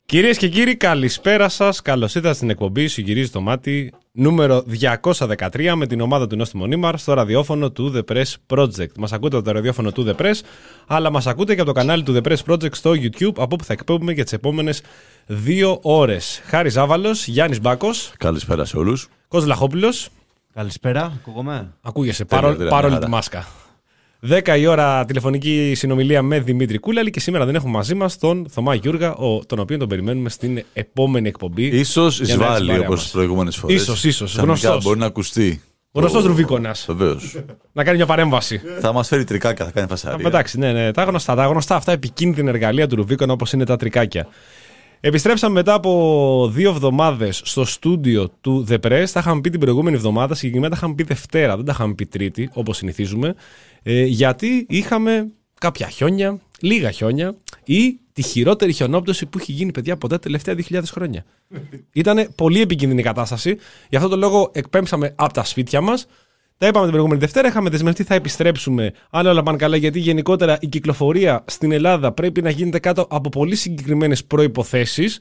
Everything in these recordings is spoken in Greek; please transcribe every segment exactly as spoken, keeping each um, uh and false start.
Κυρίες και κύριοι, καλησπέρα σας. Καλώς ήρθατε στην εκπομπή Σου γυρίζει το μάτι νούμερο διακόσια δεκατρία με την ομάδα του Νόστιμο Νίμαρ στο ραδιόφωνο του The Press Project. Μας ακούτε από το ραδιόφωνο του The Press, αλλά μας ακούτε και από το κανάλι του The Press Project στο YouTube, από όπου θα εκπέμπουμε για τις επόμενες δύο ώρες. Χάρης Ζάβαλος, Γιάννης Μπάκος. Καλησπέρα σε όλους. Κώστας Λαχόπουλος. Καλησπέρα, ακούγομαι. Ακούγεσαι, παρόλη τη μάσκα. δέκα η ώρα τηλεφωνική συνομιλία με Δημήτρη Κούλαλη και σήμερα δεν έχουμε μαζί μας τον Θωμά Γιούργα, ο, τον οποίο τον περιμένουμε στην επόμενη εκπομπή. Ίσως εισβάλλει όπως τις προηγούμενες φορές. Ίσως, ίσως. Γνωστός. Μπορεί να ακουστεί. Γνωστός ο... Ρουβίκονας. Βεβαίως. Να κάνει μια παρέμβαση. Θα μας φέρει τρικάκια, θα κάνει φασαρία. Εντάξει, ναι, ναι. Τα γνωστά, τα γνωστά αυτά επικίνδυνα εργαλεία του Ρουβίκονα όπως είναι τα τρικάκια. Επιστρέψαμε μετά από δύο εβδομάδες στο στούντιο του The Press. Τα είχαμε πει την προηγούμενη εβδομάδα, συγκεκριμένα τα είχαμε πει Δευτέρα, δεν τα είχαμε πει Τρίτη, όπως συνηθίζουμε. Ε, γιατί είχαμε κάποια χιόνια, λίγα χιόνια ή τη χειρότερη χιονόπτωση που έχει γίνει, παιδιά, ποτέ τελευταία δύο χιλιάδες χρόνια. Ήταν πολύ επικίνδυνη η κατάσταση. Γι' αυτό το λόγο εκπέμψαμε από τα σπίτια μας. Τα είπαμε την προηγούμενη Δευτέρα, είχαμε δεσμευτεί θα επιστρέψουμε αν όλα πάνε καλά, γιατί γενικότερα η κυκλοφορία στην Ελλάδα πρέπει να γίνεται κάτω από πολύ συγκεκριμένες προϋποθέσεις.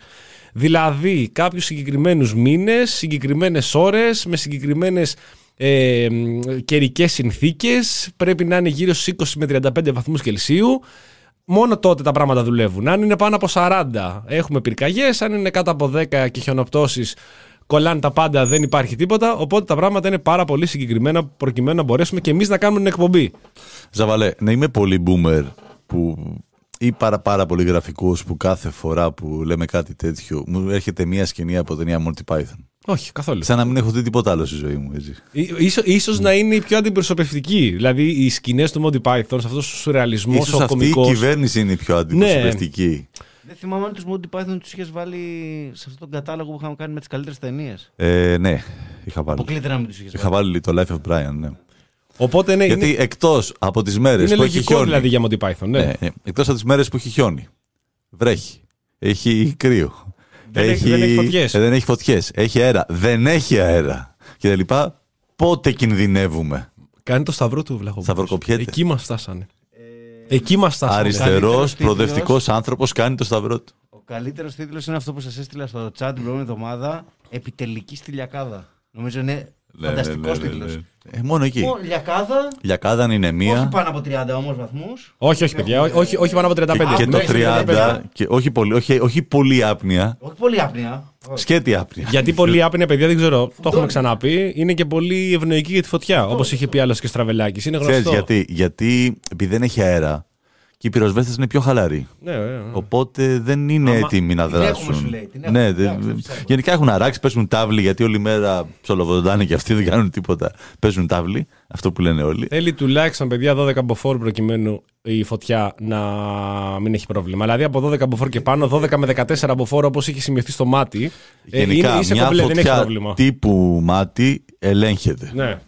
Δηλαδή κάποιους συγκεκριμένους μήνες, συγκεκριμένες ώρες, με συγκεκριμένες ε, καιρικές συνθήκες. Πρέπει να είναι γύρω στους είκοσι με τριάντα πέντε βαθμούς Κελσίου. Μόνο τότε τα πράγματα δουλεύουν. Αν είναι πάνω από σαράντα έχουμε πυρκαγιές, αν είναι κάτω από δέκα και χιονοπτώσεις κολλάνε τα πάντα, δεν υπάρχει τίποτα. Οπότε τα πράγματα είναι πάρα πολύ συγκεκριμένα προκειμένου να μπορέσουμε και εμείς να κάνουμε την εκπομπή. Ζαβαλέ, να είμαι πολύ boomer που... ή πάρα, πάρα πολύ γραφικός που κάθε φορά που λέμε κάτι τέτοιο μου έρχεται μια σκηνή από ταινία Monty Python. Όχι, καθόλου. Σαν να μην έχω δει τίποτα άλλο στη ζωή μου. Έτσι. Ίσως, ίσως να είναι η πιο αντιπροσωπευτική. Δηλαδή οι σκηνές του Monty Python, σε αυτός ο σουρεαλισμός, ίσως ο κωμικός. Αυτή η κυβέρνηση είναι η πιο αντιπροσωπευτική. Ναι. Δεν θυμάμαι αν τους Monty Python τους είχες βάλει σε αυτόν τον κατάλογο που είχαμε κάνει με τις καλύτερες ταινίες. Ε, ναι, είχα βάλει. Αποκλείται να μην τους είχες είχα βάλει. βάλει το Life of Brian, ναι. Οπότε, ναι, γιατί είναι... εκτός από τις μέρες είναι που έχει χιόνι. Δηλαδή για Monty Python, ναι. Ναι, ναι. Εκτός από τις μέρες που έχει χιόνι, βρέχει, έχει κρύο, δεν έχει, δεν έχει φωτιές. Ε, δεν έχει φωτιές, έχει αέρα, δεν έχει αέρα και τα λοιπά, πότε κινδυνεύουμε. Κάνει το σταυρό του Βλαχόπουλος. Σταυροκοπιέται. Εκεί μας φτάσανε. Ε... Εκεί μας φτάσανε. Αριστερός, προοδευτικός άνθρωπος κάνει το σταυρό του. Ο καλύτερος τίτλος είναι αυτό που σας έστειλα στο chat την προηγούμενη εβδομάδα. Επιτελική στη Λιακάδα. Νομίζω είναι ναι, φανταστικός ναι, ναι, τίτλος. ναι, ναι. Ε, μόνο εκεί. Μόνο Λιακάδα. Λιακάδα είναι μία. Όχι πάνω από τριάντα όμως βαθμούς. Όχι, όχι, παιδιά. Όχι, όχι πάνω από τριάντα πέντε. Και, και το τριάντα. Και όχι, πολύ, όχι, όχι πολύ άπνοια. Όχι πολύ άπνοια. Σκέτη άπνοια. Γιατί πολύ άπνοια, παιδιά, δεν ξέρω. Το έχουμε ξαναπεί. Είναι και πολύ ευνοϊκή για τη φωτιά. Όπως είχε πει άλλος και Στραβελάκης. Είναι γνωστό. Ξέρεις γιατί. Γιατί επειδή δεν έχει αέρα. Και οι πυροσβέστες είναι πιο χαλαροί. Ναι, ναι, ναι. Οπότε δεν είναι Άμα... έτοιμοι να την δράσουν. Έχουμε, σου λέει, την έχουμε, ναι, δε... Γενικά έχουν αράξει, παίζουν τάβλη, γιατί όλη μέρα ψολοβοντάνε και αυτοί δεν κάνουν τίποτα. Παίζουν τάβλη, αυτό που λένε όλοι. Θέλει τουλάχιστον, παιδιά, δώδεκα μποφόρ προκειμένου η φωτιά να μην έχει πρόβλημα. Δηλαδή από δώδεκα μποφόρ και πάνω, δώδεκα με δεκατέσσεραφόρ όπως είχε σημειωθεί στο μάτι. Γενικά, είναι, είσαι μια κομπλέ, φωτιά δεν έχει πρόβλημα. Τύπου μάτι ελέγχεται. Ναι.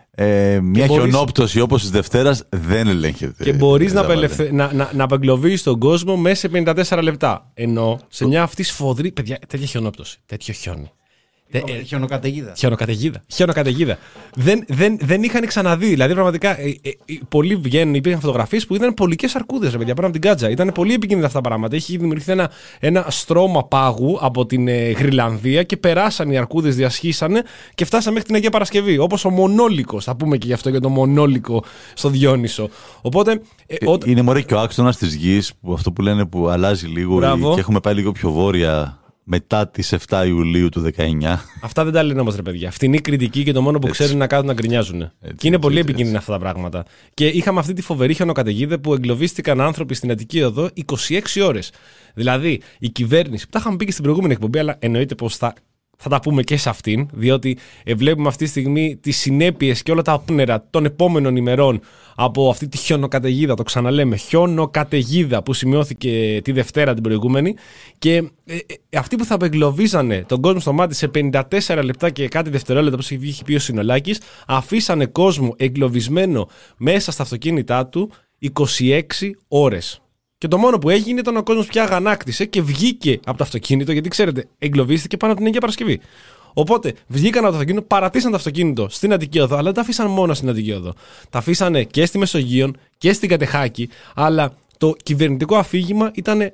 Ε, μια μπορείς... χιονόπτωση όπως της Δευτέρας δεν ελέγχεται. Και μπορείς να, απελευθε... να, να, να απεγκλωβίσεις τον κόσμο μέσα σε πενήντα τέσσερα λεπτά. Ενώ σε μια αυτή σφοδρή. Παιδιά, τέτοια χιονόπτωση. Τέτοιο χιόνι. Ε, χιονοκαταιγίδα. Χιονοκαταιγίδα. Χιονοκαταιγίδα. δεν, δεν, δεν είχαν ξαναδεί. Δηλαδή, πραγματικά, ε, ε, ε, πολλοί βγαίνουν, υπήρχαν φωτογραφίες που ήταν πολικές αρκούδες, παιδιά, πάνω από την κάτσα. Ήταν πολύ επικίνδυνα αυτά τα πράγματα. Έχει δημιουργηθεί ένα, ένα στρώμα πάγου από την ε, Γρυλανδία και περάσαν οι αρκούδες, διασχίσανε και φτάσαμε μέχρι την Αγία Παρασκευή. Όπως ο Μονόλικος. Θα πούμε και γι' αυτό για το Μονόλικο στο Διόνυσο. Οπότε. Ε, ε, ό, είναι μωρέ και ο άξονας της γης, που αυτό που λένε που αλλάζει λίγο. Μπράβο. Και έχουμε πάει λίγο πιο βόρεια. Μετά τις εφτά Ιουλίου του δεκαεννιά. Αυτά δεν τα λένε όμως, ρε παιδιά. Φτηνή κριτική και το μόνο που έτσι. Ξέρουν να κάνουν να γκρινιάζουν. Έτσι, και είναι έτσι, πολύ έτσι, επικίνδυνα έτσι. Αυτά τα πράγματα. Και είχαμε αυτή τη φοβερή χιονοκαταιγίδα που εγκλωβίστηκαν άνθρωποι στην Αττική Οδό είκοσι έξι ώρες. Δηλαδή η κυβέρνηση, που τα είχαμε πει και στην προηγούμενη εκπομπή, αλλά εννοείται πως θα. Θα τα πούμε και σε αυτήν, διότι βλέπουμε αυτή τη στιγμή τις συνέπειες και όλα τα όπνερα των επόμενων ημερών από αυτή τη χιονοκαταιγίδα. Το ξαναλέμε, χιονοκαταιγίδα που σημειώθηκε τη Δευτέρα την προηγούμενη. Και ε, ε, αυτοί που θα απεγκλωβίζανε τον κόσμο στο μάτι σε πενήντα τέσσερα λεπτά και κάτι δευτερόλεπτα, όπως είχε πει ο Συνολάκης, αφήσανε κόσμο εγκλωβισμένο μέσα στα αυτοκίνητά του είκοσι έξι ώρες. Και το μόνο που έγινε ήταν ο κόσμος πια αγανάκτησε και βγήκε από το αυτοκίνητο, γιατί ξέρετε, εγκλωβίστηκε πάνω από την Αγία Παρασκευή. Οπότε βγήκαν από το αυτοκίνητο, παρατήσαν το αυτοκίνητο στην Αττική Οδό, αλλά δεν τα αφήσαν μόνο στην Αττική Οδό. Τα αφήσανε και στη Μεσογείον και στην Κατεχάκη, αλλά το κυβερνητικό αφήγημα ήταν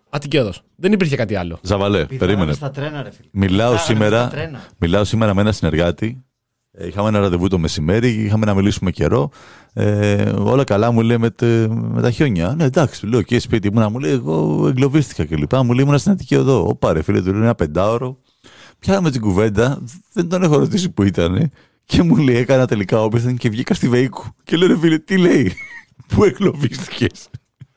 Αττική Οδός. Δεν υπήρχε κάτι άλλο. Ζαβαλέ, περίμενε. Στα τρένα, ρε φίλε. Μιλάω σήμερα, μιλάω σήμερα με ένα συνεργάτη. Είχαμε ένα ραντεβού το μεσημέρι, είχαμε να μιλήσουμε καιρό. Ε, όλα καλά, μου λέει με, τε, με τα χιόνια. Ναι, εντάξει, του λέω και σπίτι μου να μου λέει: εγώ εγκλωβίστηκα κλπ. Μου λέει: ήμουν στην Αττική Οδό. Ωπα, ρε φίλε, του λέω ένα πεντάωρο. Πιάναμε την κουβέντα, δεν τον έχω ρωτήσει που ήταν. Και μου λέει: έκανα τελικά όπισθεν και βγήκα στη Βεϊκού. Και λέω: ρε φίλε, τι λέει, πού εγκλωβίστηκες?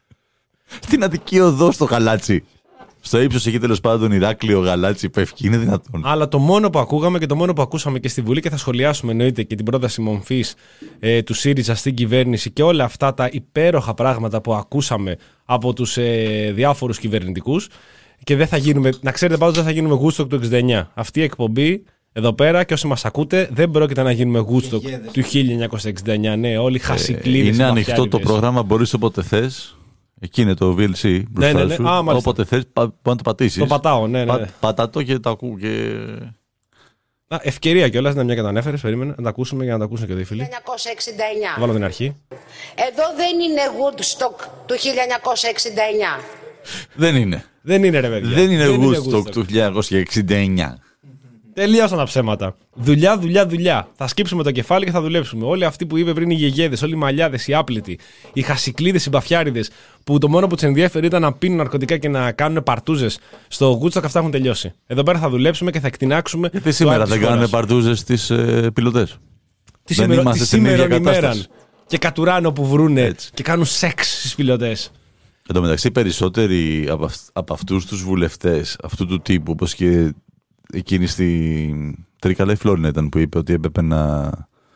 Στην Αττική Οδό, στο Γαλάτσι. Στο ύψος εκεί τέλος πάντων Ηράκλειο, Γαλάτσι, πέφτει, είναι δυνατόν. Αλλά το μόνο που ακούγαμε και το μόνο που ακούσαμε και στη Βουλή και θα σχολιάσουμε εννοείται και την πρόταση μορφής ε, του ΣΥΡΙΖΑ στην κυβέρνηση και όλα αυτά τα υπέροχα πράγματα που ακούσαμε από τους ε, διάφορους κυβερνητικούς. Και δεν θα γίνουμε, να ξέρετε πάντως, δεν θα γίνουμε Woodstock του εξήντα εννιά. Αυτή η εκπομπή εδώ πέρα και όσοι μας ακούτε δεν πρόκειται να γίνουμε Woodstock του χίλια εννιακόσια εξήντα εννιά. Ναι, όλοι χασικλίδες. Είναι ανοιχτό το πρόγραμμα, μπορείς όποτε θες. Εκεί είναι το βι ελ σι μπροστά ναι, ναι, ναι. σου. Α, όποτε θες πα, να το πατήσεις. Το πατάω, ναι, ναι. Πα, πατατώ και το ακούω και... Α, ευκαιρία κιόλας, να μια και το ανέφερες, περίμενε, να τα ακούσουμε για να τα ακούσουν και δύο φίλοι. χίλια εννιακόσια εξήντα εννιά. Βάλω την αρχή. Εδώ δεν είναι Woodstock του χίλια εννιακόσια εξήντα εννιά. Δεν είναι. Δεν είναι ρε παιδιά. Δεν είναι Woodstock του χίλια εννιακόσια εξήντα εννιά. Τελείωσαν τα ψέματα. Δουλειά, δουλειά, δουλειά. Θα σκύψουμε το κεφάλι και θα δουλέψουμε. Όλοι αυτοί που είπε πριν οι γεγέδες, όλοι οι μαλλιάδες, οι άπλητοι, οι χασικλίδες, οι μπαφιάριδες, που το μόνο που τους ενδιαφέρει ήταν να πίνουν ναρκωτικά και να κάνουν παρτούζες στο Woodstock, αυτά έχουν τελειώσει. Εδώ πέρα θα δουλέψουμε και θα εκτινάξουμε. Γιατί σήμερα δεν κάνουν παρτούζες στις ε, πιλωτές. Τι σήμερα, τη σήμερα ημέρα. Και κατουράνε που βρούνε έτσι. Και κάνουν σεξ στις πιλωτές. Εν τω μεταξύ, περισσότεροι από, αυ, από αυτούς τους βουλευτές αυτού του τύπου, όπως και εκείνη στη Τρίκαλα η Φλόρινα ήταν που είπε ότι έπρεπε να,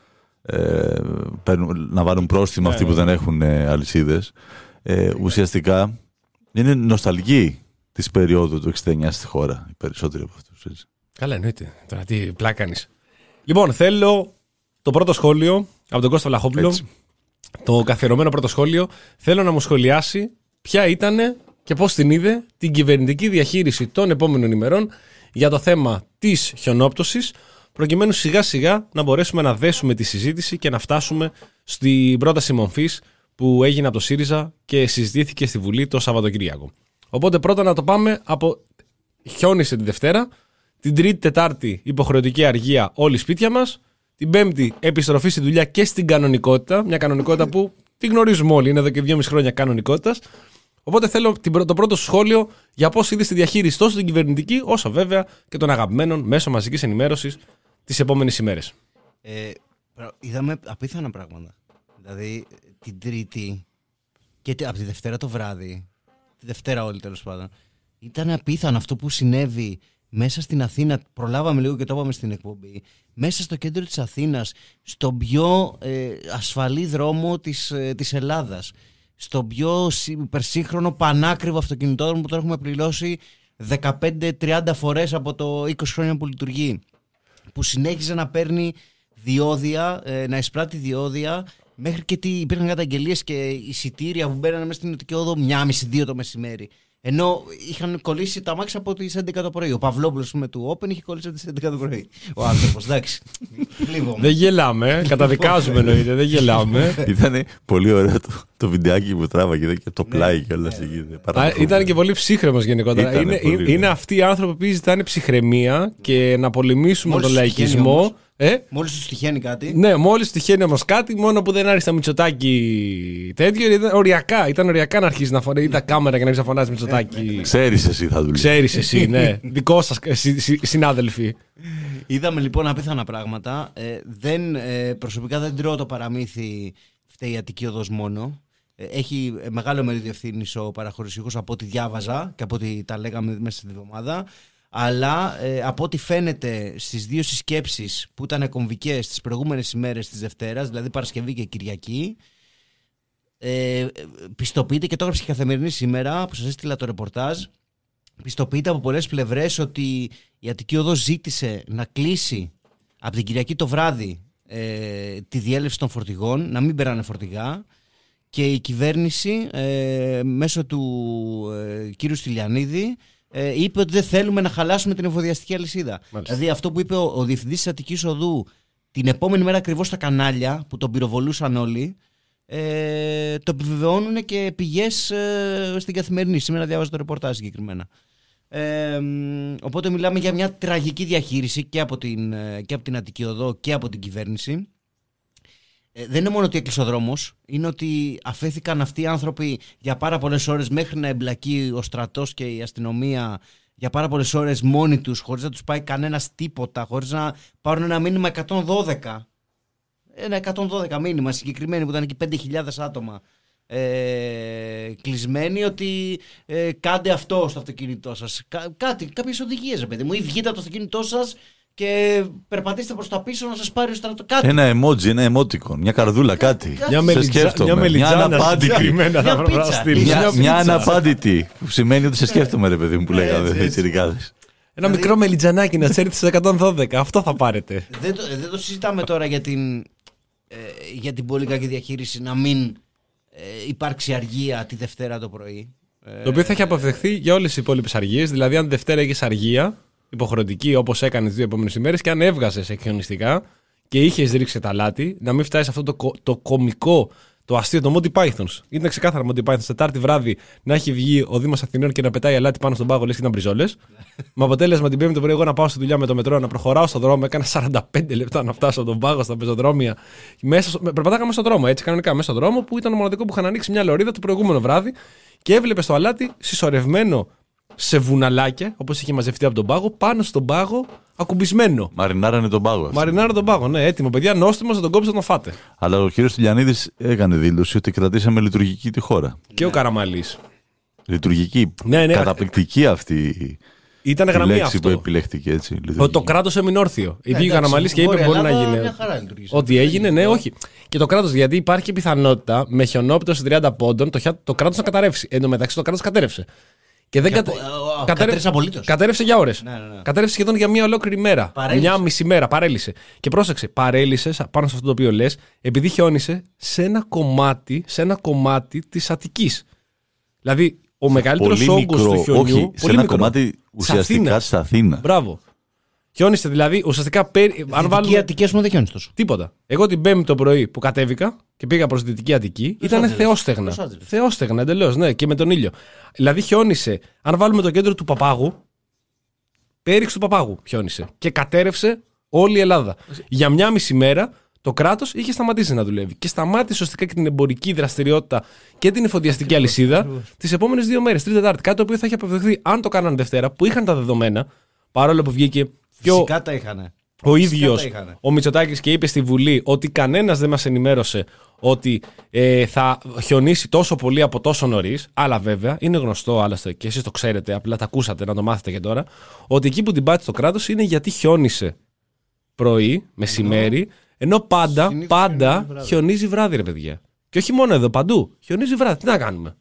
ε, παίρνουν, να βάλουν πρόστιμα yeah, αυτοί yeah. που δεν έχουν ε, αλυσίδες. Ε, ουσιαστικά είναι νοσταλγή της περίοδου του εξήντα εννιά στη χώρα, οι περισσότεροι από αυτούς. Έτσι. Καλά, εννοείται. Τώρα τι πλάκα κάνεις. Λοιπόν, θέλω το πρώτο σχόλιο από τον Κώστα Βλαχόπουλο. Έτσι. Το καθιερωμένο πρώτο σχόλιο. Θέλω να μου σχολιάσει ποια ήταν και πώς την είδε την κυβερνητική διαχείριση των επόμενων ημερών για το θέμα της χιονόπτωσης, προκειμένου σιγά σιγά να μπορέσουμε να δέσουμε τη συζήτηση και να φτάσουμε στην πρόταση μορφής που έγινε από το ΣΥΡΙΖΑ και συζητήθηκε στη Βουλή το Σαββατοκύριακο. Οπότε πρώτα να το πάμε από χιόνισε τη Δευτέρα, την Τρίτη Τετάρτη υποχρεωτική αργία όλοι σπίτια μας, την Πέμπτη επιστροφή στη δουλειά και στην κανονικότητα, μια κανονικότητα που τη γνωρίζουμε όλοι, είναι εδώ και δυόμιση χρόνια κανονικότητας. Οπότε θέλω το πρώτο σχόλιο για πώς είδες τη διαχείριση τόσο την κυβερνητική, όσο βέβαια και των αγαπημένων μέσων μαζικής ενημέρωσης τις επόμενες ημέρες. Ε, είδαμε απίθανα πράγματα. Δηλαδή την Τρίτη και από τη Δευτέρα το βράδυ, τη Δευτέρα όλη τέλος πάντων, ήταν απίθανο αυτό που συνέβη μέσα στην Αθήνα. Προλάβαμε λίγο και το είπαμε στην εκπομπή. Μέσα στο κέντρο της Αθήνας, στον πιο ε, ασφαλή δρόμο της, ε, της Ελλάδας. Στο πιο υπερσύγχρονο πανάκριβο αυτοκινητόδρομο που το έχουμε πληρώσει δεκαπέντε τριάντα φορές από το είκοσι χρόνια που λειτουργεί, που συνέχιζε να παίρνει διόδια, να εισπράττει διόδια, μέχρι και τι υπήρχαν καταγγελίες και εισιτήρια που μπαίνανε μέσα στην Αττική Οδό μία και μισή δύο το μεσημέρι. Ενώ είχαν κολλήσει τα μάξια από τις έντεκα το πρωί. Ο Παυλόπουλος με του Open είχε κολλήσει από τις έντεκα το πρωί. Ο άνθρωπος, εντάξει. Δεν γελάμε, καταδικάζουμε εννοείται, δεν γελάμε. Ήταν πολύ ωραίο το, το βιντεάκι που τράβαγε και το πλάι κιόλας εκεί. Ήταν και πολύ ψύχρεμος γενικότερα. Είναι, είναι, είναι αυτοί οι άνθρωποι που ζητάνε ψυχραιμία και να πολεμήσουμε τον λαϊκισμό. Ε? Μόλις του τυχαίνει κάτι. Ναι, μόλις του τυχαίνει όμως κάτι, μόνο που δεν άρχισε τα Μητσοτάκη τέτοιο. Ήταν οριακά, ήταν οριακά να αρχίσει να φοράει τα κάμερα και να αρχίσει να φωνάζει Μητσοτάκη. Ξέρεις εσύ θα δουλεύει. Ξέρεις εσύ, ναι. Δικό σας συνάδελφοι. Είδαμε λοιπόν απίθανα πράγματα. Ε, δεν, ε, προσωπικά δεν τρώω το παραμύθι φταίει η Αττική Οδός μόνο. Ε, έχει μεγάλο μερίδιο ευθύνης ο παραχωρησιούχος από ό,τι διάβαζα και από ό,τι τα λέγαμε μέσα στην εβδομάδα. Αλλά ε, από ό,τι φαίνεται στις δύο συσκέψεις που ήταν κομβικές τις προηγούμενες ημέρες της Δευτέρας, δηλαδή Παρασκευή και Κυριακή, ε, πιστοποιείται, και το έγραψε η Καθημερινή σήμερα που σας έστειλα το ρεπορτάζ, πιστοποιείται από πολλές πλευρές ότι η Αττική Οδός ζήτησε να κλείσει από την Κυριακή το βράδυ ε, τη διέλευση των φορτηγών, να μην περάνε φορτηγά, και η κυβέρνηση ε, μέσω του ε, κύριου Στυλιανίδη Ε, είπε ότι δεν θέλουμε να χαλάσουμε την εφοδιαστική αλυσίδα. Μάλιστα. Δηλαδή αυτό που είπε ο, ο διευθυντής της Αττικής Οδού την επόμενη μέρα ακριβώς στα κανάλια που τον πυροβολούσαν όλοι, Ε, το επιβεβαιώνουν και πηγές ε, στην Καθημερινή. Σήμερα διάβαζα το ρεπορτάζ συγκεκριμένα. Ε, οπότε μιλάμε για μια τραγική διαχείριση και από την, και από την Αττική Οδό και από την κυβέρνηση. Ε, δεν είναι μόνο ότι έκλεισε ο δρόμος, είναι ότι αφέθηκαν αυτοί οι άνθρωποι για πάρα πολλές ώρες μέχρι να εμπλακεί ο στρατός και η αστυνομία για πάρα πολλές ώρες μόνοι τους, χωρίς να τους πάει κανένας τίποτα, χωρίς να πάρουν ένα μήνυμα εκατόν δώδεκα. Ένα εκατόν δώδεκα μήνυμα συγκεκριμένο που ήταν εκεί πέντε χιλιάδες άτομα ε, κλεισμένοι, ότι ε, κάντε αυτό στο αυτοκίνητό σας. Κά, κάτι, κάποιες οδηγίες, ρε παιδί μου, ή βγείτε από το αυτοκίνητό σας και περπατήστε προς τα πίσω να σας πάρει ο στρατό. Κάτι. Ένα emoji, ένα emoticon, μια καρδούλα, κάτι. Κάτι. Μια, μελιτζα, μια μελιτζάνα αναπάντητη. Μια, μια, μια αναπάντητη. Που σημαίνει ότι σε σκέφτομαι, ρε παιδί μου, που λέγαμε οι τσιρικάδες. Ένα δηλαδή, μικρό μελιτζανάκι να τσέρει στις εκατόν δώδεκα. Αυτό θα πάρετε. Δεν το, δεν το συζητάμε τώρα για την, ε, για την πολύ κακή διαχείριση να μην ε, υπάρξει αργία τη Δευτέρα το πρωί. Το οποίο θα έχει αποφευχθεί για όλες τις υπόλοιπες αργίες. Δηλαδή, αν Δευτέρα έχεις αργία υποχρεωτική, όπως έκανε τις δύο επόμενες ημέρες, και αν έβγαζες εκχιονιστικά και είχες ρίξει τα λάτι, να μην φτάσει αυτό το, το κωμικό, το αστείο, το Monty Pythons. Ήταν ξεκάθαρα Monty Pythons. Τετάρτη βράδυ να έχει βγει ο Δήμος Αθηνών και να πετάει αλάτι πάνω στον πάγο, λες και ήταν μπριζόλες. Με αποτέλεσμα την Πέμπτη το πρωί εγώ να πάω στη δουλειά με το μετρό, να προχωράω στον δρόμο. Έκανα σαράντα πέντε λεπτά να φτάσω από τον πάγο στα πεζοδρόμια. Μέσα, περπατάγαμε στον δρόμο, έτσι κανονικά μέσα στον δρόμο, που ήταν το μοναδικό που είχαν ανοίξει μια λωρίδα το προηγούμενο βράδυ και έβλεπε το αλάτι συσσωρευμένο σε βουναλάκια, όπως είχε μαζευτεί από τον πάγο, πάνω στον πάγο, ακουμπισμένο. Μαρινάρανε τον πάγο. Μαρινάρανε τον πάγο, ναι, έτοιμο. Παιδιά, νόστιμο να τον κόψει να τον φάτε. Αλλά ο κύριος Τηλιανίδης έκανε δήλωση ότι κρατήσαμε λειτουργική τη χώρα. Και ναι. Ο Καραμαλής. Λειτουργική. Ναι, ναι. Καταπληκτική αυτή ήταν η γραμμή λέξη αυτό. που επιλέχθηκε έτσι. Το, το κράτος έμεινε όρθιο. Ναι, βγήκε ο Καραμαλής και είπε: μπορεί να γίνει. Ότι έγινε, ναι, όχι. Και το κράτος, γιατί υπάρχει πιθανότητα με χιονόπτωση τριάντα πόντων το, το κράτος να καταρρεύσει. Εν τω μεταξύ το κράτος κατέρευσε. Και δεν κατε... κατέρευσε, κατέρευσε για ώρες. Ναι, ναι, ναι. Κατέρευσε σχεδόν για μία ολόκληρη μέρα. Παρέλυσε. Μια μισή μέρα. Παρέλυσε. Και πρόσεξε, παρέλυσε πάνω σε αυτό το οποίο λες, επειδή χιόνισε σε ένα κομμάτι, σε ένα κομμάτι της Αττικής. Δηλαδή, ο μεγαλύτερος όγκος του χιονιού. Όχι, πολύ σε ένα μικρό, κομμάτι ουσιαστικά στην Αθήνα. Μπράβο. Χιόνισε δηλαδή, ουσιαστικά. Περι... Αν βάλουμε... Αττική, ας πούμε, δεν χιόνισε τόσο. Τίποτα. Εγώ την Πέμπτη το πρωί που κατέβηκα και πήγα προς Δυτική Αττική, ήταν θεόστεγνα. Θεόστεγνα εντελώς, ναι, και με τον ήλιο. Δηλαδή χιόνισε. Αν βάλουμε το κέντρο του Παπάγου, πέριξ του Παπάγου χιόνισε. Και κατέρευσε όλη η Ελλάδα. Για μια μισή μέρα το κράτος είχε σταματήσει να δουλεύει. Και σταμάτησε ουσιαστικά και την εμπορική δραστηριότητα και την εφοδιαστική αλυσίδα τις επόμενες δύο μέρες, Τρίτη Τετάρτη. Κάτι το οποίο θα είχε αποφευχθεί αν το κάνανε Δευτέρα, που είχαν τα δεδομένα, παρόλο που βγήκε. Φυσικά τα είχανε. Ο ίδιος ο Μητσοτάκης και είπε στη Βουλή ότι κανένας δεν μας ενημέρωσε ότι ε, θα χιονίσει τόσο πολύ από τόσο νωρίς. Αλλά βέβαια είναι γνωστό, άλλωστε και εσείς το ξέρετε, απλά τα ακούσατε να το μάθετε και τώρα, ότι εκεί που την πάτησε το κράτος είναι γιατί χιόνισε πρωί, μεσημέρι, ενώ πάντα, πάντα βράδυ. Χιονίζει βράδυ, ρε παιδιά. Και όχι μόνο εδώ, παντού. Χιονίζει βράδυ. Τι να κάνουμε.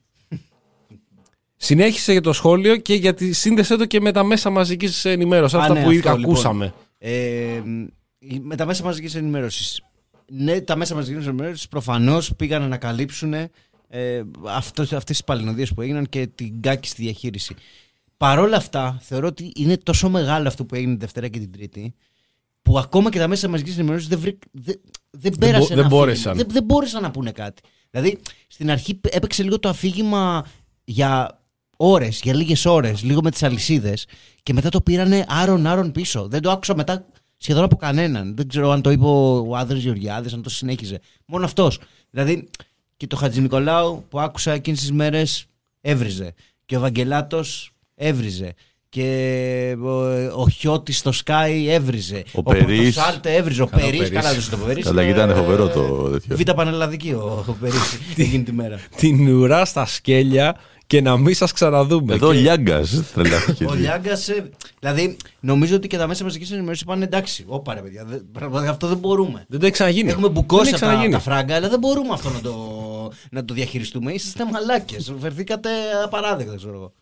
Συνέχισε για το σχόλιο και γιατί σύνδεσέ το και με τα μέσα μαζικής ενημέρωσης. Αυτά ναι, που αυτό, ακούσαμε. Λοιπόν. Ε, με τα μέσα μαζικής ενημέρωσης. Ναι, τα μέσα μαζικής ενημέρωσης προφανώς πήγαν να καλύψουν ε, αυτές, αυτές τις παλινοδίες που έγιναν και την κάκιστη διαχείριση. Παρ' όλα αυτά, θεωρώ ότι είναι τόσο μεγάλο αυτό που έγινε την Δευτέρα και την Τρίτη, που ακόμα και τα μέσα μαζικής ενημέρωσης δεν, βρή, δεν, δεν πέρασε δεν, μπόρεσαν. δεν, δεν μπόρεσαν να πούνε κάτι. Δηλαδή, στην αρχή έπαιξε λίγο το αφήγημα για ώρες, για λίγες ώρες, λίγο με τις αλυσίδες, και μετά το πήρανε άρον-άρον πίσω. Δεν το άκουσα μετά σχεδόν από κανέναν. Δεν ξέρω αν το είπε ο Άδρης Γεωργιάδης, αν το συνέχιζε. Μόνο αυτός. Δηλαδή, και το Χατζηνικολάου που άκουσα εκείνες τις μέρες έβριζε. Και ο Βαγγελάτος έβριζε. Και ο, ο Χιώτης στο Sky έβριζε. Ο, ο Περίς. Ο Σάλτε έβριζε. Ο Περίς. Καλά, δεν το Περίς. Αλλά ήταν φοβερό το τέτοιο. Β' Πανελλαδική ο, ο Περίς εκείνη τη μέρα. Την ουρά στα σκέλια. Και να μην σας ξαναδούμε. Εδώ και... ο Λιάγκας τρελάθηκε. Ο Λιάγκας, δηλαδή, νομίζω ότι και τα μέσα μαζικής ενημέρωσης είπαν εντάξει, όπα ρε παιδιά, δε, αυτό δεν μπορούμε. Δεν το έχει ξαναγίνει. Έχουμε μπουκώσει τα, τα φράγκα, αλλά δεν μπορούμε αυτό να το, να το διαχειριστούμε. Είσαστε μαλάκες. Φερθήκατε απαράδεκτα, ξέρω εγώ.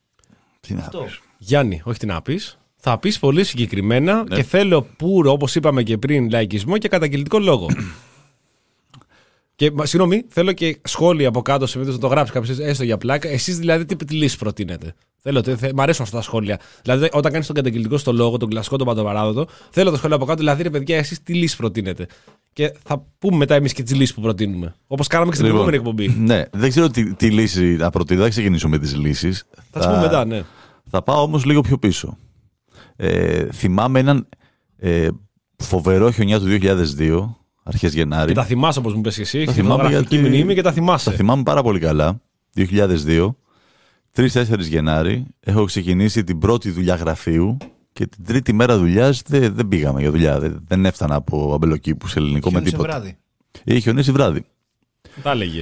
Τι να πεις. Γιάννη, όχι τι να πεις. Θα πεις πολύ συγκεκριμένα ναι. Και θέλω πουρο, όπως είπαμε και πριν, λαϊκισμό και καταγγελτικό λόγο. Και συγγνώμη, θέλω και σχόλια από κάτω σε βίντεο να το γράψει κάποιο, έστω για πλάκα. Εσείς δηλαδή τι, τι λύση προτείνετε? Θέλω, θε, μ' αρέσουν αυτά τα σχόλια. Δηλαδή, όταν κάνεις τον καταγγελτικό στο λόγο, τον κλασικό, τον παντοπαράδοτο, θέλω το σχόλιο από κάτω. Δηλαδή, ρε παιδιά, εσείς τι λύση προτείνετε? Και θα πούμε μετά εμείς και τις λύσεις που προτείνουμε. Όπως κάναμε και στην λοιπόν, προηγούμενη εκπομπή. Ναι, δεν ξέρω τι, τι λύση να προτείνω. Θα ξεκινήσω με τις λύσεις. Θα τις πούμε μετά, ναι. Θα πάω όμως λίγο πιο πίσω. Ε, θυμάμαι έναν ε, φοβερό χιονιά του δύο χιλιάδες δύο, αρχές Γενάρη. Και τα θυμάσαι όπως μου πες και εσύ. Τα θυμάμαι γιατί μνήμη και τα θυμάσαι. Τα θυμάμαι πάρα πολύ καλά. δύο χιλιάδες δύο, τρεις τέσσερις Γενάρη, έχω ξεκινήσει την πρώτη δουλειά γραφείου και την τρίτη μέρα δουλειάς δεν, δεν πήγαμε για δουλειά. Δεν, δεν έφτανα από αμπελοκήπου σε ελληνικό με τίποτα. Βράδυ. Είχε χιονίσει βράδυ. Τα έλεγε.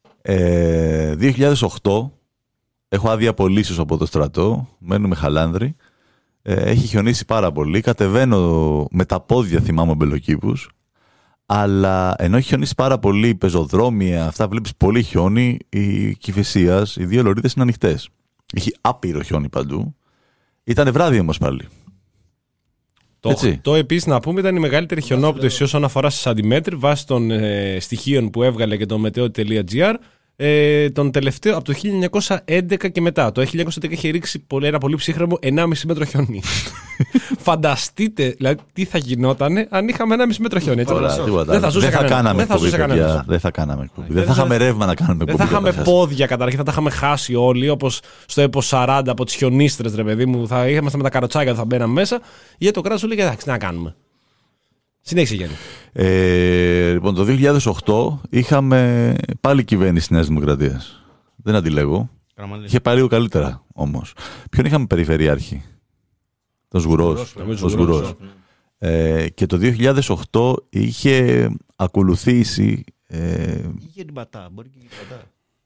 Ε, δύο χιλιάδες οκτώ έχω άδεια απολύσεως από το στρατό. Μένουμε Χαλάνδρη. Ε, έχει χιονίσει πάρα πολύ. Κατεβαίνω με τα πόδια, θυμάμαι, αμπελοκήπους. Αλλά ενώ έχει χιονίσει πάρα πολύ, πεζοδρόμια, αυτά βλέπεις πολύ χιόνι, η Κηφισίας, οι δύο λωρίδες είναι ανοιχτές. Έχει άπειρο χιόνι παντού. Ήτανε βράδυ όμως πάλι. Το οκτώ επίσης να πούμε ήταν η μεγαλύτερη χιονόπτωση όσον αφορά στις αντιμέτρη βάσει των ε, στοιχείων που έβγαλε και το μετeo.gr ε, τον τελευταίο από το χίλια εννιακόσια έντεκα και μετά. Το χίλια εννιακόσια έντεκα είχε ρίξει πολύ, ένα πολύ ψύχρεμο ενάμιση μέτρο χιόνι. Φανταστείτε δηλαδή τι θα γινότανε αν είχαμε ενάμιση μέτρο χιόνι. Έτσι, Ωραία, δεν θα ζούσε κανένας. Δεν θα ζούσε κανένας. Δεν θα κάναμε εκπομπή. Δεν θα είχαμε ρεύμα να κάνουμε εκπομπή. Δεν θα είχαμε πόδια καταρχήν, θα τα είχαμε χάσει όλοι, όπως στο ΕΠΟ σαράντα από τις χιονίστρες, ρε παιδί μου. Θα είχαμε με τα καροτσάκια, θα μπαίναμε μέσα. Γιατί το κράτος σου λέει εντάξει, τι να κάνουμε. Συνέχισε, Γιάννη. Ε, λοιπόν, το δύο χιλιάδες οκτώ είχαμε πάλι κυβέρνηση της Νέας Δημοκρατίας. Δεν αντιλέγω. Είχε πάει λίγο καλύτερα όμως. Ποιον είχαμε περιφερειάρχη? Τον Σγουρός. Τον Σγουρός. Ε, και το δύο χιλιάδες οκτώ είχε ακολουθήσει. Ε, είχε την Πατά. Μπορεί και την Πατά.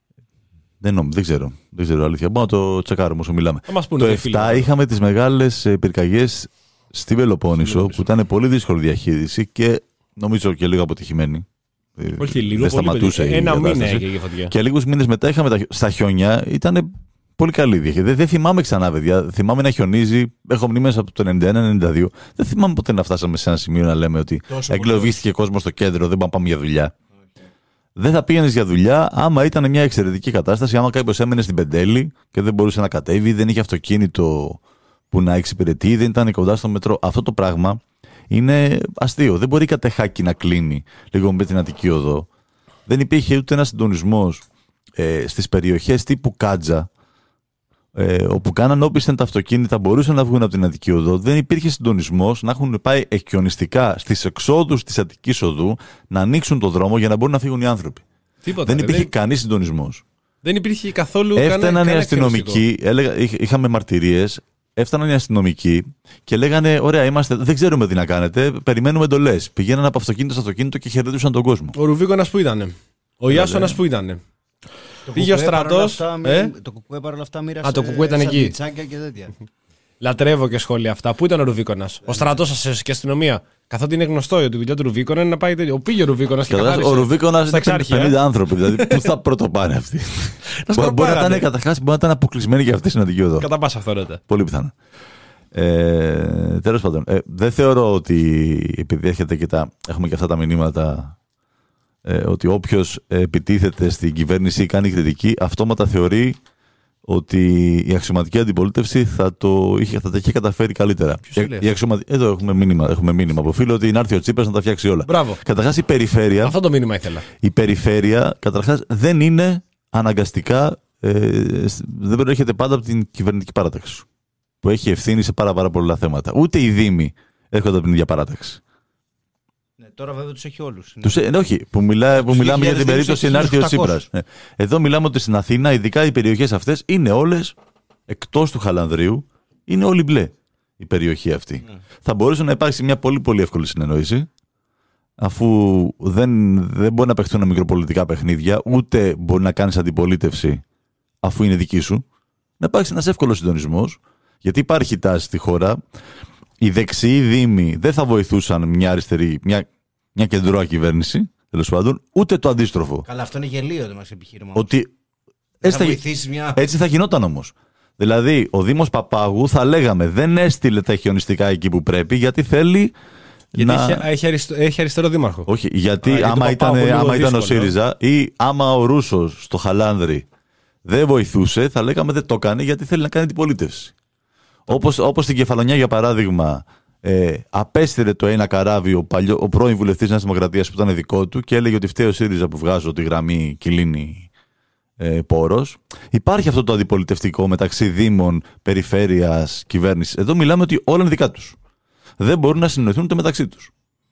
Δεν, νόμι, δεν ξέρω. Δεν ξέρω αλήθεια. Μπορούμε να το τσεκάρουμε όσο μιλάμε. Το επτά είχαμε τις μεγάλες πυρκαγιές στην Πελοπόννησο, που ήταν πολύ δύσκολη διαχείριση και νομίζω και λίγο αποτυχημένη. Όχι λίγο, δεν σταματούσε. Ένα μήνα έγινε η φωτιά. Και λίγους μήνες μετά είχαμε τα, στα χιόνια, ήταν πολύ καλή διαχείριση. Δεν, δεν θυμάμαι ξανά, παιδιά. Θυμάμαι να χιονίζει. Έχω μνήμες από το ενενήντα ένα ενενήντα δύο. Δεν θυμάμαι ποτέ να φτάσαμε σε ένα σημείο να λέμε ότι εγκλωβίστηκε κόσμο στο κέντρο, δεν πάμε, πάμε για δουλειά. Okay. Δεν θα πήγαινε για δουλειά άμα ήταν μια εξαιρετική κατάσταση, άμα κάποιο έμενε στην Πεντέλη και δεν μπορούσε να κατέβει, δεν είχε αυτοκίνητο που να εξυπηρετεί, δεν ήταν κοντά στο μετρό. Αυτό το πράγμα είναι αστείο. Δεν μπορεί η Κατεχάκη να κλείνει λίγο με την Αττική Οδό. Δεν υπήρχε ούτε ένα συντονισμό ε, στις περιοχές τύπου Κάτζα, ε, όπου κάναν όπισθεν τα αυτοκίνητα, μπορούσαν να βγουν από την Αττική Οδό. Δεν υπήρχε συντονισμός να έχουν πάει εκκιονιστικά στις εξόδους της Αττικής Οδού να ανοίξουν το δρόμο για να μπορούν να φύγουν οι άνθρωποι. Τίποτα, δεν υπήρχε δεν... κανείς συντονισμός. Δεν υπήρχε καθόλου. Έφταναν οι αστυνομικοί, έλεγα, είχαμε μαρτυρίες. Έφταναν οι αστυνομικοί και λέγανε: ωραία, είμαστε, δεν ξέρουμε τι να κάνετε. Περιμένουμε εντολές. Πηγαίναν από αυτοκίνητο σε αυτοκίνητο και χαιρετούσαν τον κόσμο. Ο Ρουβίκονας που ήτανε? Ο Ιάσονας που ήτανε? Πήγε ο στρατός. Ε? Το κουκουέ παρόλα αυτά μοίρασε. Α, το κουκουέ ήταν εκεί. Και τέτοια. Λατρεύω και σχόλια αυτά. Πού ήταν ο Ρουβίκονας? Ο στρατός σας και αστυνομία. Καθότι είναι γνωστό ότι η δουλειά του Ρουβίκονα είναι να πάει τέτοιο. Πήγε ο Ρουβίκονας και καθάρισε. Ο Ρουβίκονας είναι πενήντα άνθρωποι. Δηλαδή, πού θα πρώτο πάνε αυτοί? Μπορεί να ήταν καταρχάς, μπορεί να ήταν αποκλεισμένοι για αυτή στην Αττική Οδό. Κατά πάσα αυθορότητα. Πολύ πιθανό. Ε, τέλος πάντων, ε, δεν θεωρώ ότι επειδή έρχεται και τα, έχουμε και αυτά τα μηνύματα ε, ότι όποιος επιτίθεται στην κυβέρνηση ή κάνει κριτική, αυτόματα θεωρεί ότι η αξιωματική αντιπολίτευση θα το είχε, θα τα είχε καταφέρει καλύτερα. Η, η αξιωμα... Εδώ έχουμε μήνυμα, έχουμε μήνυμα από φίλο ότι είναι έρθει ο Τσίπρας να τα φτιάξει όλα. Μπράβο. Καταρχάς η περιφέρεια. Αυτό το μήνυμα ήθελα. Η περιφέρεια καταρχάς δεν είναι αναγκαστικά, ε, δεν προέρχεται πάντα από την κυβερνητική παράταξη, που έχει ευθύνη σε πάρα, πάρα πολλά θέματα. Ούτε οι Δήμοι έρχονται από την ίδια παράταξη. Ναι, τώρα βέβαια τους έχει όλους. Τους, ε, όχι, που, μιλά, που μιλάμε για την περίπτωση να έρθει ο Τσίπρας. Ναι. Εδώ μιλάμε ότι στην Αθήνα, ειδικά οι περιοχές αυτές, είναι όλες, εκτός του Χαλανδρίου, είναι όλοι μπλε η περιοχή αυτή. Ναι. Θα μπορούσε να υπάρξει μια πολύ πολύ εύκολη συνεννόηση, αφού δεν, δεν μπορεί να παιχτούν μικροπολιτικά παιχνίδια, ούτε μπορεί να κάνεις αντιπολίτευση αφού είναι δική σου. Να υπάρξει ένας εύκολος συντονισμός, γιατί υπάρχει τάση στη χώρα. Οι δεξιοί δήμοι δεν θα βοηθούσαν μια αριστερή, μια, μια κεντρώα κυβέρνηση, τέλος πάντων, ούτε το αντίστροφο. Καλά, αυτό είναι γελίο το μας επιχείρημα. Ότι έτσι θα, βοηθήσει μια... έτσι θα γινόταν όμως. Δηλαδή, ο Δήμος Παπάγου θα λέγαμε δεν έστειλε τα χιονιστικά εκεί που πρέπει, γιατί θέλει Γιατί να... έχει, έχει, αριστο, έχει αριστερό δήμαρχο. Όχι, γιατί Α, γιατί άμα, ήταν, άμα ήταν ο ΣΥΡΙΖΑ ή άμα ο Ρούσος στο Χαλάνδρι δεν βοηθούσε, θα λέγαμε δεν το κάνει γιατί θέλει να κάνει αντιπολίτευση. Όπως, όπως στην Κεφαλονιά, για παράδειγμα, ε, απέστειλε το ένα καράβι ο, παλιό, ο πρώην βουλευτής Νέας Δημοκρατίας που ήταν δικό του και έλεγε ότι φταίει ο ΣΥΡΙΖΑ που βγάζω τη γραμμή Κιλίνη ε, Πόρος. Υπάρχει αυτό το αντιπολιτευτικό μεταξύ Δήμων, Περιφέρειας, Κυβέρνησης. Εδώ μιλάμε ότι όλα είναι δικά τους. Δεν μπορούν να συνοηθούν το μεταξύ τους.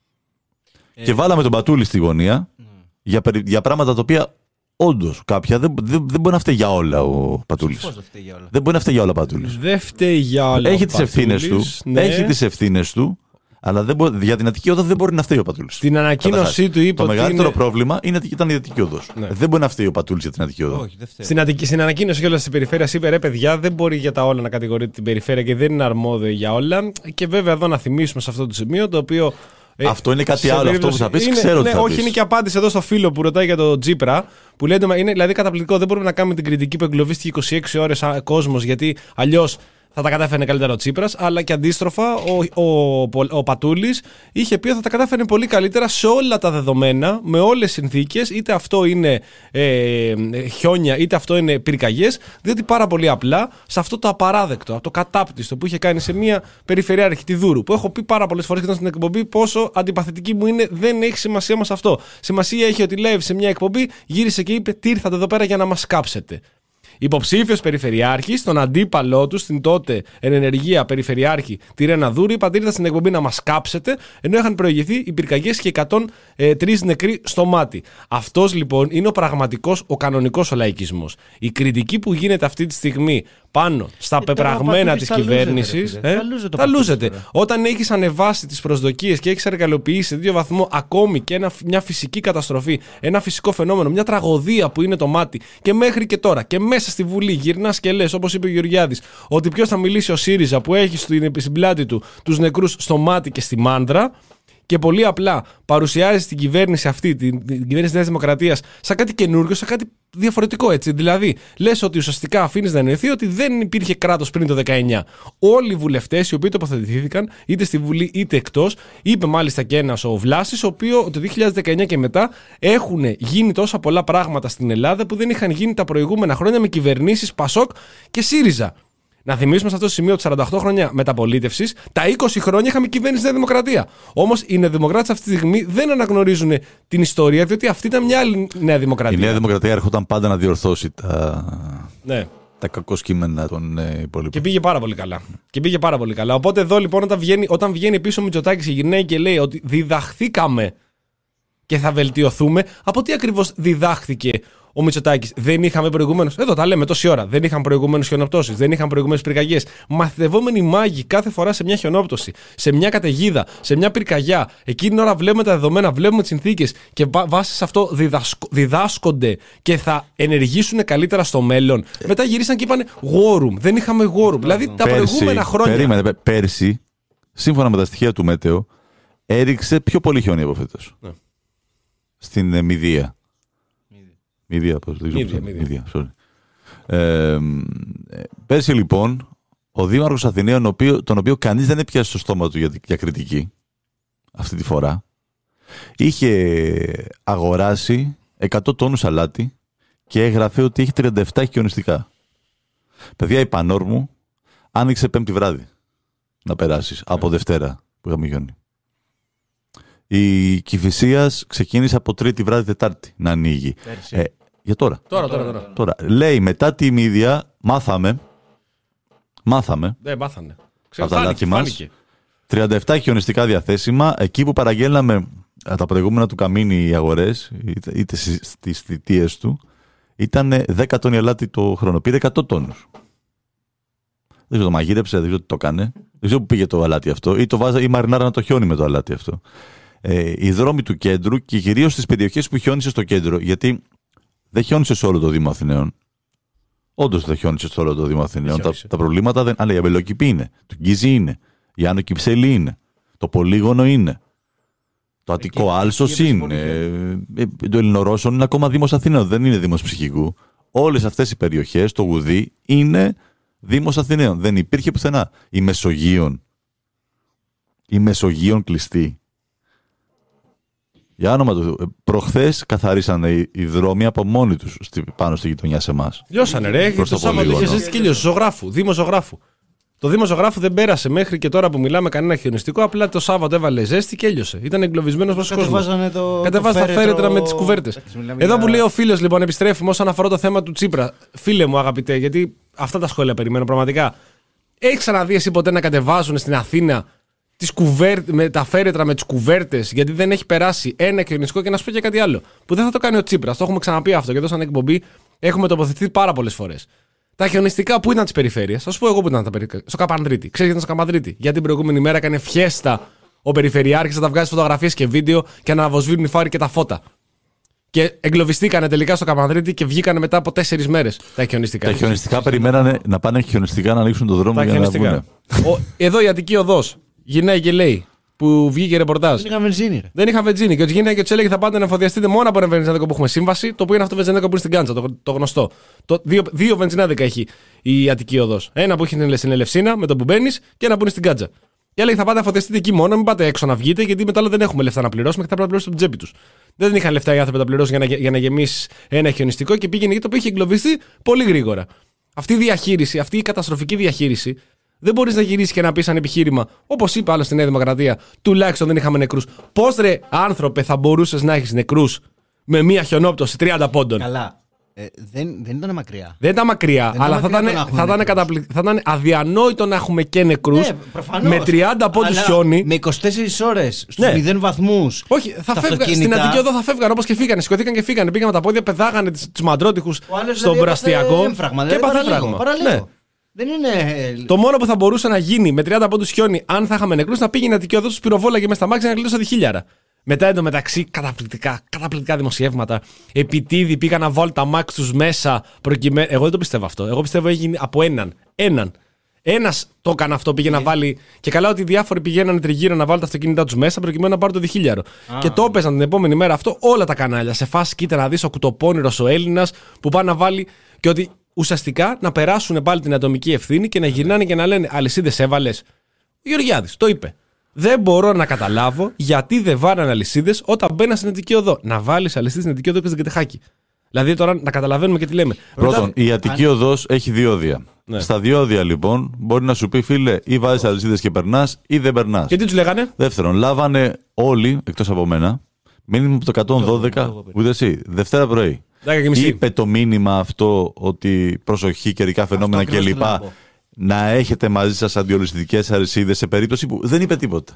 Ε, και βάλαμε τον Πατούλη στη γωνία mm. για, για πράγματα τα οποία όντως κάποια δεν, δεν, δεν μπορεί να φταίει για όλα ο Πατούλης. Πώς δεν φταίει για όλα. Δεν μπορεί να φταίει για όλα ο Πατούλης. Δεν φταίει για όλα. Έχει τις ευθύνες του, ναι. έχει τις ευθύνες του, αλλά δεν μπορεί, για την Αττική Όδο δεν μπορεί να φταίει ο Πατούλης. Στην ανακοίνωσή του είπε. Το μεγαλύτερο είναι... πρόβλημα είναι ότι ήταν η Αττική Όδος. Ναι. Δεν μπορεί να φταίει ο Πατούλης για την Αττική Όδο. Όχι, στην, Αττική, στην ανακοίνωση κιόλας της περιφέρειας είπε: ρε παιδιά, δεν μπορεί για τα όλα να κατηγορείται την περιφέρεια και δεν είναι αρμόδιο για όλα. Και βέβαια εδώ να θυμίσουμε σε αυτό το σημείο το οποίο. Αυτό είναι κάτι άλλο, αυτό που θα πεις, είναι, ξέρω ναι, τι θα όχι, πεις. είναι και απάντηση εδώ στο φίλο που ρωτάει για το Τσίπρα, που λέει, είναι δηλαδή καταπληκτικό, δεν μπορούμε να κάνουμε την κριτική που εγκλωβίστηκε είκοσι έξι ώρες κόσμος, γιατί αλλιώς θα τα κατάφερνε καλύτερα ο Τσίπρας, αλλά και αντίστροφα ο, ο, ο, ο Πατούλης είχε πει ότι θα τα κατάφερνε πολύ καλύτερα σε όλα τα δεδομένα, με όλες τις συνθήκες, είτε αυτό είναι ε, χιόνια, είτε αυτό είναι πυρκαγιές, διότι πάρα πολύ απλά σε αυτό το απαράδεκτο, το κατάπτυστο που είχε κάνει σε μια περιφερειάρχη, τη Δούρου, που έχω πει πάρα πολλές φορές και ήταν στην εκπομπή πόσο αντιπαθητική μου είναι, δεν έχει σημασία μας αυτό. Σημασία έχει ότι λέει σε μια εκπομπή, γύρισε και είπε: τι ήρθατε εδώ πέρα για να μας κάψετε. Υποψήφιος περιφερειάρχης, τον αντίπαλό του στην τότε εν ενεργεία περιφερειάρχη τη Ρένα Δούρη, είπατε ήρθα στην εκπομπή να μας κάψετε, ενώ είχαν προηγηθεί οι πυρκαγιές και εκατόν τρία νεκροί στο μάτι. Αυτός λοιπόν είναι ο πραγματικός, ο κανονικός ο λαϊκισμός. Η κριτική που γίνεται αυτή τη στιγμή πάνω στα ε, πεπραγμένα της κυβέρνησης. Τα λούζεται. Όταν έχεις ανεβάσει τις προσδοκίες και έχεις εργαλειοποιήσει σε δύο βαθμό ακόμη και ένα, μια φυσική καταστροφή, ένα φυσικό φαινόμενο, μια τραγωδία που είναι το μάτι, και μέχρι και τώρα και μέσα στη Βουλή γυρνάς και λες, όπως είπε ο Γεωργιάδης, ότι ποιος θα μιλήσει ο ΣΥΡΙΖΑ που έχει στην πλάτη του τους νεκρούς στο μάτι και στη μάντρα. Και πολύ απλά παρουσιάζει την κυβέρνηση αυτή, την, την κυβέρνηση της Νέας Δημοκρατίας, σαν κάτι καινούργιο, σαν κάτι διαφορετικό, έτσι. Δηλαδή, λες ότι ουσιαστικά αφήνεις να εννοηθεί ότι δεν υπήρχε κράτος πριν το δεκαεννιά. Όλοι οι βουλευτές οι οποίοι τοποθετήθηκαν, είτε στη Βουλή είτε εκτός, είπε μάλιστα και ένας ο Βλάσης, ο οποίος το δύο χιλιάδες δεκαεννιά και μετά έχουν γίνει τόσα πολλά πράγματα στην Ελλάδα που δεν είχαν γίνει τα προηγούμενα χρόνια με κυβερνήσεις Πασόκ και ΣΥΡΙΖΑ. Να θυμίσουμε σε αυτό το σημείο ότι σαράντα οκτώ χρόνια μεταπολίτευσης, τα είκοσι χρόνια είχαμε κυβέρνηση Νέα Δημοκρατία. Όμως οι νεοδημοκράτες αυτή τη στιγμή δεν αναγνωρίζουν την ιστορία, διότι αυτή ήταν μια άλλη Νέα Δημοκρατία. Η Νέα Δημοκρατία έρχονταν πάντα να διορθώσει τα, ναι. τα κακοσκήμενα των ε, υπόλοιπων. Και πήγε πάρα πολύ καλά. Και πήγε πάρα πολύ καλά. Οπότε εδώ λοιπόν, όταν βγαίνει, όταν βγαίνει πίσω ο Μητσοτάκης και γυρνάει και λέει ότι διδαχθήκαμε και θα βελτιωθούμε, από τι ακριβώς διδάχθηκε ο Μητσοτάκης? Δεν είχαμε προηγουμένως, εδώ τα λέμε τόση ώρα, δεν είχαν προηγουμένως χιονοπτώσεις, δεν είχαν προηγουμένως πυρκαγιές. Μαθητευόμενοι μάγοι κάθε φορά σε μια χιονόπτωση, σε μια καταιγίδα, σε μια πυρκαγιά. Εκείνη την ώρα βλέπουμε τα δεδομένα, βλέπουμε τις συνθήκες και βάσει σε αυτό διδάσκω, διδάσκονται και θα ενεργήσουν καλύτερα στο μέλλον. Ε, Μετά γυρίσαν και είπαν war room. Δεν είχαμε war room. Δηλαδή τα πέρσι, προηγούμενα χρόνια. Περίμενε, πέρσι, σύμφωνα με τα στοιχεία του Μέτεο, έριξε πιο πολύ χιόνι από φέτος. Ναι. Στην ε, Μηδία. Μηδία, πώς το ξέρω. Μηδία, sorry. Ε, πέρσι λοιπόν, ο Δήμαρχος Αθηναίων, οποίο, τον οποίο κανείς δεν έπιασε στο στόμα του για, για κριτική, αυτή τη φορά, είχε αγοράσει εκατό τόνους αλάτι και έγραφε ότι έχει τριάντα επτά χιονιστικά. Παιδιά, η Πανόρμου άνοιξε Πέμπτη βράδυ να περάσεις, από Δευτέρα που είχαμε χιόνι. Η Κηφισίας ξεκίνησε από Τρίτη βράδυ Τετάρτη να ανοίγει. Ε, για τώρα. Τώρα, τώρα, τώρα. τώρα. Λέει μετά τη Μύδια, μάθαμε. Μάθαμε. Δεν μάθανε. Από τα λάθη μας. τριάντα επτά χιονιστικά διαθέσιμα. Εκεί που παραγγέλναμε τα προηγούμενα του Καμίνη οι αγορές, είτε, είτε στις θητείες του, ήταν δέκα τόνοι αλάτι το χρόνο. Πήρε εκατό τόνους. Δεν ξέρω, το μαγείρεψε, δεν ξέρω τι το έκανε. Δεν ξέρω που πήγε το αλάτι αυτό. Ή το βάζα, ή μαρινάρα το χιόνι με το αλάτι αυτό. Ε, οι δρόμοι του κέντρου και κυρίως στις περιοχές που χιόνισε στο κέντρο, γιατί δεν χιόνισε σε όλο το Δήμο Αθηναίων. Όντως δεν χιόνισε σε όλο το Δήμο Αθηναίων. Τα, τα προβλήματα δεν. Αλλά η Αμπελόκηπη είναι. Το Γκίζι είναι. Η Άνω Κυψέλη είναι. Το Πολύγωνο είναι. Το Αττικό Άλσος είναι. Ε, ε, το Ελληνορώσον είναι ακόμα Δήμος Αθηναίων. Δεν είναι Δήμος Ψυχικού. Όλες αυτές οι περιοχές, το Γουδί, είναι Δήμος Αθηναίων. Δεν υπήρχε πουθενά. Η Μεσογείων. Η Μεσογείων κλειστή. Για όνομα του, προχθές καθαρίσανε οι, οι δρόμοι από μόνοι τους πάνω στη γειτονιά σε εμάς. Λιώσανε, ρε. Το Σάββατο είχε ζήσει και ήλιο ζωγράφου, Δήμο Ζωγράφου. Το Δήμο Ζωγράφου δεν πέρασε μέχρι και τώρα που μιλάμε κανένα χιονιστικό. Απλά το Σάββατο έβαλε ζέστη και έλειωσε. Ήταν εγκλωβισμένο προς τον κόσμο. Κατεβάζανε τα φέρετρα με τις κουβέρτες. Εδώ που λέει ο φίλος, λοιπόν, επιστρέφουμε όσον αφορά το θέμα του Τσίπρα. Φίλε μου, αγαπητέ, γιατί αυτά τα σχόλια περιμένω πραγματικά. Έχεις ξαναδεί εσύ ποτέ να κατεβάζουν στην Αθήνα τις κουβέρ... με τα φέρετρα με τις κουβέρτες, γιατί δεν έχει περάσει ένα χιονιστικό? Και να σου πω και κάτι άλλο που δεν θα το κάνει ο Τσίπρας. Το έχουμε ξαναπεί αυτό και εδώ σαν εκπομπή έχουμε τοποθετηθεί πάρα πολλές φορές. Τα χιονιστικά που ήταν της περιφέρειας, θα σου πω εγώ που ήταν τα περιφέρεια. Στο Καπανδρίτη. Ξέρεις γιατί ήταν στο Καπανδρίτη? Γιατί την προηγούμενη μέρα έκανε φιέστα ο περιφερειάρχης να τα βγάζει φωτογραφίες και βίντεο και να αναβοσβήνουν οι φάροι και τα φώτα. Και εγκλωβιστήκανε τελικά στο Καπανδρίτη και βγήκανε μετά από τέσσερις μέρες τα χιονιστικά. Τα χιονιστικά περιμένανε να πάνε χιονιστικά να ανοίξουν το δρόμο τα για χιονιστικά. Να βγουν. Ο, εδώ η Αττική Οδός γυρνάει και λέει, που βγήκε ρεπορτάζ. Δεν είχα βενζίνη. Δεν είχα βενζίνη. Και ο γυρνάει και του έλεγε θα πάτε να εφοδιαστείτε μόνο από ένα βενζινάδικο που έχουμε σύμβαση, το οποίο είναι αυτό το βενζινάδικο που είναι στην Κάντσα, το, το γνωστό. Το, δύο, δύο βενζινάδικα έχει η Αττική Οδός. Ένα που έχει στην Ελευσίνα με το που μπαίνει και ένα που είναι στην Κάντσα. Και έλεγε θα πάτε να εφοδιαστείτε εκεί μόνο, μην πάτε έξω να βγείτε, γιατί μετά δεν έχουμε λεφτά να πληρώσουμε και θα πρέπει να πληρώσουμε την τσέπη του. Δεν είχαν λεφτά οι άνθρωποι να πληρώσουν για να, για να γεμίσει ένα χιονιστικό και πήγαινε εκεί το οποίο είχε εγκλωβιστεί πολύ γρήγορα. Αυτή η διαχείριση, αυτή η καταστροφική διαχείριση, δεν μπορεί να γυρίσει και να πει σαν επιχείρημα, όπως είπε άλλο στη Νέα Δημοκρατία, τουλάχιστον δεν είχαμε νεκρούς. Πώς ρε άνθρωπε θα μπορούσες να έχεις νεκρούς με μία χιονόπτωση τριάντα πόντων? Καλά. Ε, δεν, δεν ήταν μακριά. Δεν ήταν μακριά, δεν αλλά ήταν θα, ήταν, θα, ήταν καταπληκ... θα ήταν αδιανόητο να έχουμε και νεκρούς ναι, με τριάντα πόντους χιόνι. Με είκοσι τέσσερις ώρες στους ναι. μηδέν βαθμούς. Όχι, θα φεύγα, στην Αττική Οδό θα φεύγαν όπως και φύγανε. Σηκωθήκαν και φύγανε. Πήγαν με τα πόδια, πεδάγανε τους μαντρότυχους στον προαστιακό. Και έπαθε φράγμα. Ναι. Δεν είναι... Το μόνο που θα μπορούσε να γίνει με τριάντα πόντους χιόνι, αν θα είχαμε νεκρούς, να πήγαινε η Αττική Οδό, του πυροβόλαγε μέσα στα μάξια να γλίτωσε τη χίλιαρα. Μετά εντωμεταξύ καταπληκτικά, καταπληκτικά δημοσιεύματα. Επιτίδη πήγαν να βάλουν τα μάξ τους μέσα προκειμένου. Εγώ δεν το πιστεύω αυτό. Εγώ πιστεύω έγινε από έναν. Έναν. Ένας το έκανε αυτό, πήγε yeah. να βάλει. Και καλά ότι οι διάφοροι πηγαίνανε τριγύρω να βάλουν τα αυτοκίνητά τους μέσα προκειμένου να πάρουν το διχίλιαρο. Ah. Και το έπαιζαν την επόμενη μέρα αυτό όλα τα κανάλια. Σε φάση κοίτα να δεις ο κουτοπώνηρος ο Έλληνας που πάει να βάλει. Και ότι ουσιαστικά να περάσουν πάλι την ατομική ευθύνη και να γυρνάνε και να λένε αλυσίδες έβαλες. Ο Γεωργιάδης το είπε. Δεν μπορώ να καταλάβω γιατί δεν βάλανε αλυσίδες όταν μπαίνα στην Αττική Οδό. Να βάλεις αλυσίδες στην Αττική Οδό και στην Κετεχάκη. Δηλαδή τώρα να καταλαβαίνουμε και τι λέμε. Πρώτον, Μετά... η Αττική Οδός έχει διόδια. Ναι. Στα διόδια λοιπόν μπορεί να σου πει φίλε, ή βάζεις αλυσίδες και περνάς ή δεν περνάς. Και τι τους λέγανε? Δεύτερον, λάβανε όλοι εκτός από μένα μήνυμα από το εκατόν δώδεκα, ούτε εσύ, Δευτέρα πρωί. Είπε το μήνυμα αυτό ότι προσοχή, καιρικά φαινόμενα κλπ. Να έχετε μαζί σας αντιολισθητικές αλυσίδες σε περίπτωση που δεν είπε τίποτα.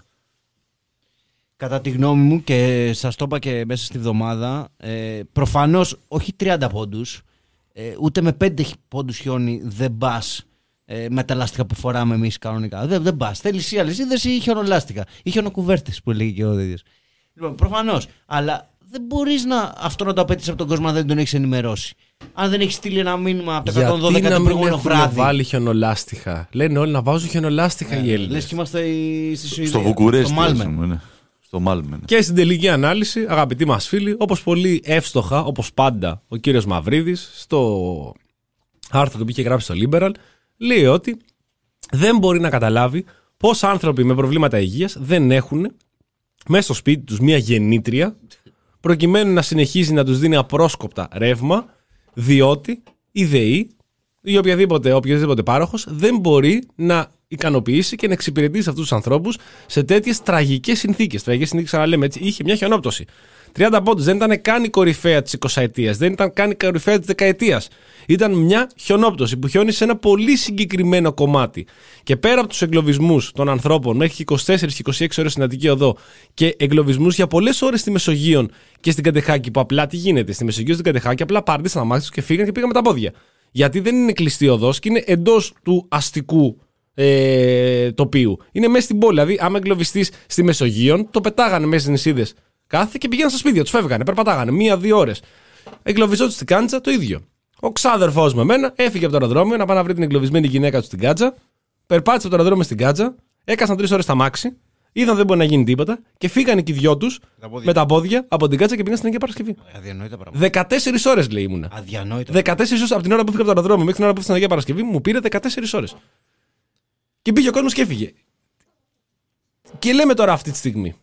Κατά τη γνώμη μου, και σας το είπα και μέσα στη βδομάδα, ε, προφανώς όχι τριάντα πόντους, ε, ούτε με πέντε πόντους χιόνι δεν πας ε, με τα λάστιχα που φοράμε εμείς κανονικά. Δεν, δεν πας. Θέλεις ή αλυσίδες ή χιονολάστιχα. Ή χιονοκουβέρτες που λέγει και ο ίδιος. Λοιπόν, προφανώς. Αλλά δεν μπορείς να, αυτό να το απαιτήσεις από τον κόσμο αν δεν τον έχεις ενημερώσει. Αν δεν έχεις στείλει ένα μήνυμα από το εκατόν δώδεκα το προηγούμενο βράδυ. Γιατί να βάλει χιονολάστιχα? Λένε όλοι να βάζουν χιονολάστιχα yeah, οι Έλληνες. Λες και είμαστε στη Σουηδία. Στο Βουκουρέστι. Στο Μάλμεν. Στο Μάλμεν. Και στην τελική ανάλυση, αγαπητοί μας φίλοι, όπως πολύ εύστοχα, όπως πάντα, ο κύριος Μαυρίδης, στο άρθρο που είχε γράψει στο Liberal, λέει ότι δεν μπορεί να καταλάβει πώς άνθρωποι με προβλήματα υγείας δεν έχουν μέσα στο σπίτι τους μία γεννήτρια προκειμένου να συνεχίζει να τους δίνει απρόσκοπτα ρεύμα, διότι η ΔΕΗ ή οποιαδήποτε, οποιοδήποτε πάροχος δεν μπορεί να ικανοποιήσει και να εξυπηρετήσει αυτούς τους ανθρώπους σε τέτοιες τραγικές συνθήκες. Τραγικές συνθήκες, ξαναλέμε έτσι, είχε μια χιονόπτωση. τριάντα πόντους, δεν ήταν καν η κορυφαία της εικοσαετίας, δεν ήταν καν η κορυφαία της δεκαετίας. Ήταν μια χιονόπτωση που χιόνισε σε ένα πολύ συγκεκριμένο κομμάτι. Και πέρα από τους εγκλωβισμούς των ανθρώπων μέχρι είκοσι τέσσερις και είκοσι έξι ώρες στην Αττική Οδό και εγκλωβισμούς για πολλές ώρες στη Μεσογείο και στην Κατεχάκη, που απλά τι γίνεται, στη Μεσογείο στην Κατεχάκη απλά πάρτισαν τα μάτια τους και φύγαν και πήγαν με τα πόδια. Γιατί δεν είναι κλειστή οδός και είναι εντός του αστικού ε, τοπίου. Είναι μέσα στην πόλη. Δηλαδή, άμα εγκλωβιστείς στη Μεσογείο, το πετάγανε μέσα στις νησίδες κάθε και πηγαίναν στα σπίτια τους, φεύγανε, περπατάγανε μία-δύο ώρες. Εγκλωβιζόντουσαν στην Κάντσα το ίδιο. Ο ξάδερφός με μένα έφυγε από το αεροδρόμιο να πάει να βρει την εγκλωβισμένη γυναίκα του στην Κάντσα, περπάτησε από το αεροδρόμιο στην Κάντσα, έκαναν τρεις ώρες τα μάξι, είδαν δεν μπορεί να γίνει τίποτα και φύγανε και οι δυο τους με τα πόδια από την Κάτσα και πήγαν στην Αγία Παρασκευή. Αδιανόητα πράγματα. δεκατέσσερις ώρες λέει ήμουνα. Αδιανόητα. δεκατέσσερις ώρες από την ώρα που φύγα από το αεροδρόμιο μέχρι την ώρα που έφτασα στην Αγία Παρασκευή μου πήρε δεκατέσσερις ώρες. Και πήγε ο κόσμος και έφυγε. Και λέμε τώρα αυτή τη στιγμή,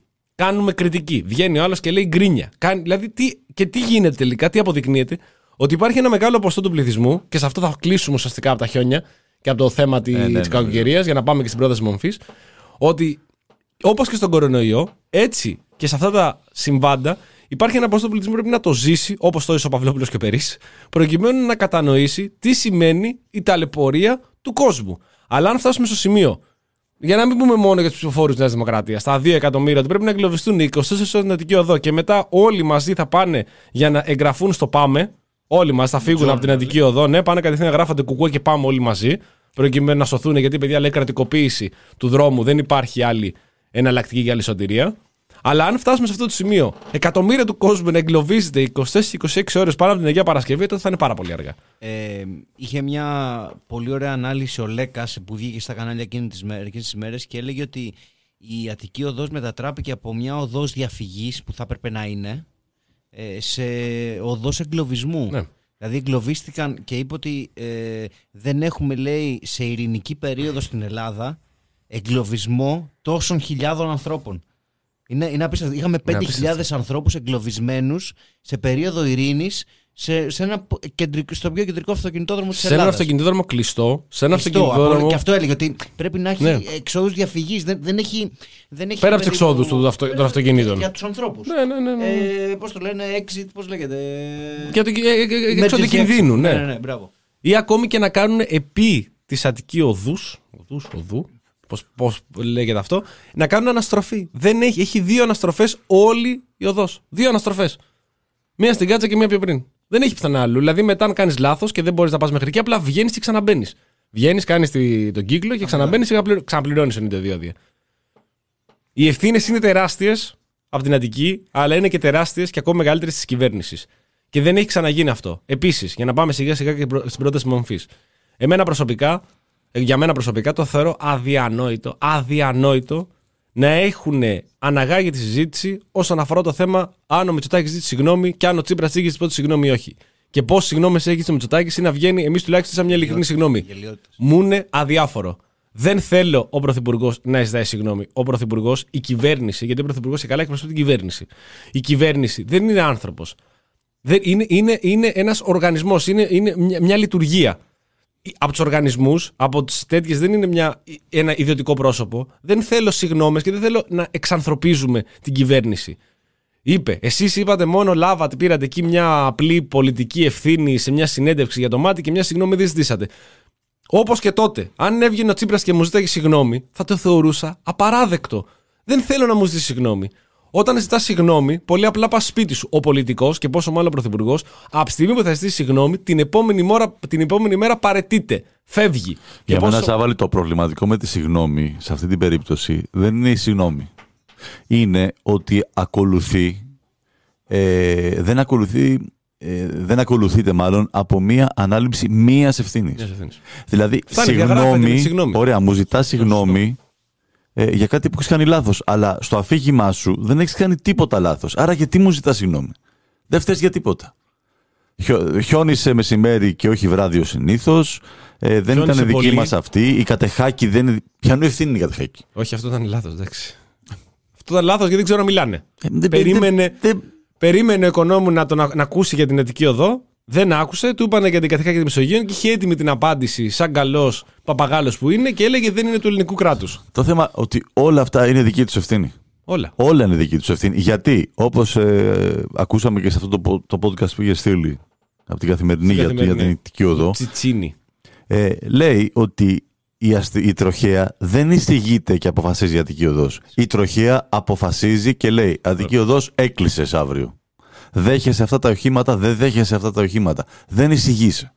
Κάνουμε κριτική. Βγαίνει ο άλλος και λέει γκρίνια. Κάνει, δηλαδή, τι, και τι γίνεται τελικά, τι αποδεικνύεται? Ότι υπάρχει ένα μεγάλο ποσοστό του πληθυσμού, και σε αυτό θα κλείσουμε ουσιαστικά από τα χιόνια και από το θέμα της ε, ναι, ναι, κακοκαιρίας, ναι. για να πάμε και στην πρόταση μορφής, ότι όπως και στον κορονοϊό, έτσι και σε αυτά τα συμβάντα, υπάρχει ένα ποσοστό του πληθυσμού που πρέπει να το ζήσει, όπως το είπε ο Παυλόπουλος και ο Περής, προκειμένου να κατανοήσει τι σημαίνει η ταλαιπωρία του κόσμου. Αλλά αν φτάσουμε στο σημείο, για να μην πούμε μόνο για τους ψηφοφόρους της Νέας Δημοκρατίας, τα δύο εκατομμύρια ότι πρέπει να εγκλωβιστούν οι είκοσι τέσσερις ώρες στην Αττική Οδό και μετά όλοι μαζί θα πάνε για να εγγραφούν στο Πάμε. Όλοι μας θα φύγουν από την Αττική Οδό. Ναι, πάνε κατευθείαν να γράφονται κουκουέ και πάμε όλοι μαζί. Προκειμένου να σωθούν, γιατί παιδιά λέει κρατικοποίηση του δρόμου, δεν υπάρχει άλλη εναλλακτική για άλλη σωτηρία. Αλλά αν φτάσουμε σε αυτό το σημείο, εκατομμύρια του κόσμου να εγκλωβίζεται είκοσι τέσσερις είκοσι έξι ώρες πάνω από την Αγία Παρασκευή, τότε θα είναι πάρα πολύ αργά. Ε, είχε μια πολύ ωραία ανάλυση ο Λέκας που βγήκε στα κανάλια εκείνες τις μέρες και έλεγε ότι η Αττική Οδός μετατράπηκε από μια οδός διαφυγής που θα έπρεπε να είναι σε οδός εγκλωβισμού. Ναι. Δηλαδή εγκλωβίστηκαν και είπε ότι ε, δεν έχουμε, λέει, σε ειρηνική περίοδο στην Ελλάδα εγκλωβισμό τόσων χιλιάδων ανθρώπων. Είναι, είναι απίστευτο. Είχαμε πέντε χιλιάδες ανθρώπους εγκλωβισμένους σε περίοδο ειρήνης σε, σε ένα κεντρικό, στο πιο κεντρικό αυτοκινητόδρομο της Ελλάδα. Σε ένα αυτοκινητόδρομο κλειστό. Σε ένα κλειστό, αυτοκινητόδρομο. Και αυτό έλεγε ότι πρέπει να έχει ναι. εξόδους διαφυγής. Δεν, δεν έχει, δεν έχει πέρα από τους εξόδους του, αυτο, των αυτοκινήτων. Για τους ανθρώπους. Ναι, ναι, ναι, ναι. Ε, πώς το λένε, exit, πώς λέγεται. Για το εξόδου κινδύνου, ναι. Ναι, ναι, ναι, μπράβο. Ή ακόμη και να κάνουν επί της Αττική Οδούς, οδούς, οδού, πώς, πώς λέγεται αυτό, να κάνουν αναστροφή. Δεν έχει, έχει δύο αναστροφές όλη η οδός. Δύο αναστροφές. Μία στην Κάτσα και μία πιο πριν. Δεν έχει πιθανά άλλου. Δηλαδή, μετά, αν κάνεις λάθος και δεν μπορείς να πας μέχρι εκεί, απλά βγαίνεις και ξαναμπαίνεις. Βγαίνεις, κάνεις τον κύκλο και ξαναμπαίνεις και ξαναπληρώνεις ενενήντα δύο άδεια. Οι ευθύνες είναι τεράστιες από την Αττική, αλλά είναι και τεράστιες και ακόμα μεγαλύτερες της κυβέρνησης. Και δεν έχει ξαναγίνει αυτό. Επίσης, για να πάμε σιγά σιγά και στην πρόταση μορφής. Εμένα προσωπικά, για μένα προσωπικά, το θεωρώ αδιανόητο, αδιανόητο να έχουν αναγάγει τη συζήτηση όσον αφορά το θέμα αν ο Μητσοτάκης ζήτησε συγγνώμη και αν ο Τσίπρας ζήτησε πρώτη συγγνώμη ή όχι. Και πόσες συγγνώμες έχει ο Μητσοτάκης ή να βγαίνει εμείς τουλάχιστον σαν μια ειλικρινή συγγνώμη. Μου είναι αδιάφορο. Δεν θέλω ο Πρωθυπουργός να ζητάει συγγνώμη. Ο Πρωθυπουργός, η κυβέρνηση, γιατί ο Πρωθυπουργός και καλά εκπροσωπεί την κυβέρνηση. Η κυβέρνηση δεν είναι άνθρωπος. Δεν, είναι, είναι, είναι ένας οργανισμός, είναι, είναι μια, μια λειτουργία. Από τους οργανισμούς, από τις τέτοιες, δεν είναι μια, ένα ιδιωτικό πρόσωπο. Δεν θέλω συγγνώμες και δεν θέλω να εξανθρωπίζουμε την κυβέρνηση. Είπε, εσείς είπατε μόνο λάβατε, πήρατε εκεί μια απλή πολιτική ευθύνη σε μια συνέντευξη για το μάτι και μια συγγνώμη δεν ζητήσατε. Όπως και τότε, αν έβγαινε ο Τσίπρας και μου ζήταγε συγγνώμη, θα το θεωρούσα απαράδεκτο. Δεν θέλω να μου ζητήσει συγγνώμη. Όταν ζητά συγγνώμη, πολύ απλά πα σπίτι σου. Ο πολιτικός και πόσο μάλλον ο πρωθυπουργός, από τη στιγμή που θα ζητήσει συγγνώμη, την επόμενη, μόρα, την επόμενη μέρα παραιτείται. Φεύγει. Για και μένα, πόσο... Σάββαλη, το προβληματικό με τη συγγνώμη σε αυτή την περίπτωση δεν είναι η συγγνώμη. Είναι ότι ακολουθεί, ε, δεν ακολουθεί. Ε, δεν ακολουθείται μάλλον από μία ανάληψη μίας ευθύνης. Δηλαδή, συγγνώμη, συγγνώμη, ωραία, μου ζητά συγγνώμη ε, για κάτι που έχεις κάνει λάθος, αλλά στο αφήγημά σου δεν έχεις κάνει τίποτα λάθος. Άρα γιατί μου ζητάς συγγνώμη? Δεν φταίς για τίποτα. Χιό, χιόνισε μεσημέρι και όχι βράδυ ως συνήθως. Ε, δεν χιόνισε ήταν δική πολύ. Μας αυτή. Η Κατεχάκη δεν είναι. Ποιανού ευθύνη είναι η Κατεχάκη? Όχι, αυτό ήταν λάθος, εντάξει. Αυτό ήταν λάθος γιατί δεν ξέρω να μιλάνε. Ε, δεν, Περίμενε. Δεν, δεν, Περίμενε ο οικονόμου να τον να ακούσει για την Αττική Οδό, δεν άκουσε, του είπανε για την Κατεχάκη και τη Μεσογείο και είχε έτοιμη την απάντηση, σαν καλός παπαγάλος που είναι, και έλεγε δεν είναι του ελληνικού κράτους. Το θέμα ότι όλα αυτά είναι δική τους ευθύνη. Όλα. Όλα είναι δική τους ευθύνη. Γιατί, όπως ε, ακούσαμε και σε αυτό το, το podcast που είχε στείλει από την Καθημερινή, για, για την Αττική Οδό, Τσιτσίνη. Ε, λέει ότι η, αστη, η τροχέα δεν εισηγείται και αποφασίζει η Αττική Οδός. Η τροχέα αποφασίζει και λέει Αττική Οδός έκλεισες αύριο. Δέχεσαι αυτά τα οχήματα, δεν δέχεσαι αυτά τα οχήματα. Δεν εισηγείσαι.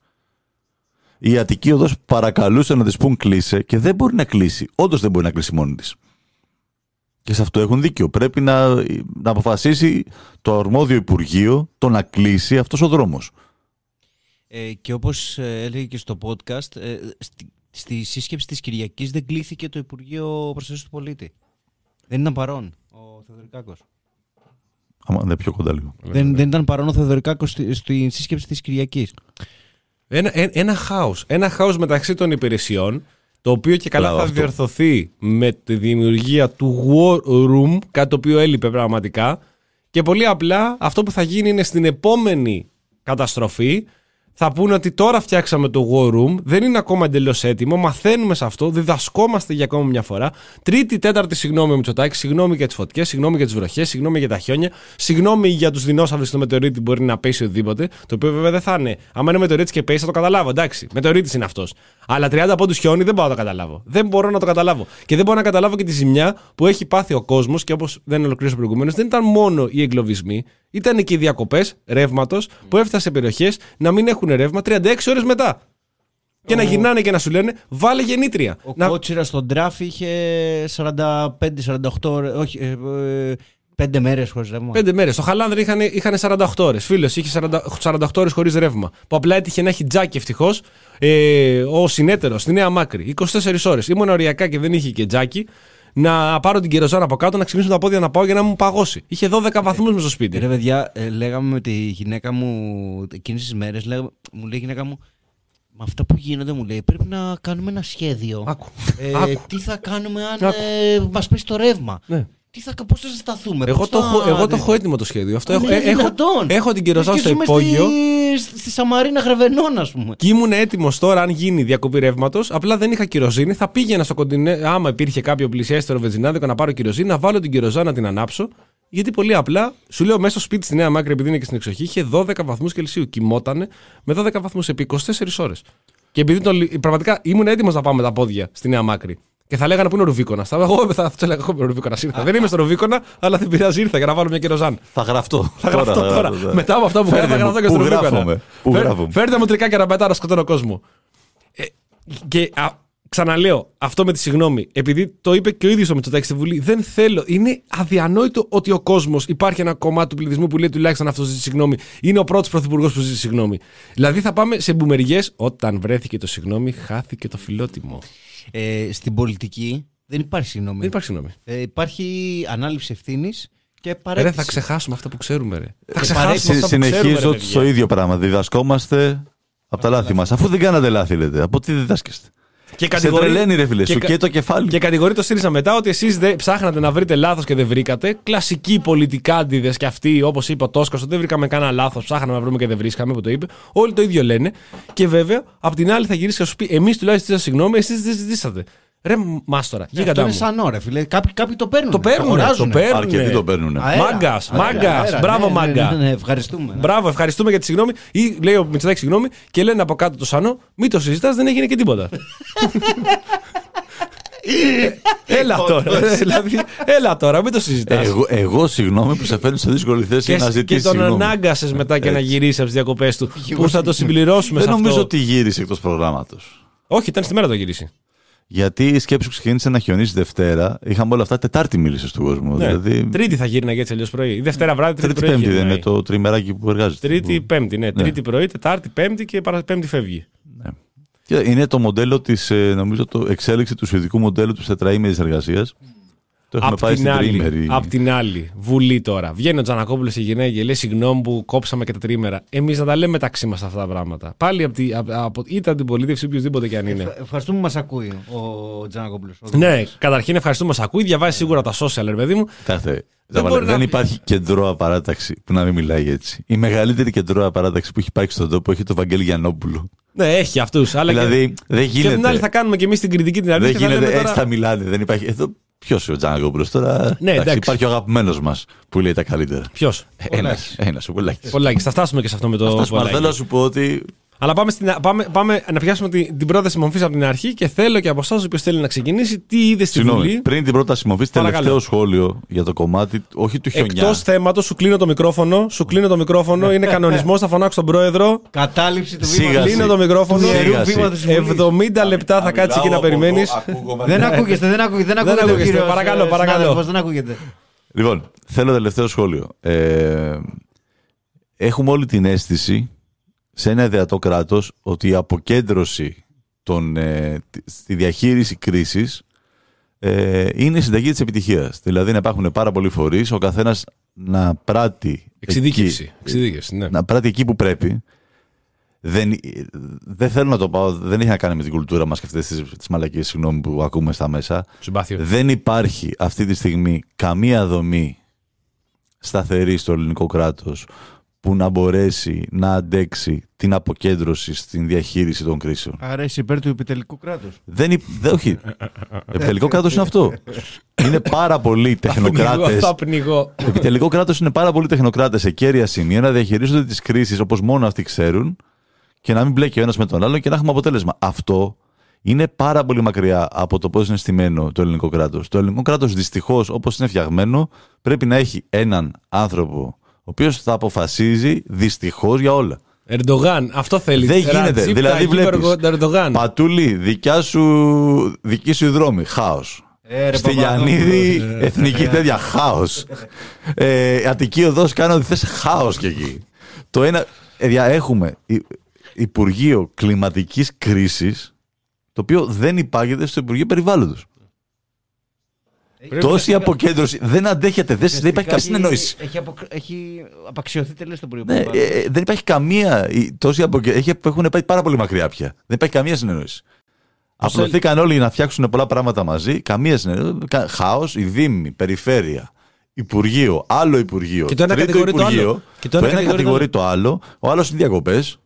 Η Αττική Οδός παρακαλούσε να της πούν κλείσε και δεν μπορεί να κλείσει. Όντως δεν μπορεί να κλείσει μόνη της. Και σε αυτό έχουν δίκιο. Πρέπει να, να αποφασίσει το αρμόδιο Υπουργείο το να κλείσει αυτός ο δρόμος. Ε, και όπως ε, έλεγε και στο podcast, ε, στη, στη σύσκεψη της Κυριακής δεν κλείθηκε το Υπουργείο Προστασίας του Πολίτη. Δεν ήταν παρόν ο Θεοδωρικάκος. Άμα είναι πιο κοντά λίγο. Δεν, δεν ήταν παρόν ο Θεοδωρικάκος στη, στη σύσκεψη της Κυριακής. Ένα, ένα, ένα χάος. Ένα χάος μεταξύ των υπηρεσιών. το οποίο και καλά Μπράβο, θα αυτό. διορθωθεί με τη δημιουργία του War Room, κάτι το οποίο έλειπε πραγματικά. Και πολύ απλά αυτό που θα γίνει είναι στην επόμενη καταστροφή θα πούνε ότι τώρα φτιάξαμε το War Room, δεν είναι ακόμα εντελώς έτοιμο, μαθαίνουμε σε αυτό, διδασκόμαστε για ακόμα μια φορά. Τρίτη, τέταρτη, συγγνώμη ο Μητσοτάκης, συγγνώμη για τις φωτιές, συγγνώμη για τις βροχές, συγγνώμη για τα χιόνια, συγγνώμη για τους δεινόσαυρους στο μετεωρίτη μπορεί να πέσει οτιδήποτε. Το οποίο βέβαια δεν θα είναι. Αν είναι μετεωρίτη και πέσει, θα το καταλάβω. Εντάξει, μετεωρίτης είναι αυτός. Αλλά τριάντα πόντους χιόνι δεν μπορώ να το καταλάβω. Δεν μπορώ να το καταλάβω. Και δεν μπορώ να καταλάβω και τη ζημιά που έχει πάθει ο κόσμος και όπως δεν ολοκλήρωσα προηγουμένως, δεν ήταν μόνο οι εγκλωβισμοί. Ήταν και οι διακοπές ρεύματος που έφτασε σε περιοχές να μην έχουν ρεύμα τριάντα έξι ώρες μετά. Και ο... να γυρνάνε και να σου λένε βάλε γεννήτρια. Ο να... Κότσιρας στον τράφι είχε σαράντα πέντε σαράντα οκτώ ώρες, όχι, ε, ε, πέντε μέρες χωρίς ρεύμα. Πέντε μέρες. Στο Χαλάνδρη είχαν, είχαν σαράντα οκτώ ώρες. Φίλος είχε σαράντα οκτώ ώρες χωρίς ρεύμα. Που απλά έτυχε να έχει τζάκι ευτυχώς. Ε, ο συνέτερος στη Νέα Μάκρη. είκοσι τέσσερις ώρες. Ήμουν οριακά και δεν είχε και τζάκι. Να πάρω την κεροζάνα από κάτω, να ξυπνήσω τα πόδια να πάω για να μου παγώσει. Είχε δώδεκα βαθμούς μες στο σπίτι. Ρε παιδιά, ε, λέγαμε με τη γυναίκα μου εκείνες τις μέρες, λέγαμε, μου λέει η γυναίκα μου, με αυτά που γίνονται μου λέει, πρέπει να κάνουμε ένα σχέδιο. Άκου. Ε, Άκου. Τι θα κάνουμε αν ε, μας πέσει το ρεύμα. Ναι. Τι θα, πώς θα σταθούμε. Εγώ, πώς το, θα... έχω, εγώ το έχω έτοιμο το σχέδιο. Αυτό έχω, είναι έχω, δυνατόν. έχω την κεροζάνα στο Και ζούμε υπόγειο. Στη, στη Σαμαρίνα Γρεβενών, ας πούμε. Και ήμουν έτοιμο τώρα, αν γίνει διακοπή ρεύματος, απλά δεν είχα κυροζίνη. Θα πήγαινα στο κοντινέ, άμα υπήρχε κάποιο πλησιέστερο βενζινάδικο να πάρω κυροζίνη, να βάλω την κεροζάνα να την ανάψω. Γιατί πολύ απλά, σου λέω μέσα στο σπίτι στη Νέα Μάκρη, επειδή είναι και στην εξοχή, είχε δώδεκα βαθμούς Κελσίου. Κοιμότανε με δώδεκα βαθμούς επί είκοσι τέσσερις ώρες. Και επειδή το, πραγματικά ήμουν έτοιμο να πάω με τα πόδια στη Νέα Μάκρη. Και θα λέγανε πού είναι ο Ρουβίκονας. Θα εγώ θα του έλεγα: εγώ είμαι ο Ρουβίκονας. Ήρθα. Δεν είμαι στο Ρουβίκονα, αλλά δεν πειράζει, ήρθα για να βάλω μια κεροζάν. Θα γραφτώ. Θα γραφτώ τώρα. τώρα. τώρα. Μετά από αυτά που έκανα, θα γραφτώ και στο Ρουβίκονα. Φέρ, φέρτε μου τρικάκια να πετάω να σκοτώνω κόσμο. Ε, και α, ξαναλέω, αυτό με τη συγγνώμη, επειδή το είπε και ο ίδιος ο Μητσοτάκης στη Βουλή, δεν θέλω. Είναι αδιανόητο ότι ο κόσμος, υπάρχει ένα κομμάτι του πληθυσμού που λέει τουλάχιστον αυτό ζητήσει συγγνώμη. Είναι ο πρώτος πρωθυπουργός που ζητήσει συγγνώμη. Δηλαδή θα πάμε σε μπουμεριές. Όταν βρέθηκε το συγγνώμη, χάθηκε το φιλότιμο. Ε, στην πολιτική δεν υπάρχει συγγνώμη. Δεν υπάρχει συγγνώμη. Ε, υπάρχει ανάληψη ευθύνης και παρέτηση. Ρε, θα ξεχάσουμε αυτά που ξέρουμε, ρε. Θα ξεχάσουμε αυτά που συνεχίζω ξέρουμε, στο ίδιο πράγμα. Διδασκόμαστε από τα λάθη μας. Αφού δεν κάνατε λάθη, λέτε. Από τι διδάσκεστε. Και κατηγορεί... Σε τρελαίνει, ρε φίλε, και... σου και το κεφάλι. Και κατηγορεί το ΣΥΡΙΖΑ μετά ότι εσείς δεν ψάχνατε να βρείτε λάθος και δεν βρήκατε. Κλασικοί πολιτικάντιδες και αυτοί, όπως είπε ο Τόσκας, ότι δεν βρήκαμε κανένα λάθος, ψάχναμε να βρούμε και δεν βρίσκαμε, που το είπε. Όλοι το ίδιο λένε. Και βέβαια, απ' την άλλη θα γυρίσει και θα σου πει: εμείς τουλάχιστον ζητήσαμε συγγνώμη, εσείς δεν ζητήσατε. Ρε μάστορα, γίγαντά μου. Αυτό είναι σαν ώρα, φίλε. Κάποιοι, κάποιοι το παίρνουν. Το παίρνουν. Το παίρνουν. Αρκετοί το παίρνουν. Μάγκας, μάγκας. Μπράβο, μάγκα. Ναι, ναι, ναι, ευχαριστούμε. Μπράβο, ευχαριστούμε για τη συγγνώμη. Ή λέει ο Μητσοτάκης συγγνώμη και λένε από κάτω το Σανό: μην το συζητάς, δεν έγινε και τίποτα. Έλα τώρα, δηλαδή, έλα τώρα, μην το συζητάς. Εγώ, εγώ συγγνώμη που σε φέρνει σε δύσκολη θέση και, να ζητήσεις και τον συγγνώμη. Ανάγκασες μετά και να γυρίσει από τις διακοπές του. Που θα το συμπληρώσουμε σε αυτό. αυτό. Δεν νομίζω ότι γύρισε εκτός προγράμματος. Όχι, ήταν στη μέρα το γυρίσει. Γιατί η σκέψη που ξεκίνησε να χιονίσει Δευτέρα, είχαμε όλα αυτά. Τετάρτη μίλησε στον κόσμο. Ναι. Δηλαδή... Τρίτη θα γύρναγε έτσι αλλιώς πρωί. Η Δευτέρα βράδυ, Τρίτη, τρίτη Πέμπτη δεν είναι το τριμεράκι που εργάζεται. Τρίτη, Πέμπτη, ναι. ναι. Τρίτη πρωί, Τετάρτη, Πέμπτη και Πέμπτη φεύγει. Ναι. Και είναι το μοντέλο της, νομίζω, το εξέλιξη του σουηδικού μοντέλου της τετραήμερης εργασίας. Το έχουμε απ πάει στην άλλη, τριήμερη. Απ' την άλλη, Βουλή τώρα. Βγαίνει ο Τζανακόπουλος και γυρνάει και λέει: συγγνώμη που κόψαμε και τα τριήμερα. Εμείς να τα λέμε μεταξύ μας αυτά τα πράγματα. Πάλι από τη, από, από, είτε από την πολιτεύση, οποιοδήποτε και αν είναι. Ε, ευχαριστούμε που μας ακούει ο Τζανακόπουλος. Ναι, καταρχήν ευχαριστούμε που μας ακούει. Διαβάζει σίγουρα τα social, ρε παιδί μου. Κάθε. Δεν, δεν, δεν υπάρχει κεντρώα παράταξη που να μην μιλάει έτσι. Η μεγαλύτερη κεντρώα παράταξη που έχει υπάρξει στον τόπο έχει το Βαγγέλη Γιαννόπουλο. Ναι, έχει αυτούς. Δηλαδή, και... δεν γίνεται. Και την άλλη θα κάνουμε και εμείς την κριτική την αλήθεια. Δεν γίνεται, τώρα... έτσι θα μιλάνε. Δεν υπάρχει. Εδώ ποιος είναι ο Τζανακόπουλος τώρα. Ναι, εντάξει, υπάρχει ο αγαπημένος μας που λέει τα καλύτερα. Ποιος? Ένας, ένας, ο Πολάκης. Πολάκης. Θα φτάσουμε και σε αυτό με το Πολάκη. Θέλω να σου πω ότι. Αλλά πάμε, στην, πάμε, πάμε να πιάσουμε την, την πρόταση μορφής από την αρχή και θέλω και από εσάς, όποιος θέλει να ξεκινήσει, τι είδε στη Βουλή. Πριν την πρόταση μορφής, τελευταίο σχόλιο για το κομμάτι, όχι του χιονιά. Εκτός θέματος, σου κλείνω το μικρόφωνο. Σου κλείνω το μικρόφωνο. Είναι κανονισμός, θα φωνάξω τον πρόεδρο. Κατάληψη του βήματος. Κλείνω το μικρόφωνο. εβδομήντα λεπτά θα κάτσει εκεί να περιμένεις. Δεν ακούγεστε, δεν ακούγεται. Δεν ακούγεται. Παρακαλώ, παρακαλώ. Δεν ακούγεται. Λοιπόν, θέλω τελευταίο σχόλιο. Έχουμε όλη την αίσθηση σε ένα ιδεατό κράτος ότι η αποκέντρωση των, ε, στη διαχείριση κρίσης ε, είναι η συνταγή της επιτυχίας. Δηλαδή να υπάρχουν πάρα πολλοί φορείς, ο καθένας να πράττει εξειδίκευση, εκεί, εξειδίκευση, ναι. να πράττει εκεί που πρέπει. Δεν, δεν θέλω να το πάω, δεν έχει να κάνει με την κουλτούρα μας και αυτές τις, τις μαλακίες, συγγνώμη, που ακούμε στα μέσα. Συμπάθειο. Δεν υπάρχει αυτή τη στιγμή καμία δομή σταθερή στο ελληνικό κράτος που να μπορέσει να αντέξει την αποκέντρωση στην διαχείριση των κρίσεων. Άρα είσαι υπέρ του επιτελικού κράτους. Δεν, υ... δεν όχι. Επιτελικό κράτος είναι αυτό. Είναι πάρα πολλοί τεχνοκράτες. Θα πνιγώ. Επιτελικό κράτος είναι πάρα πολλοί τεχνοκράτες σε κέρια σημεία να διαχειρίζονται τις κρίσεις όπως μόνο αυτοί ξέρουν και να μην μπλέκει ο ένας με τον άλλον και να έχουμε αποτέλεσμα. Αυτό είναι πάρα πολύ μακριά από το πώς είναι στημένο το ελληνικό κράτος. Το ελληνικό κράτος, δυστυχώς, όπως είναι φτιαγμένο, πρέπει να έχει έναν άνθρωπο ο οποίος θα αποφασίζει δυστυχώς για όλα. Ερντογάν, αυτό θέλει. Δεν γίνεται. Δηλαδή βλέπεις, Πατούλη, δικιά σου, δική σου η δρόμη, χάος. Ε, Στυλιανίδη, ε, εθνική ε, τέτοια, χάος. Ε, Αττική οδός, κάνω ότι θες, χάος και εκεί. Το ένα, ε, έχουμε Υπουργείο Κλιματικής Κρίσης, το οποίο δεν υπάγεται στο Υπουργείο Περιβάλλοντος. Τόση αποκέντρωση δεν αντέχεται, δεν, δεν υπάρχει καμία συνεννόηση. Έχει, απο, έχει απαξιωθεί τελείως το Υπουργείο ναι, Περιβάλλοντος. Ε, δεν υπάρχει καμία. Τόση αποκέντρωση. Έχουν πάει πάρα πολύ μακριά πια. Δεν υπάρχει καμία συνεννόηση. Απλωθήκαν όλοι να φτιάξουν πολλά πράγματα μαζί. Καμία συνεννόηση. Χάος, η Δήμη, Περιφέρεια, Υπουργείο, άλλο Υπουργείο. Και το ένα κατηγορεί το άλλο. Και το, το ένα κατηγορεί το άλλο. Ο άλλος είναι διακοπές.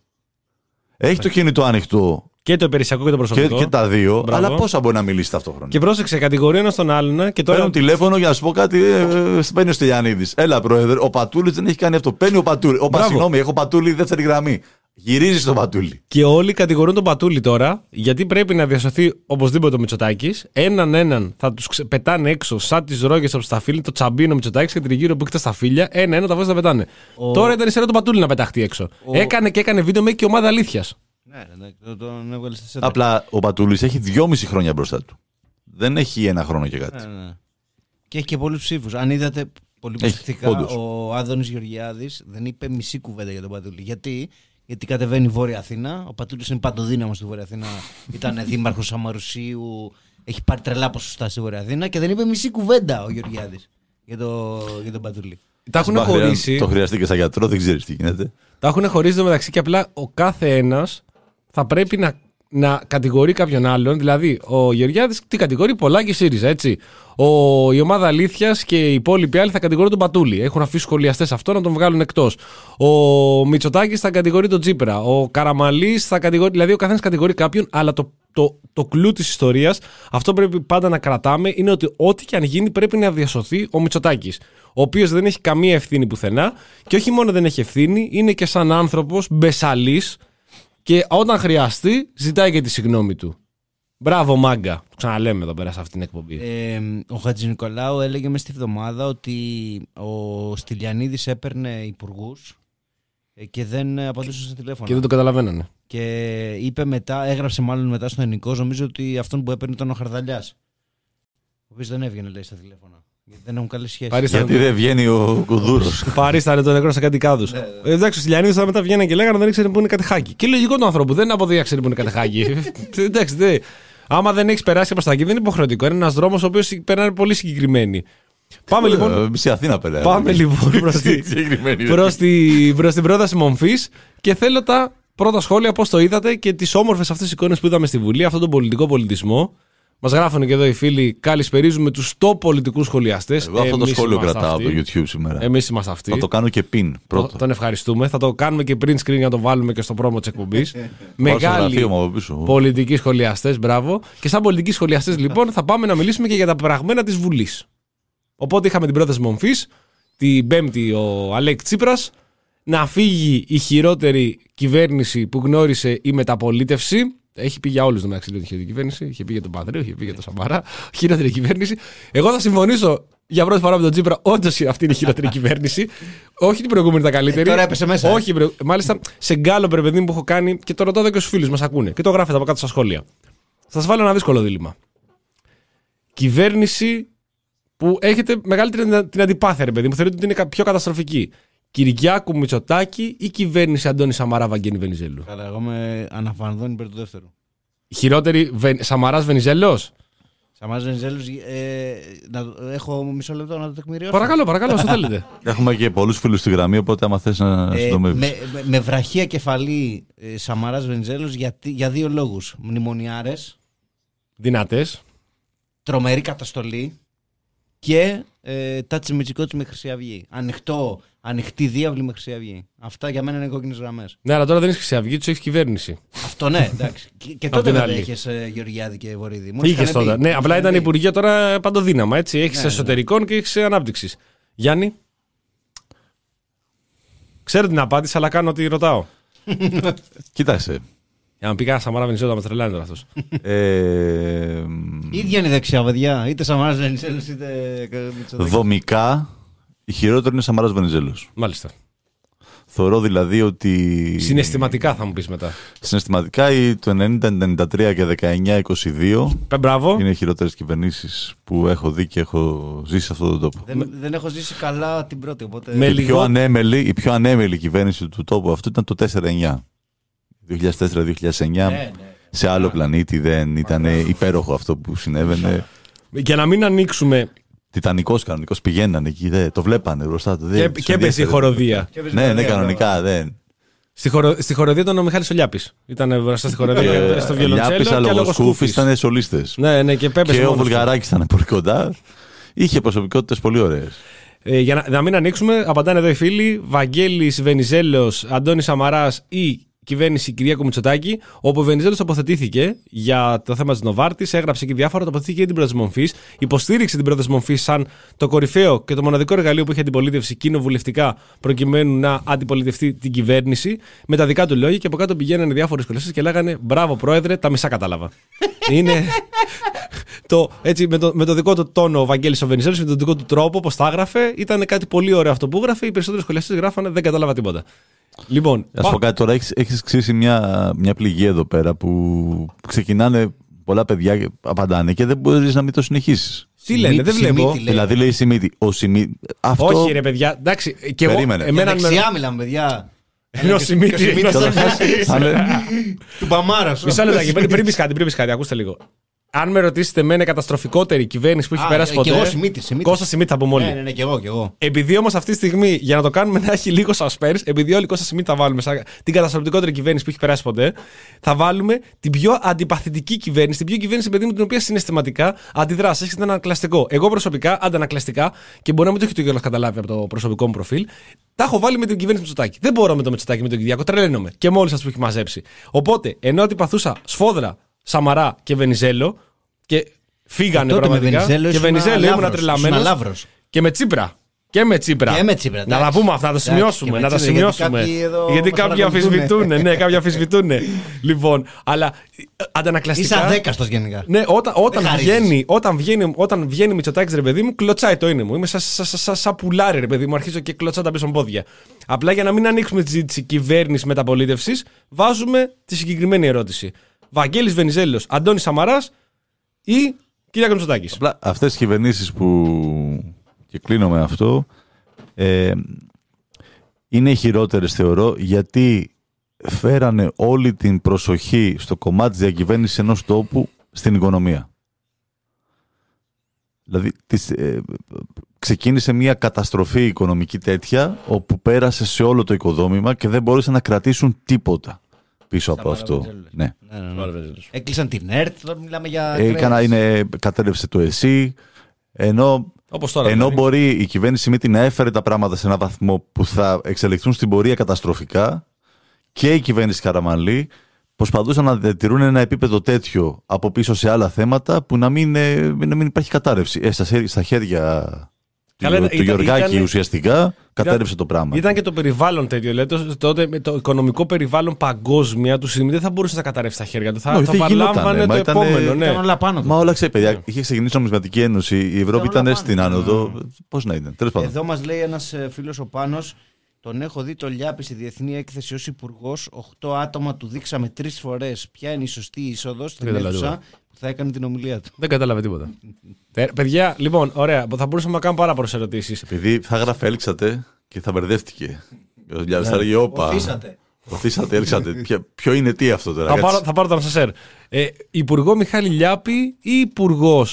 Έχει το κινητό ανοιχτό. Και το υπηρεσιακό και το προσωπικό. Και, και τα δύο. Μπράβο. Αλλά πόσα μπορεί να μιλήσει ταυτόχρονα. Και πρόσεξε, κατηγορεί ένα τον άλλον. Και τώρα... Παίρνω τηλέφωνο για να σου πω κάτι. Ε, παίρνει ο Στυλιανίδης. Έλα, πρόεδρε. Ο Πατούλης δεν έχει κάνει αυτό. Παίρνει ο Πατούλη. Όπα, συγγνώμη, έχω Πατούλη δεύτερη γραμμή. Γυρίζει στον Πατούλη. Και όλοι κατηγορούν τον Πατούλη τώρα, γιατί πρέπει να διασωθεί οπωσδήποτε ο Μητσοτάκης. Έναν έναν θα τους ξε... πετάνε έξω σαν τις ρόγες από στα φίλια, το τσαμπίνο Μητσοτάκης και τριγύρω που έχετε στα φίλια. Ένα-ένα τα βάζει να πετάνε. Ο... Τώρα ήταν η σειρά του Πατούλη να πεταχτεί έξω. Ο... Έκανε και έκανε βίντεο με και ομάδα αλήθειας. Ναι, ναι, τον έβγαλε στη σέντρα. Απλά ο Πατούλης έχει δυόμιση χρόνια μπροστά του. Δεν έχει ένα χρόνο και κάτι. Ναι, ναι. Και έχει και πολλούς ψήφους. Αν είδατε πολύ προσεκτικά, ο Άδωνης Γεωργιάδης δεν είπε μισή κουβέντα για τον Πατούλη. Γιατί, Γιατί κατεβαίνει η Βόρεια Αθήνα. Ο Πατούλης είναι παντοδύναμος στη Βόρεια Αθήνα. Ήταν δήμαρχος Σαμαρουσίου. Έχει πάρει τρελά ποσοστά στη Βόρεια Αθήνα και δεν είπε μισή κουβέντα ο Γεωργιάδης για, το, για τον Πατούλη. Τα έχουν χωρίσει. Το χρειαστεί και σαν γιατρό, δεν ξέρεις τι γίνεται. Τα έχουν χωρίσει το μεταξύ και απλά ο κάθε ένας θα πρέπει να, να κατηγορεί κάποιον άλλον. Δηλαδή, ο Γεωργιάδης τι κατηγορεί, Πολάκη ΣΥΡΙΖΑ, έτσι. Ο, η ομάδα Αλήθειας και οι υπόλοιποι άλλοι θα κατηγορούν τον Πατούλη. Έχουν αφήσει σχολιαστές αυτό να τον βγάλουν εκτός. Ο Μητσοτάκης θα κατηγορεί τον Τσίπρα. Ο Καραμανλής θα κατηγορεί. Δηλαδή, ο καθένας κατηγορεί κάποιον, αλλά το, το, το κλου της ιστορίας, αυτό πρέπει πάντα να κρατάμε, είναι ότι ό,τι και αν γίνει πρέπει να διασωθεί ο Μητσοτάκης. Ο οποίος δεν έχει καμία ευθύνη πουθενά και όχι μόνο δεν έχει ευθύνη, είναι και σαν άνθρωπος μπεσαλής. Και όταν χρειαστεί, ζητάει και τη συγγνώμη του. Μπράβο, μάγκα. Το ξαναλέμε εδώ πέρα σε αυτήν την εκπομπή. Ε, ο Χατζηνικολάου έλεγε μες στη βδομάδα ότι ο Στυλιανίδης έπαιρνε υπουργούς και δεν απαντούσε σε τηλέφωνο. Και δεν το καταλαβαίνανε. Και είπε μετά, έγραψε μάλλον μετά στο Ενικό, νομίζω ότι αυτόν που έπαιρνε ήταν ο Χαρδαλιάς. Ο οποίος δεν έβγαινε, λέει, στα τηλέφωνα. Γιατί δεν έχουν καλή σχέση. Παρίστανε γιατί το... δεν βγαίνει ο Κουδούρος. Παρίστανε τον νεκρό σε κάτι κάδους. Ναι, ναι. Εντάξει, ο Στυλιανίδης θα μετά βγαίνανε και λέγανε δεν ήξερε που είναι κατεχάκι. Και λογικό του ανθρώπου, δεν είναι από δύο ξέρει που είναι κατεχάκι. Εντάξει, δε. Άμα δεν έχει περάσει από τα εκεί, δεν είναι υποχρεωτικό. Είναι ένας δρόμος ο οποίος περνάει πολύ συγκεκριμένοι. Πάμε λοιπόν. Μισή Αθήνα περνάει. Πάμε λοιπόν προς την πρόταση μομφής και θέλω τα πρώτα σχόλια πώς το είδατε και τις όμορφες αυτές εικόνες που είδαμε στη Βουλή, αυτόν τον πολιτικό πολιτισμό. Μας γράφουν και εδώ οι φίλοι, καλησπερίζουμε τους top πολιτικούς σχολιαστές. Εγώ αυτό το σχόλιο κρατάω από το YouTube σήμερα. Εμείς είμαστε αυτοί. Θα το κάνω και pin πρώτο. Τον ευχαριστούμε. Θα το κάνουμε και print screen για να το βάλουμε και στο πρόμο της εκπομπής. Μεγάλοι πολιτικοί σχολιαστές, μπράβο. Και σαν πολιτικοί σχολιαστές λοιπόν θα πάμε να μιλήσουμε και για τα πραγμένα της Βουλής. Οπότε είχαμε την πρόταση μομφής, την Πέμπτη ο Αλέξη Τσίπρας, να φύγει η χειρότερη κυβέρνηση που γνώρισε η μεταπολίτευση. Έχει πει για όλους το μεταξύ την χειρότερη κυβέρνηση. Είχε πει για τον Παδρέο, είχε πει για τον Σαμαρά. Χειρότερη κυβέρνηση. Εγώ θα συμφωνήσω για πρώτη φορά με τον Τσίπρα. Όντως αυτή είναι η χειρότερη κυβέρνηση. Όχι την προηγούμενη τα καλύτερη. Ε, τώρα έπεσε μέσα. Όχι, ε. Μάλιστα σε γκάλο παιδί που έχω κάνει και το ρωτάω εδώ και στους φίλους μας ακούνε. Και το γράφετε από κάτω στα σχόλια. Θα σας βάλω ένα δύσκολο δίλημμα. Κυβέρνηση που έχετε μεγαλύτερη την αντιπάθεια, ρε παιδί μου. Θεωρείτε ότι είναι πιο καταστροφική. Κυριάκου Μητσοτάκη ή κυβέρνηση Αντώνη Σαμαρά Βαγγένη Βενιζέλου? Καλά, εγώ με αναφανδόν υπέρ του δεύτερου. Χειρότερη Βε... Σαμαράς Βενιζέλος. Σαμάρας Βενιζέλος, ε, να, έχω μισό λεπτό να το τεκμηριώσω. Παρακαλώ, παρακαλώ, όσο θέλετε. Έχουμε και πολλούς φίλους στη γραμμή, οπότε άμα θες να ε, συντομεύεις. Με, με, με βραχία κεφαλή ε, Σαμάρας Βενιζέλος για, για δύο λόγους. Μνημονιάρες. Δυνατές. Τρομερή καταστολή. Και ε, τάτσι μητσικότσι με Χρυσή Αυγή. Ανοιχτό, ανοιχτή διάβλη με Χρυσή Αυγή. Αυτά για μένα είναι κόκκινες γραμμές. Ναι, αλλά τώρα δεν έχει Χρυσή Αυγή, του έχει κυβέρνηση. Αυτό ναι, εντάξει. και, και τότε δεν είχε ε, Γεωργιάδη και Βορύδη. Είχε τότε. Ναι, απλά ήταν υπουργεία τώρα παντοδύναμα. Έχει ναι, εσωτερικών ναι. και έχει ανάπτυξη. Γιάννη. Ξέρω την απάντηση, αλλά κάνω ότι ρωτάω. Κοίταξε. Για να πει κανένα Σαμάρα Βενιζέλο, να με τρελάνει τώρα αυτός. Ε, ίδια είναι η δεξιά, παιδιά. Είτε Σαμάρας Βενιζέλος, είτε Μητσοτάκης. Δομικά, η χειρότερη είναι Σαμάρας Βενιζέλος. Μάλιστα. Θεωρώ δηλαδή ότι. Συναισθηματικά θα μου πεις μετά. Συναισθηματικά το ενενήντα ενενήντα τρία και δεκαεννιά είκοσι δύο Μπράβο. Είναι οι χειρότερες κυβερνήσεις που έχω δει και έχω ζήσει σε αυτόν τον τόπο. Δεν, Με... δεν έχω ζήσει καλά την πρώτη. Οπότε... Με η, λιγό... πιο ανέμελη, η πιο ανέμελη κυβέρνηση του τόπου αυτού ήταν το τέσσερα εννιά. δύο χιλιάδες τέσσερα δύο χιλιάδες εννιά. Ναι, ναι. Σε άλλο πλανήτη δεν ήταν υπέροχο αυτό που συνέβαινε. Για να μην ανοίξουμε. Τιτανικός κανονικός, πηγαίνανε εκεί, δε, το βλέπανε μπροστά του. Και, και έπαιζε η χοροδία. Ναι, ναι, κανονικά δεν. Στη, χορο, στη χοροδία ήταν ο Μιχάλης ο Λιάπης. Ήταν μπροστά στη χοροδία στο βιολοντσέλο. Λιάπης, αλλά ο Σκούφης ήταν σολίστες. Ναι, ναι, και και ο Βουλγαράκης ήταν πολύ κοντά. Είχε προσωπικότητες πολύ ωραίες. Ε, για να, να μην ανοίξουμε, απαντάνε εδώ οι φίλοι. Βαγγέλης Βενιζέλος, Αντώνης Σαμαράς ή κυβέρνηση Κυριάκου Μητσοτάκη, όπου ο Βενιζέλος τοποθετήθηκε για το θέμα της Νοβάρτης, έγραψε και διάφορα, τοποθετήθηκε για την πρόταση Μομφής, υποστήριξε την πρόταση Μομφής σαν το κορυφαίο και το μοναδικό εργαλείο που είχε αντιπολίτευση κοινοβουλευτικά προκειμένου να αντιπολιτευτεί την κυβέρνηση, με τα δικά του λόγια, και από κάτω πηγαίνανε διάφορες σχολές και λέγανε μπράβο πρόεδρε, τα μισά κατάλαβα. Είναι. Το, έτσι, με, το, με το δικό του τόνο ο Βαγγέλης ο Βενιζέλος, με τον δικό του τρόπο, πώς τα έγραφε, ήταν κάτι πολύ ωραίο αυτό που έγραφε. Οι περισσότεροι σχολιαστές γράφανε δεν κατάλαβα τίποτα. Λοιπόν, να σου πω κάτι τώρα, έχεις, έχεις ξύσει μια, μια πληγή εδώ πέρα που ξεκινάνε πολλά παιδιά και απαντάνε και δεν μπορείς να μην το συνεχίσεις. Τι λένε, Σιμίτη, δεν βλέπω. Σιμίτη, δηλαδή λέει Σιμίτη. Ο Σιμίτη. Αυτό... Όχι ρε παιδιά, εντάξει. Και περίμενε. Εγώ, εμένα δεξιά με... μιλάμε παιδιά. Είναι ο Σιμίτη. Του Παμάρα. Μισό λεπτάκι, πριν πεις κάτι, πριν πεις κάτι, ακούστε λίγο. Αν με ρωτήσετε, με είναι καταστροφικότερη κυβέρνηση που έχει περάσει ποτέ. Και εγώ Σιμίτη. Κώστα Σιμίτη θα πούμε όλοι. Ναι, ναι, ναι, και εγώ, και εγώ. Επειδή όμως αυτή τη στιγμή, για να το κάνουμε να έχει λίγο suspense, επειδή όλοι Κώστα Σιμίτη θα βάλουμε σαν την καταστροφικότερη κυβέρνηση που έχει περάσει ποτέ, θα βάλουμε την πιο αντιπαθητική κυβέρνηση, την πιο κυβέρνηση, παιδί μου, την οποία συναισθηματικά αντιδράσει. Έχετε ένα ανακλαστικό. Εγώ προσωπικά, αντανακλαστικά, και μπορεί να μην το έχετε κιόλας καταλάβει από το προσωπικό μου προφίλ, τα έχω βάλει με την κυβέρνηση Μητσοτάκη. Δεν μπορώ με το Μητσοτάκη, με τον Κυριάκο, τρελαίνομαι. Και με όλους σας που έχει μαζέψει. Οπότε, ενώ αντιπαθούσα Σφόδρα, Σαμαρά και Βενιζέλο. Και φύγανε πραγματικά. Και Βενιζέλο ήμουν τρελαμένος. Και με Τσίπρα. Και με Τσίπρα. Και με Τσίπρα να τα πούμε αυτά, να τα σημειώσουμε. Να τα σημειώσουμε. Γιατί κάποιοι αμφισβητούν. Ναι, κάποιοι αμφισβητούν. Λοιπόν, αλλά αντανακλαστικά. Είσαι αδέκαστος γενικά. Ναι, όταν, όταν, βγαίνει, όταν, βγαίνει, όταν βγαίνει Μητσοτάκης, ρε παιδί μου, κλωτσάει το είναι μου. Είμαι σαν σα, σα, σα πουλάρι, ρε παιδί μου. Αρχίζω και κλωτσάω τα πίσω πόδια. Απλά για να μην ανοίξουμε τη συζήτηση κυβέρνηση μεταπολίτευσης, βάζουμε τη συγκεκριμένη ερώτηση. Βαγγέλης Βενιζέλος, Αντώνης Σαμαράς ή Κυριάκος Μητσοτάκης. Απλά αυτές οι κυβερνήσεις που. Και κλείνω με αυτό. Ε, είναι οι χειρότερες θεωρώ, γιατί φέρανε όλη την προσοχή στο κομμάτι της διακυβέρνησης ενός τόπου στην οικονομία. Δηλαδή της, ε, ξεκίνησε μια καταστροφή οικονομική τέτοια, όπου πέρασε σε όλο το οικοδόμημα και δεν μπόρεσαν να κρατήσουν τίποτα πίσω από αυτό. Ναι. Ναι, ναι, ναι. Έκλεισαν την ΕΡΤ, τώρα μιλάμε για. Έκανα, είναι, κατέρευσε το ΕΣΥ, ενώ. Τώρα, Ενώ δηλαδή. Μπορεί η κυβέρνηση Σιμίτη να έφερε τα πράγματα σε έναν βαθμό που θα εξελιχθούν στην πορεία καταστροφικά, και η κυβέρνηση Καραμανλή προσπαθούσαν να διατηρούν ένα επίπεδο τέτοιο από πίσω σε άλλα θέματα που να μην, να μην υπάρχει κατάρρευση. Ε, στα, στα χέρια Καλά, του, ήταν, του Γεωργάκη ήταν, ουσιαστικά κατέρευσε το πράγμα. Ήταν και το περιβάλλον τέτοιο. Δηλαδή, τότε με το οικονομικό περιβάλλον παγκόσμια του Σιμίτη δεν θα μπορούσε να καταρρεύσει στα χέρια του. Θα, θα παρλάμβανε το ήταν, επόμενο. Ναι. Όλα πάνω του. Μα όλα ξέρει, παιδιά. Είχε ξεκινήσει η Νομισματική Ένωση, η Ευρώπη ήταν, ήταν στην άνοδο. Πώς να ήταν. Εδώ μας λέει ένας φίλος ο Πάνος, τον έχω δει το Λιάπη στη διεθνή έκθεση ως υπουργός. Οχτώ άτομα του δείξαμε τρεις φορές ποια είναι η σωστή είσοδος στην αίθουσα που θα έκανε την ομιλία του. Δεν κατάλαβε τίποτα. Παιδιά, λοιπόν, ωραία. Θα μπορούσαμε να κάνουμε πάρα πολλές ερωτήσεις. Επειδή θα γράφε έλξατε και θα μπερδεύτηκε. Ο Λιάπης θα έλεγε όπα. Οθήσατε. Οθήσατε, έλξατε. Ποιο είναι τι αυτό τώρα. Θα πάρω, θα πάρω τον Σασέρ. Ε, Υπουργό Μιχάλη Λιάπη ή Υπουργός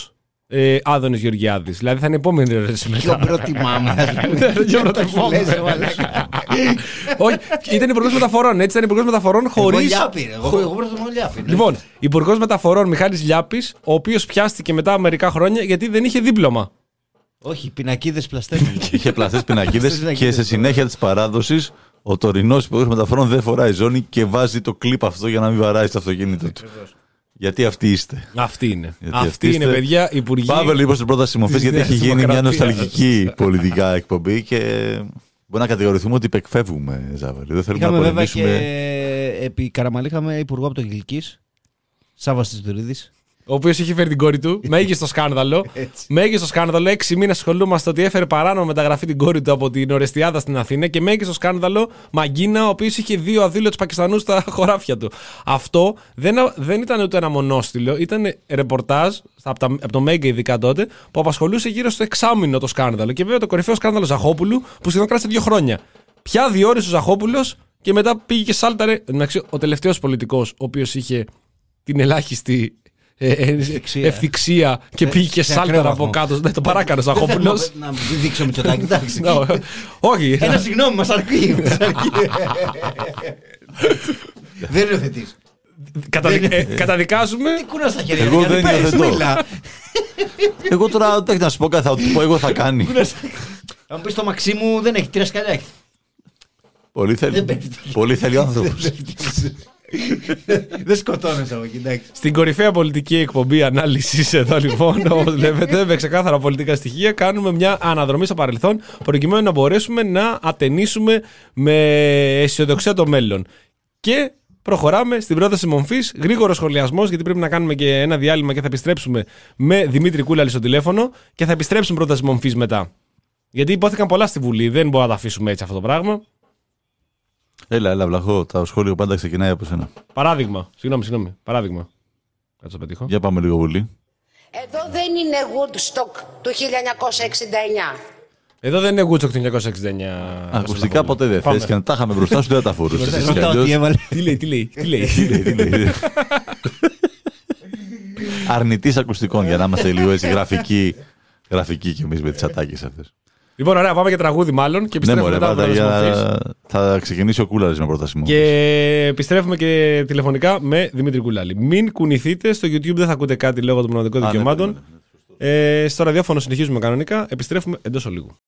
ε, Άδωνης Γεωργιάδης. Δηλαδή θα είναι η επόμενη ερώτηση μετά. Ποιο προτιμάμε. Ποιο προτιμάμε. Όχι, ήταν υπουργός μεταφορών. Έτσι ήταν υπουργός μεταφορών χωρίς. Εγώ προτιμώ Λιάπη. Λοιπόν, υπουργός μεταφορών Μιχάλης Λιάπης, ο οποίος πιάστηκε μετά από μερικά χρόνια γιατί δεν είχε δίπλωμα. Όχι, πινακίδες πλαστές. Είχε πλαστές πινακίδες και σε συνέχεια της παράδοσης ο τωρινός υπουργός μεταφορών δεν φοράει ζώνη και βάζει το κλιπ αυτό για να μην βαράει στο αυτοκίνητο του. Γιατί αυτοί είστε. Αυτή είναι. Γιατί αυτή αυτοί είναι, είστε... παιδιά, υπουργοί. Πάμε λοιπόν στην πρόταση μορφής, γιατί έχει γίνει μια νοσταλγική πολιτικά εκπομπή και μπορεί να κατηγορηθούμε ότι υπεκφεύγουμε, Ζάβαλη. Δεν θέλουμε είχαμε να βέβαια πολεμήσουμε. Και επί Καραμαλή είχαμε υπουργό από το Γιλκής, Σάββας Τιστουρίδης. Ο οποίος είχε φέρει την κόρη του. Μέγιστο σκάνδαλο. Μέγιστο σκάνδαλο. Έξι μήνες ασχολούμαστε ότι έφερε παράνομο μεταγραφή την κόρη του από την Ορεστιάδα στην Αθήνα. Και μέγιστο σκάνδαλο Μαγκίνα, ο οποίος είχε δύο αδήλωτους Πακιστανούς στα χωράφια του. Αυτό δεν, δεν ήταν ούτε ένα μονόστιλο. Ήταν ρεπορτάζ από, τα, από το Μέγκα, ειδικά τότε, που απασχολούσε γύρω στο εξάμηνο το σκάνδαλο. Και βέβαια το κορυφαίο σκάνδαλο Ζαχόπουλου, που σχεδόν κράτησε δύο χρόνια. Πια διόρισε ο Ζαχόπουλος και μετά πήγε και σάλταρε. Εντάξει, ο τελευταίος πολιτικός, ο οποίος είχε την ελάχιστη. Ε, ευθυξία, ευθυξία και ε, πήγε και σάλταρα από κάτω. Ναι, το παράκανε ο Ζαχόπουλος. Να μου δείξω με το τάκι, εντάξει. Όχι. Ένα συγγνώμη, μας αρκεί. Δεν υιοθετείς. Καταδικάζουμε. Τι κούνα στα χέρια. Εγώ δεν υιοθετώ. Εγώ τώρα δεν να σου πω κάτι, θα του πω εγώ θα κάνει. Αν πεις το Μαξίμου δεν έχει, τρία σκαλιά. Πολύ θέλει. Πολύ θέλει ο άνθρωπος. Δεν σκοτώνεσαι από εκεί, εντάξει. Στην κορυφαία πολιτική εκπομπή ανάλυσης εδώ λοιπόν, όπως βλέπετε, με ξεκάθαρα πολιτικά στοιχεία, κάνουμε μια αναδρομή στο παρελθόν προκειμένου να μπορέσουμε να ατενίσουμε με αισιοδοξία το μέλλον. Και προχωράμε στην πρόταση μορφής. Γρήγορο σχολιασμός, γιατί πρέπει να κάνουμε και ένα διάλειμμα και θα επιστρέψουμε με Δημήτρη Κούλαλη στο τηλέφωνο και θα επιστρέψουμε πρόταση μορφής μετά. Γιατί υπόθηκαν πολλά στη Βουλή, δεν μπορούμε να τα αφήσουμε έτσι αυτό το πράγμα. Έλα, έλα, Βλαχό. Το σχόλιο πάντα ξεκινάει από σένα. Παράδειγμα. Συγγνώμη, συγγνώμη. Παράδειγμα. Κάτσε το πετύχω. Για πάμε λίγο Βουλή. Εδώ δεν είναι Woodstock του χίλια εννιακόσια εξήντα εννιά. Εδώ δεν είναι Woodstock του χίλια εννιακόσια εξήντα εννιά. Ακουστικά ποτέ δεν θες και να τα είχαμε μπροστά σου δεν τα φορούσες. Τι λέει, τι λέει, τι λέει. Αρνητής ακουστικών για να είμαστε λίγο έτσι γραφικοί κι εμείς με τις ατάκες αυτές. Λοιπόν, ωραία, πάμε για τραγούδι μάλλον και επιστρέφουμε ναι, μετά από για... Θα ξεκινήσει ο Κούλαλης με πρόταση μου. Και επιστρέφουμε και τηλεφωνικά με Δημήτρη Κούλαλη. Μην κουνηθείτε, στο YouTube δεν θα ακούτε κάτι λόγω των πνευματικών δικαιωμάτων. Ναι, ναι, ναι, ναι. Ε, στο ραδιόφωνο συνεχίζουμε κανονικά. Επιστρέφουμε εντός ολίγου.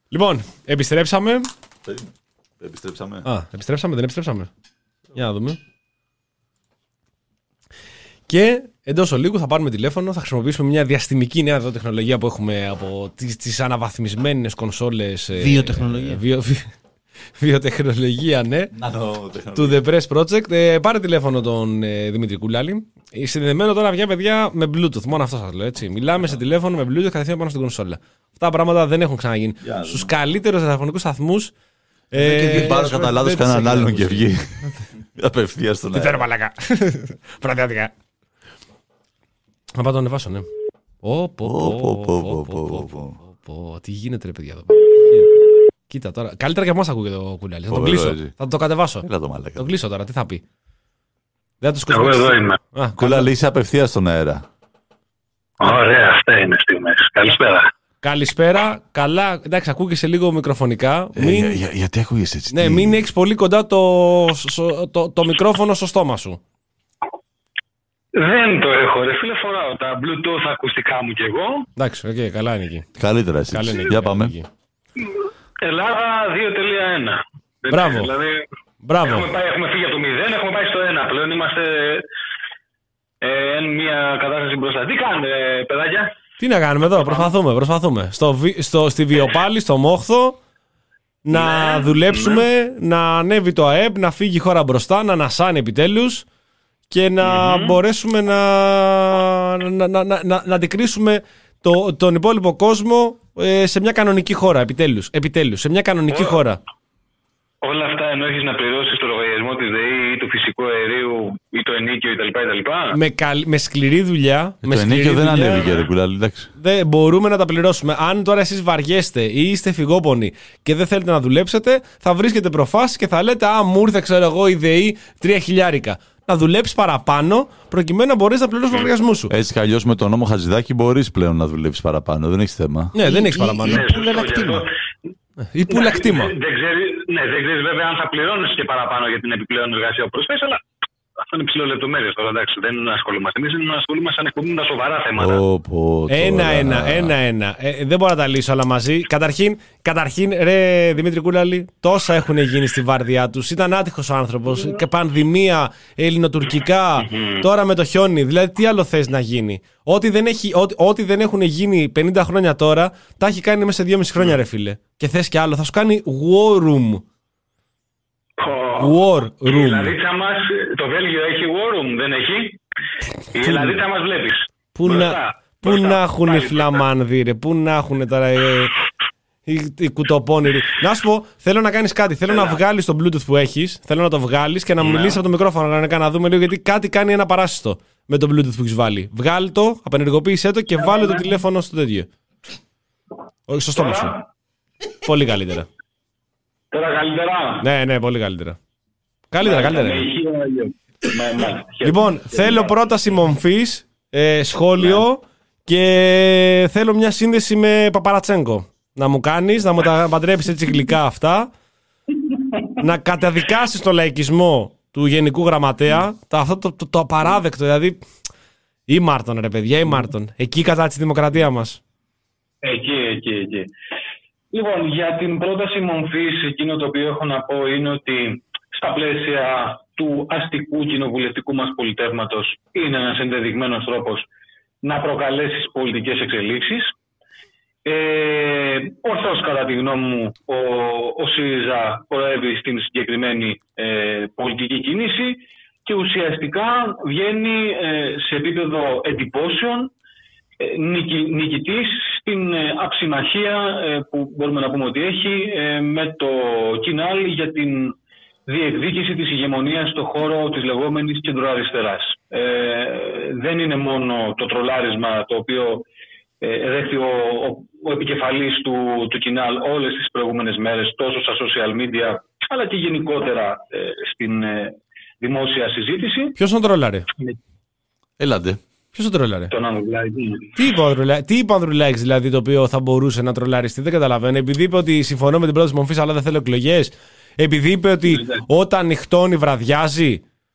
Λοιπόν, επιστρέψαμε. Επιστρέψαμε. Α, επιστρέψαμε, δεν επιστρέψαμε. Για να δούμε. Και εντός ολίγου θα πάρουμε τηλέφωνο, θα χρησιμοποιήσουμε μια διαστημική νέα εδώ τεχνολογία που έχουμε από τις, τις αναβαθμισμένες κονσόλες. Βιοτεχνολογία. Ε, βιο, βιο, βιοτεχνολογία, ναι. Να το του The Press Project. Ε, πάρε τηλέφωνο τον ε, Δημήτρη Κούλαλη. Συνδεμένο τώρα πια, παιδιά, με Bluetooth. Μόνο αυτό σας λέω, έτσι. Μιλάμε σε τηλέφωνο με Bluetooth κατευθείαν πάνω στην κονσόλα. Αυτά τα πράγματα δεν έχουν ξαναγίνει. Στους καλύτερους ραδιοφωνικούς σταθμούς. Ε, και πάρω κατά λάθος κανέναν άλλον και βγει. Απευθείας στον αέρα. Τι θέλω, μαλάκα. Βραδιάτικα. Να πάω το ανεβάσω, ναι. Τι γίνεται, ρε παιδιά εδώ. Κοίτα τώρα. Καλύτερα και εμάς ακούγεται ο Κούλαλης. Θα τον κλείσω. Θα το κατεβάσω. Θα τον κλείσω τώρα. Τι θα πει. Δεν θα το Εγώ εδώ είμαι. Κούλαλη, είσαι απευθείας στον αέρα. Ωραία, αυτά είναι στιγμές. Καλησπέρα. Καλησπέρα. Καλά. Εντάξει, ακούγεσαι λίγο μικροφωνικά. Ε, μην... για, γιατί ακούγεσαι έτσι. Ναι, τι... μην έχεις πολύ κοντά το, το, το, το μικρόφωνο στο στόμα σου. Δεν το έχω, ρε φίλε. Φοράω τα Bluetooth ακουστικά μου κι εγώ. Εντάξει, okay, καλά είναι εκεί. Καλύτερα εσύ. Καλά είναι εκεί. Για πάμε. Εκεί. Ελλάδα δύο κόμμα ένα. Μπράβο. Δηλαδή, Μπράβο. Έχουμε, πάει, έχουμε φύγει από το μηδέν, έχουμε πάει στο ένα. Πλέον είμαστε εν μια κατάσταση μπροστά. Τι κάνετε, παιδάκια? Τι να κάνουμε εδώ, προσπαθούμε, προσπαθούμε. Στο, στο, στη Βιοπάλη, στο Μόχθο, να ναι, δουλέψουμε, ναι. να ανέβει το ΑΕΠ, να φύγει η χώρα μπροστά, να ανασάνει επιτέλους και να mm-hmm. μπορέσουμε να, να, να, να, να, να αντικρίσουμε το, τον υπόλοιπο κόσμο ε, σε μια κανονική χώρα, επιτέλους, επιτέλους σε μια κανονική oh. χώρα. Όλα αυτά ενώ έχεις να πληρώσεις το λογαριασμό της ΔΕΗ ή του φυσικού αερίου ή το ενίκιο κτλ. Με, καλ, με σκληρή δουλειά. Ε, με το σκληρή ενίκιο δουλειά, δεν ανέβηκε, ρε Κουλάλη, εντάξει. Δεν μπορούμε να τα πληρώσουμε. Αν τώρα εσείς βαριέστε ή είστε φυγόπονοι και δεν θέλετε να δουλέψετε, θα βρίσκετε προφάσεις και θα λέτε «Α, μου ήρθε, ξέρω εγώ, η ΔΕΗ τρία χιλιάρικα». Να δουλέψεις παραπάνω προκειμένου να μπορείς να πληρώσεις τον λογαριασμό σου. Έτσι κι αλλιώς με τον νόμο Χατζηδάκη μπορείς πλέον να δουλέψεις παραπάνω. Δεν έχεις θέμα. Ναι, δεν έχεις παραπάνω. Ή πουλακτήμα. Δεν ξέρεις, ναι, δεν ξέρεις βέβαια αν θα πληρώνεις και παραπάνω για την επιπλέον εργασία που προσφέρεις, αλλά αυτό είναι ψηλό λεπτομέρειες τώρα, εντάξει, δεν ασχολούμαστε. Εμείς ασχολούμαστε αν εκπομπούμε τα σοβαρά θέματα. Oh, oh, ένα-ένα, ένα-ένα. Ε, δεν μπορώ να τα λύσω όλα μαζί. Καταρχήν, καταρχήν, ρε Δημήτρη Κούλαλη, τόσα έχουν γίνει στη βάρδιά τους. Ήταν άτυχος ο άνθρωπος. Και πανδημία, ελληνοτουρκικά, mm-hmm. τώρα με το χιόνι. Δηλαδή, τι άλλο θες να γίνει. Ό,τι δεν, έχει, ό,τι, ό,τι δεν έχουν γίνει πενήντα χρόνια τώρα, τα έχει κάνει μέσα σε δυόμισι χρόνια, ρε φίλε. Και θες κι άλλο. Θα σου κάνει war room. War room. Η Ελλαδίτσα μας, το Βέλγιο έχει war room, δεν έχει. Η Ελλαδίτσα μας βλέπεις. Πού να, πού να έχουν οι φλαμάνδοι, ρε. Πού να έχουν τώρα ε, οι, οι κουτοπώνηροι. Να σου πω, θέλω να κάνεις κάτι. Θέλω Έλα. να βγάλεις το Bluetooth που έχεις. Θέλω να το βγάλεις και να ναι. μιλήσεις από το μικρόφωνο. Να, να δούμε λίγο γιατί κάτι κάνει ένα παράσιτο με το Bluetooth που έχεις βάλει. Βγάλει το, απενεργοποίησέ το και yeah, βάλε yeah. το τηλέφωνο στο τέτοιο. Όχι στο στόμα σου. Πολύ καλύτερα. Τώρα καλύτερα. Ναι, ναι, πολύ καλύτερα. Καλύτερα, καλύτερα. Λοιπόν, θέλω πρόταση μομφής, ε, σχόλιο και θέλω μια σύνδεση με Παπαρατσέγκο. Να μου κάνεις, να μου τα παντρέψεις έτσι γλυκά αυτά. Να καταδικάσεις τον λαϊκισμό του Γενικού Γραμματέα. Το, αυτό το, το, το απαράδεκτο, δηλαδή. Ή Μάρτον, ρε παιδιά, ή Μάρτον. Εκεί κατά τη δημοκρατία μας. Εκεί, εκεί, εκεί. Λοιπόν, για την πρόταση μομφής, εκείνο το οποίο έχω να πω είναι ότι στα πλαίσια του αστικού κοινοβουλευτικού μας πολιτεύματος είναι ένας ενδεδειγμένος τρόπος να προκαλέσεις πολιτικές εξελίξεις. Ε, ορθώς, κατά τη γνώμη μου, ο, ο ΣΥΡΙΖΑ προέβη στην συγκεκριμένη ε, πολιτική κίνηση και ουσιαστικά βγαίνει ε, σε επίπεδο εντυπώσεων ε, νικη, νικητής στην ε, αψημαχία ε, που μπορούμε να πούμε ότι έχει ε, με το Κινάλ για την διεκδίκηση της ηγεμονίας στον χώρο της λεγόμενης κεντροαριστεράς. Ε, δεν είναι μόνο το τρολάρισμα το οποίο ε, δέχτηκε ο, ο, ο επικεφαλής του, του Κινάλ όλες τις προηγούμενες μέρες, τόσο στα social media αλλά και γενικότερα ε, στην ε, δημόσια συζήτηση. Ποιος τον τρολάρε? Έλατε. Ποιος τον τρολάρε? Τον Ανδρουλάκη. Τι είπε ο Ανδρουλάκης δηλαδή το οποίο θα μπορούσε να τρολαριστεί? Δεν καταλαβαίνω. Επειδή είπε ότι συμφωνώ με την πρόταση μομφής αλλά δεν θέλω εκλογές. Επειδή είπε ότι όταν νυχτώνει βραδιάζει.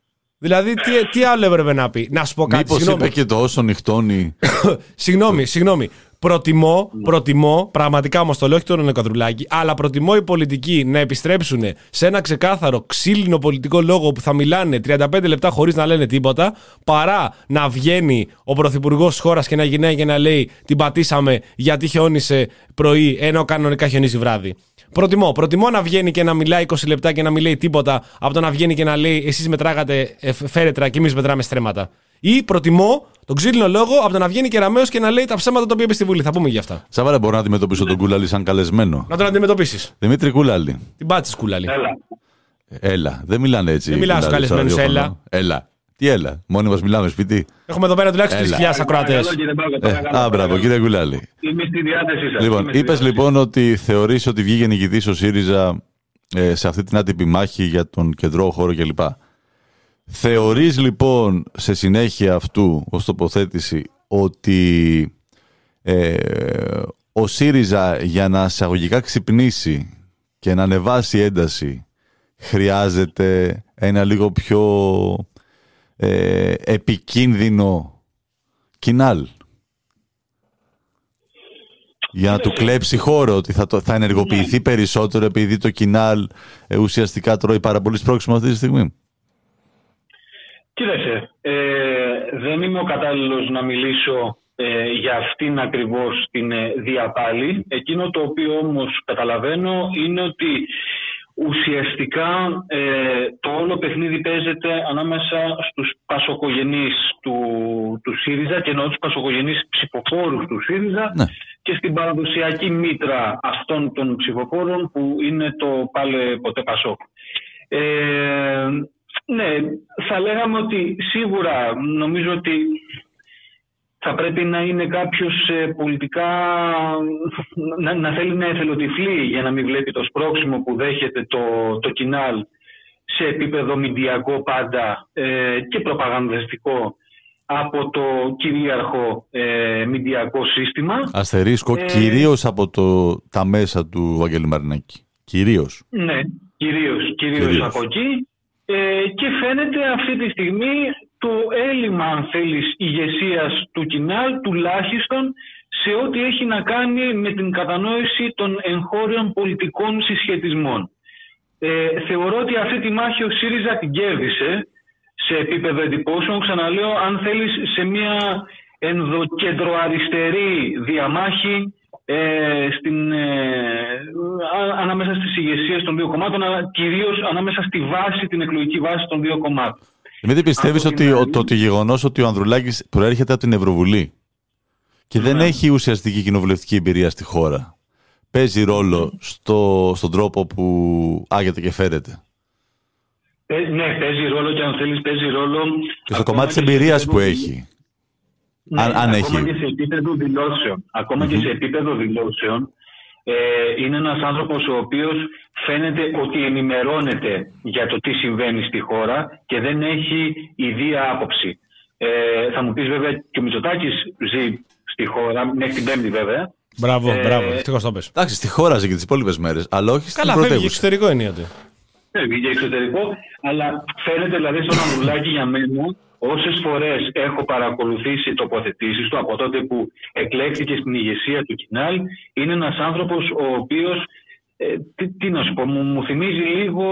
Δηλαδή, τι, τι άλλο έπρεπε να πει. Να σου πω κάτι. Μήπως είπε και το όσο νυχτώνει. Συγγνώμη, συγγνώμη. Προτιμώ, προτιμώ, πραγματικά όμως το λέω, όχι τον Καδρουλάκη, αλλά προτιμώ οι πολιτικοί να επιστρέψουν σε ένα ξεκάθαρο ξύλινο πολιτικό λόγο που θα μιλάνε τριάντα πέντε λεπτά χωρίς να λένε τίποτα, παρά να βγαίνει ο πρωθυπουργός της χώρας και να γυρνάει και να λέει την πατήσαμε γιατί χιόνισε πρωί ενώ κανονικά χιονίζει βράδυ. Προτιμώ, προτιμώ να βγαίνει και να μιλάει είκοσι λεπτά και να μην λέει τίποτα από το να βγαίνει και να λέει εσείς μετράγατε φέρετρα και εμείς μετράμε στρέμματα. Ή προτιμώ τον ξύλινο λόγο από το να βγαίνει κεραμέως και να λέει τα ψέματα τα οποία είπε στη Βουλή. Θα πούμε για αυτά. Σάβαρα, μπορώ να αντιμετωπίσω τον Κούλαλη σαν καλεσμένο. Να τον αντιμετωπίσεις. Δημήτρη Κούλαλη. Την πάτησες, Κούλαλη. Έλα. Έλα. Δεν μιλάνε έτσι. Δεν μιλάω στους καλεσμένους, έλα. Έλα. Τι έλα. Μόνοι μας μιλάμε σπίτι. Έχουμε εδώ πέρα τουλάχιστον τρεις χιλιάδες ακροατές. Α, μπράβο, κύριε Κούλαλη. Είμαι στη διάθεσή σας. Λοιπόν, είπες λοιπόν ότι θεωρείς ότι βγήκε νικητής ο ΣΥΡΙΖΑ ε, σε αυτή την άτυπη μάχη για τον κεντρό χώρο κλπ. Θεωρείς λοιπόν σε συνέχεια αυτού ως τοποθέτηση ότι ε, ο ΣΥΡΙΖΑ για να εισαγωγικά ξυπνήσει και να ανεβάσει ένταση χρειάζεται ένα λίγο πιο ε, επικίνδυνο κοινάλ για να του κλέψει χώρο, ότι θα, το, θα ενεργοποιηθεί περισσότερο επειδή το κοινάλ ε, ουσιαστικά τρώει πάρα πολύ σπρώξιμο αυτή τη στιγμή? Κοίταξε, ε, δεν είμαι ο κατάλληλος να μιλήσω ε, για αυτήν ακριβώς την ε, διαπάλη. Εκείνο το οποίο όμως καταλαβαίνω είναι ότι ουσιαστικά ε, το όλο παιχνίδι παίζεται ανάμεσα στους πασοκογενείς του, του ΣΥΡΙΖΑ, και εννοώ τους πασοκογενείς ψηφοφόρους του ΣΥΡΙΖΑ, ναι, και στην παραδοσιακή μήτρα αυτών των ψηφοφόρων που είναι το πάλε ποτέ Πασόκ. Ε, Ναι, θα λέγαμε ότι σίγουρα νομίζω ότι θα πρέπει να είναι κάποιος ε, πολιτικά, να, να θέλει να εθελοτυφλεί για να μην βλέπει το σπρώξιμο που δέχεται το, το κοινάλ σε επίπεδο μηντιακό πάντα ε, και προπαγανδιστικό από το κυρίαρχο ε, μηντιακό σύστημα. Αστερίσκο, ε, κυρίως από το, τα μέσα του Βαγγέλη Μαρινάκη. Κυρίως. Ναι, κυρίως, κυρίως, κυρίως. από εκεί. Ε, και φαίνεται αυτή τη στιγμή το έλλειμμα, αν θέλεις, ηγεσίας του κοινάλ, τουλάχιστον σε ό,τι έχει να κάνει με την κατανόηση των εγχώριων πολιτικών συσχετισμών. Ε, θεωρώ ότι αυτή τη μάχη ο ΣΥΡΙΖΑ την κέρδισε σε επίπεδο εντυπώσεων, ξαναλέω, αν θέλεις, σε μια ενδοκεντροαριστερή διαμάχη Ε, στην, ε, α, ανάμεσα στις ηγεσίες των δύο κομμάτων, κυρίως ανάμεσα στη βάση, την εκλογική βάση των δύο κομμάτων. Μην πιστεύεις ότι το, το, το γεγονός ότι ο Ανδρουλάκης προέρχεται από την Ευρωβουλή και ναι, δεν έχει ουσιαστική κοινοβουλευτική εμπειρία στη χώρα, παίζει ρόλο στο, στον τρόπο που άγεται και φέρεται? Ε, ναι, παίζει ρόλο, και αν θέλεις παίζει ρόλο και στο κομμάτι της εμπειρίας που έχει. Ναι, αν, αν ακόμα έχει. και σε επίπεδο δηλώσεων. Ακόμα mm-hmm. και σε επίπεδο δηλώσεων ε, είναι ένας άνθρωπος ο οποίος φαίνεται ότι ενημερώνεται για το τι συμβαίνει στη χώρα και δεν έχει ιδία άποψη. Ε, θα μου πεις βέβαια και ο Μητσοτάκης ζει στη χώρα, μέχρι την Πέμπτη βέβαια. Μπράβο, ε, μπράβο, ευτυχώς το πες. Εντάξει, στη χώρα ζει και τις υπόλοιπες μέρες, αλλά όχι στην πρωτεύουσα. Καλά, φεύγει εξωτερικό είναι του. Φεύγει και εξωτερικό, αλλά φαίνεται δηλαδή στον Ανδρουλάκη για μένα. Όσες φορές έχω παρακολουθήσει τοποθετήσεις του από τότε που εκλέχθηκε στην ηγεσία του κοινάλ, είναι ένας άνθρωπος ο οποίος, ε, τι, τι να σου πω, μου, μου θυμίζει λίγο,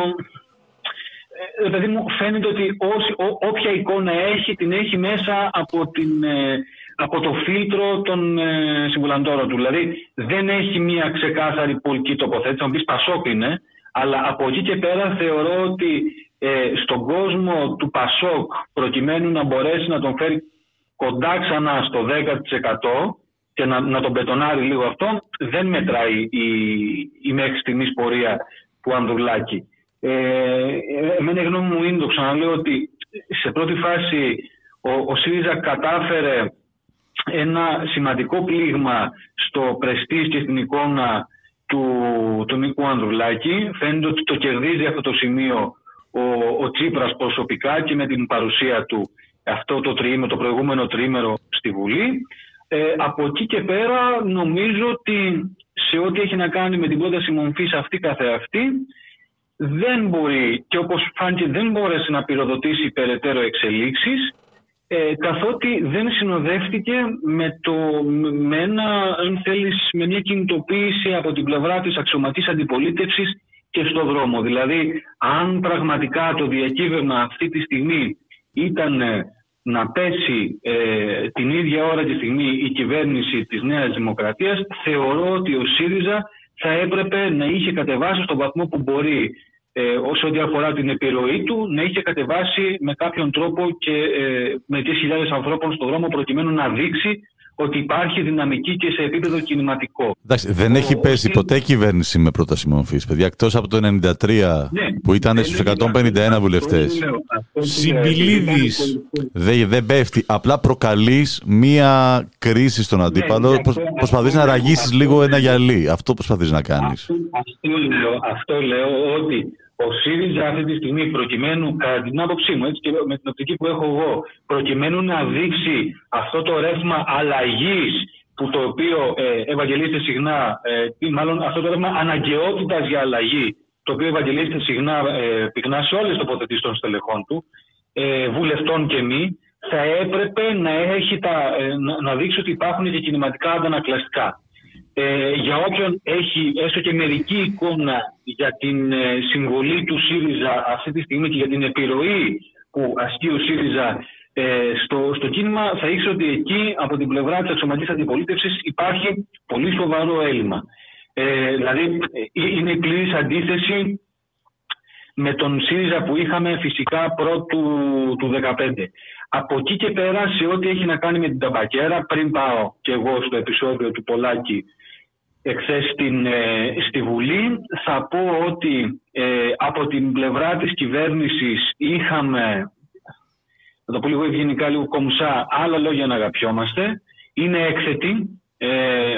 ε, δηλαδή μου φαίνεται ότι όσοι, ό, όποια εικόνα έχει, την έχει μέσα από, την, ε, από το φίλτρο των ε, συμβουλαντόρων του. Δηλαδή δεν έχει μια ξεκάθαρη πολιτική τοποθέτηση, να πεις Πασόκ είναι, αλλά από εκεί και πέρα θεωρώ ότι Ε, στον κόσμο του Πασόκ, προκειμένου να μπορέσει να τον φέρει κοντά ξανά στο δέκα τοις εκατό και να, να τον πετονάρει λίγο αυτό, δεν μετράει η, η μέχρι στιγμής πορεία του Ανδρουλάκη. Ε, εμένα η γνώμη μου είναι, το ξαναλέω, ότι σε πρώτη φάση ο, ο ΣΥΡΙΖΑ κατάφερε ένα σημαντικό πλήγμα στο πρεστίζ και στην εικόνα του, του Νίκου Ανδρουλάκη. Φαίνεται ότι το κερδίζει αυτό το σημείο Ο, ο Τσίπρας προσωπικά και με την παρουσία του αυτό το, τριήμερο, το προηγούμενο τριήμερο στη Βουλή. Ε, από εκεί και πέρα νομίζω ότι σε ό,τι έχει να κάνει με την πρόταση μομφής αυτή καθεαυτή, δεν μπορεί και όπως φάνηκε δεν μπόρεσε να πυροδοτήσει περαιτέρω εξελίξεις, ε, καθότι δεν συνοδεύτηκε με, το, με, ένα, αν θέλεις, με μια κινητοποίηση από την πλευρά της αξιωματής αντιπολίτευσης και στο δρόμο. Δηλαδή, αν πραγματικά το διακύβευμα αυτή τη στιγμή ήταν να πέσει ε, την ίδια ώρα και στιγμή η κυβέρνηση της Νέας Δημοκρατίας, θεωρώ ότι ο ΣΥΡΙΖΑ θα έπρεπε να είχε κατεβάσει στον βαθμό που μπορεί, ε, όσο ό,τι αφορά την επιρροή του, να είχε κατεβάσει με κάποιον τρόπο και ε, με τις χιλιάδες ανθρώπων στον δρόμο, προκειμένου να δείξει ότι υπάρχει δυναμική και σε επίπεδο κινηματικό. Εντάξει, δεν ο, έχει πέσει ο... ποτέ κυβέρνηση με πρόταση μορφής, παιδιά, εκτός από το ενενήντα τρία, ναι, που ήταν στους εκατόν πενήντα ένα βουλευτές. Συμπιλίδης. Δεν δε πέφτει. Απλά προκαλείς μία κρίση στον αντίπαλο. Ναι, Προσ, προσπαθείς να ραγίσεις λίγο ένα γυαλί. Αυτό προσπαθείς να κάνεις. Αυτό, αυτό, λέω, αυτό λέω ότι ο ΣΥΡΙΖΑ αυτή τη στιγμή, προκειμένου, κατά την άποψή μου, έτσι και με την οπτική που έχω εγώ, προκειμένου να δείξει αυτό το ρεύμα αλλαγής, που το οποίο ε, ευαγγελίζεται συχνά, ε, μάλλον αυτό το ρεύμα αναγκαιότητας για αλλαγή, το οποίο ευαγγελίζεται συχνά ε, πυκνά σε όλες τις τοποθετήσεις των στελεχών του, ε, βουλευτών και μη, θα έπρεπε να, έχει τα, ε, να, να δείξει ότι υπάρχουν και κινηματικά αντανακλαστικά. Ε, για όποιον έχει έστω και μερική εικόνα για την ε, συμβολή του ΣΥΡΙΖΑ αυτή τη στιγμή και για την επιρροή που ασκεί ο ΣΥΡΙΖΑ ε, στο, στο κίνημα, θα ήξερε ότι εκεί από την πλευρά της αξιωματικής αντιπολίτευσης υπάρχει πολύ σοβαρό έλλειμμα. Ε, δηλαδή ε, είναι η πλήρης αντίθεση με τον ΣΥΡΙΖΑ που είχαμε φυσικά πρώτου του δύο χιλιάδες δεκαπέντε. Από εκεί και πέρα, σε ό,τι έχει να κάνει με την ταμπακέρα, πριν πάω και εγώ στο επεισόδιο του Πολάκη εχθές στην, ε, στη Βουλή, θα πω ότι ε, από την πλευρά της κυβέρνησης είχαμε, να το πω λίγο ευγενικά, λίγο κομψά, άλλα λόγια να αγαπιόμαστε. Είναι έκθετη ε,